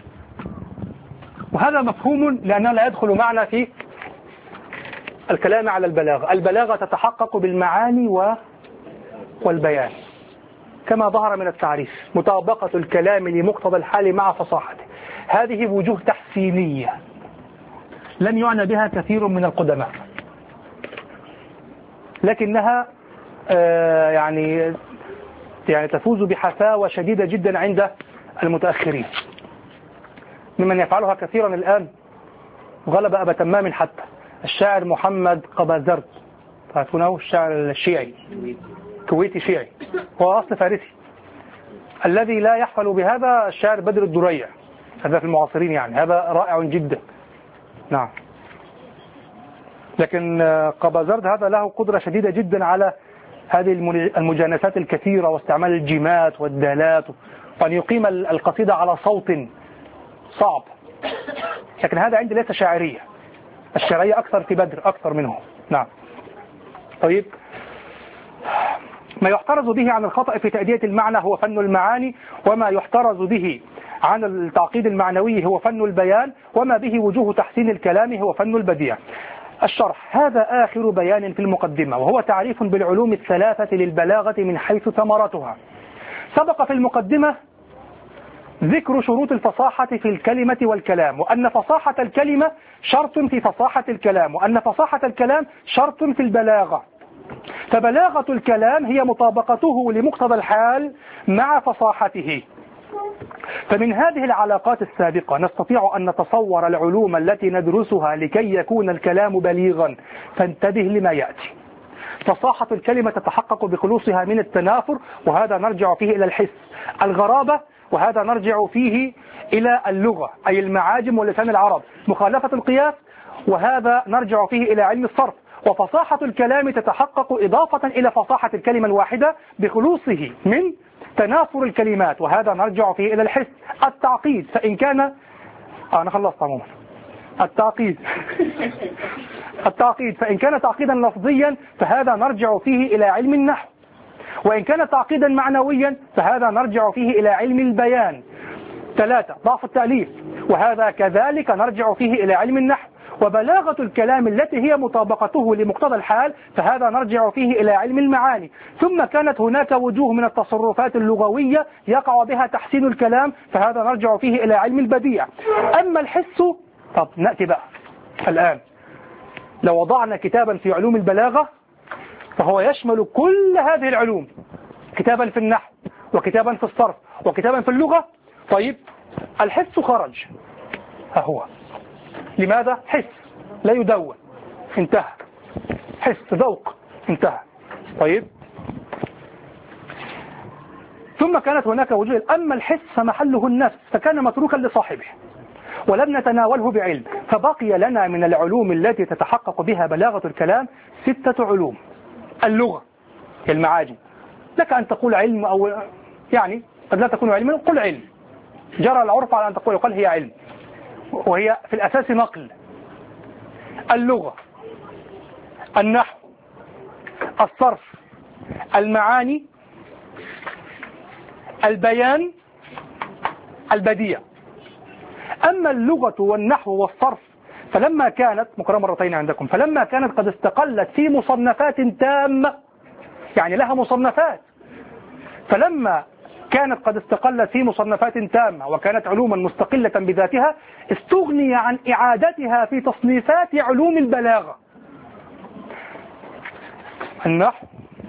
وهذا مفهوم لأنه لا يدخل معنا في الكلام على البلاغة. البلاغة تتحقق بالمعاني و... والبيان كما ظهر من التعريف، مطابقة الكلام لمقتضى الحال مع فصاحته. هذه وجوه تحسينية لم يعنى بها كثير من القدماء، لكنها آه يعني يعني تفوز بحفاوة شديدة جدا عند المتأخرين، ممن يفعلها كثيرا الآن غلب أبا تمام حتى الشاعر محمد قبازرد، تعرفونه، الشاعر الشيعي كويتي شيعي، هو أصل فارسي. الذي لا يحفل بهذا الشاعر بدر الدريع، هذا في المعاصرين يعني، هذا رائع جدا. نعم، لكن قبازرد هذا له قدرة شديدة جدا على هذه المجانسات الكثيرة واستعمال الجيمات والدالات، وأن يقيم القصيدة على صوت صعب. لكن هذا عندي ليس شاعرية، الشعرية أكثر في بدر أكثر منه. نعم. طيب، ما يحترز به عن الخطأ في تأدية المعنى هو فن المعاني، وما يحترز به عن التعقيد المعنوي هو فن البيان، وما به وجوه تحسين الكلام هو فن البديع. الشرح. هذا آخر بيان في المقدمة، وهو تعريف بالعلوم الثلاثة للبلاغة من حيث ثمرتها. سبق في المقدمة ذكر شروط الفصاحة في الكلمة والكلام، وأن فصاحة الكلمة شرط في فصاحة الكلام، وأن فصاحة الكلام شرط في البلاغة. فبلاغة الكلام هي مطابقته لمقتضى الحال مع فصاحته. فمن هذه العلاقات السابقة نستطيع أن نتصور العلوم التي ندرسها لكي يكون الكلام بليغا، فانتبه لما يأتي. فصاحة الكلمة تتحقق بخلوصها من التنافر، وهذا نرجع فيه إلى الحس. الغرابة، وهذا نرجع فيه إلى اللغة أي المعاجم ولسان العرب. مخالفة القياس، وهذا نرجع فيه إلى علم الصرف. وفصاحة الكلام تتحقق إضافة إلى فصاحة الكلمة الواحدة بخلوصه من تنافر الكلمات، وهذا نرجع فيه إلى الحس. التعقيد، فإن كان آه أنا خلصت عموما التعقيد التعقيد فإن كان تعقيدا لفظيا فهذا نرجع فيه إلى علم النحو، وإن كان تعقيدا معنويا فهذا نرجع فيه إلى علم البيان. ثلاثة، ضعف التأليف، وهذا كذلك نرجع فيه إلى علم النحو. وبلاغة الكلام التي هي مطابقته لمقتضى الحال فهذا نرجع فيه إلى علم المعاني. ثم كانت هناك وجوه من التصرفات اللغوية يقع بها تحسين الكلام، فهذا نرجع فيه إلى علم البديع. أما الحس، طب نأتي بقى الآن، لو وضعنا كتابا في علوم البلاغة فهو يشمل كل هذه العلوم، كتابا في النحو وكتابا في الصرف وكتابا في اللغة. طيب الحس خرج، ها هو. لماذا؟ حس لا يدون، انتهى. حس ذوق، انتهى. طيب ثم كانت هناك وجوه. أما الحس فمحله النفس، فكان متروكا لصاحبه ولم نتناوله بعلم. فبقي لنا من العلوم التي تتحقق بها بلاغة الكلام ستة علوم. اللغة، المعاجم، لك أن تقول علم، أو يعني قد لا تكون علما، قل علم، جرى العرف على أن تقول يقال هي علم، وهي في الأساس نقل. اللغة، النحو، الصرف، المعاني، البيان، البديع. أما اللغة والنحو والصرف فلما كانت مقررة مرتين عندكم، فلما كانت قد استقلت في مصنفات تامة، يعني لها مصنفات، فلما كانت قد استقلت في مصنفات تامة وكانت علوما مستقلة بذاتها، استغني عن إعادتها في تصنيفات علوم البلاغة. النحو،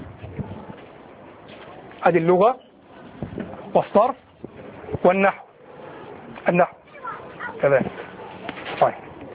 هذه اللغة والصرف والنحو، النحو كذلك. طيب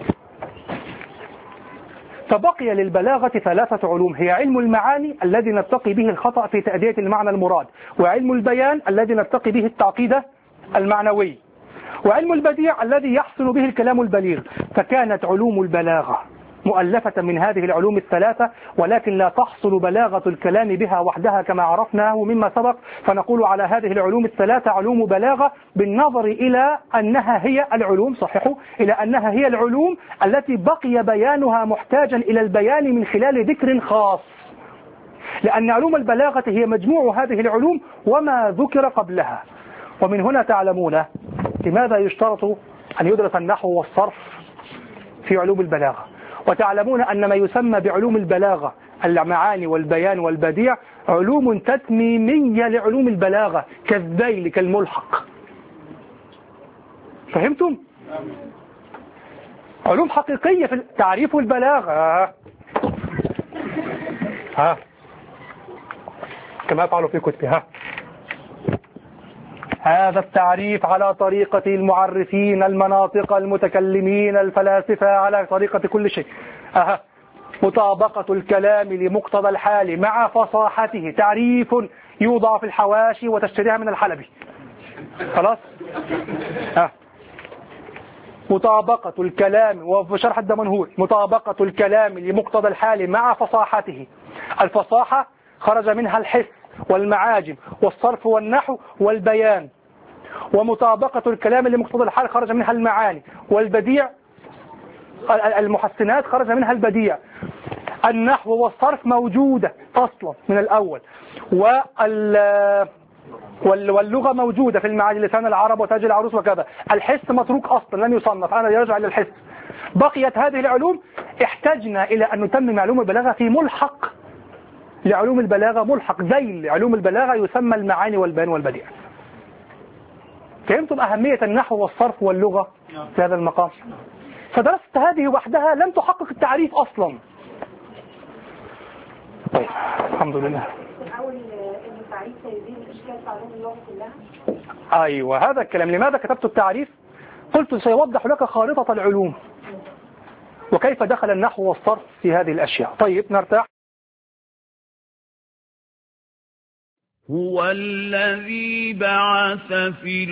فبقي للبلاغة ثلاثة علوم، هي علم المعاني الذي نتقي به الخطأ في تأدية المعنى المراد، وعلم البيان الذي نتقي به التعقيد المعنوي، وعلم البديع الذي يحصل به الكلام البليغ. فكانت علوم البلاغة مؤلفة من هذه العلوم الثلاثة، ولكن لا تحصل بلاغة الكلام بها وحدها كما عرفناه مما سبق. فنقول على هذه العلوم الثلاثة علوم بلاغة بالنظر إلى أنها هي العلوم، صححوا، إلى أنها هي العلوم التي بقي بيانها محتاجا إلى البيان من خلال ذكر خاص، لأن علوم البلاغة هي مجموع هذه العلوم وما ذكر قبلها. ومن هنا تعلمون لماذا يشترط أن يدرس النحو والصرف في علوم البلاغة، وتعلمون أن ما يسمى بعلوم البلاغة المعاني والبيان والبديع علوم تتميمية لعلوم البلاغة، كالذيل كالملحق. فهمتم؟ علوم حقيقية في تعريف البلاغة. ها, ها. كما يفعل في كتبها. هذا التعريف على طريقة المعرفين المناطق المتكلمين الفلاسفة، على طريقة كل شيء. أها. مطابقة الكلام لمقتضى الحال مع فصاحته، تعريف يوضع في الحواشي وتشتريها من الحلبي. خلاص. أه. مطابقة الكلام، وفي شرح الدمنهور، مطابقة الكلام لمقتضى الحال مع فصاحته. الفصاحة خرج منها الحس والمعاجم والصرف والنحو والبيان، ومطابقة الكلام لمقتضى الحال خرج منها المعاني، والبديع المحسنات خرج منها البديع. النحو والصرف موجودة أصلا من الأول، واللغة موجودة في المعاني، لسان العرب وتاج العروس وكذا. الحس متروك أصلا لم يصنف، أنا يرجع إلى الحس. بقيت هذه العلوم، احتجنا إلى أن نتمم علوم البلاغة في ملحق لعلوم البلاغة، ملحق ذيل علوم البلاغة يسمى المعاني والبيان والبديع. فهمتم أهمية النحو والصرف واللغة في هذا المقام؟ فدرست هذه وحدها لم تحقق التعريف أصلا. طيب الحمد لله. أيوة هذا الكلام. لماذا كتبت التعريف؟ قلت سيوضح لك خارطة العلوم وكيف دخل النحو والصرف في هذه الأشياء. طيب نرتاح. هو الذي بعث في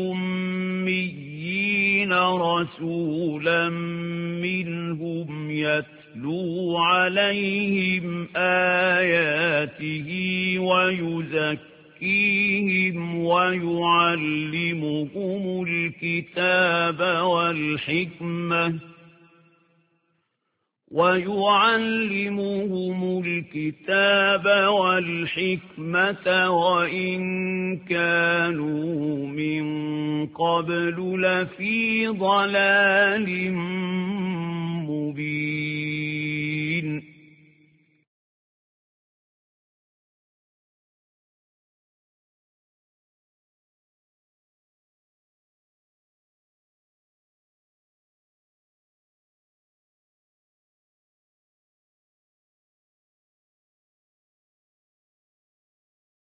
الأميين رسولا منهم يتلو عليهم آياته ويزكيهم ويعلمهم الكتاب والحكمة ويعلمهم الكتاب والحكمة وإن كانوا من قبل لفي ضلال مبين.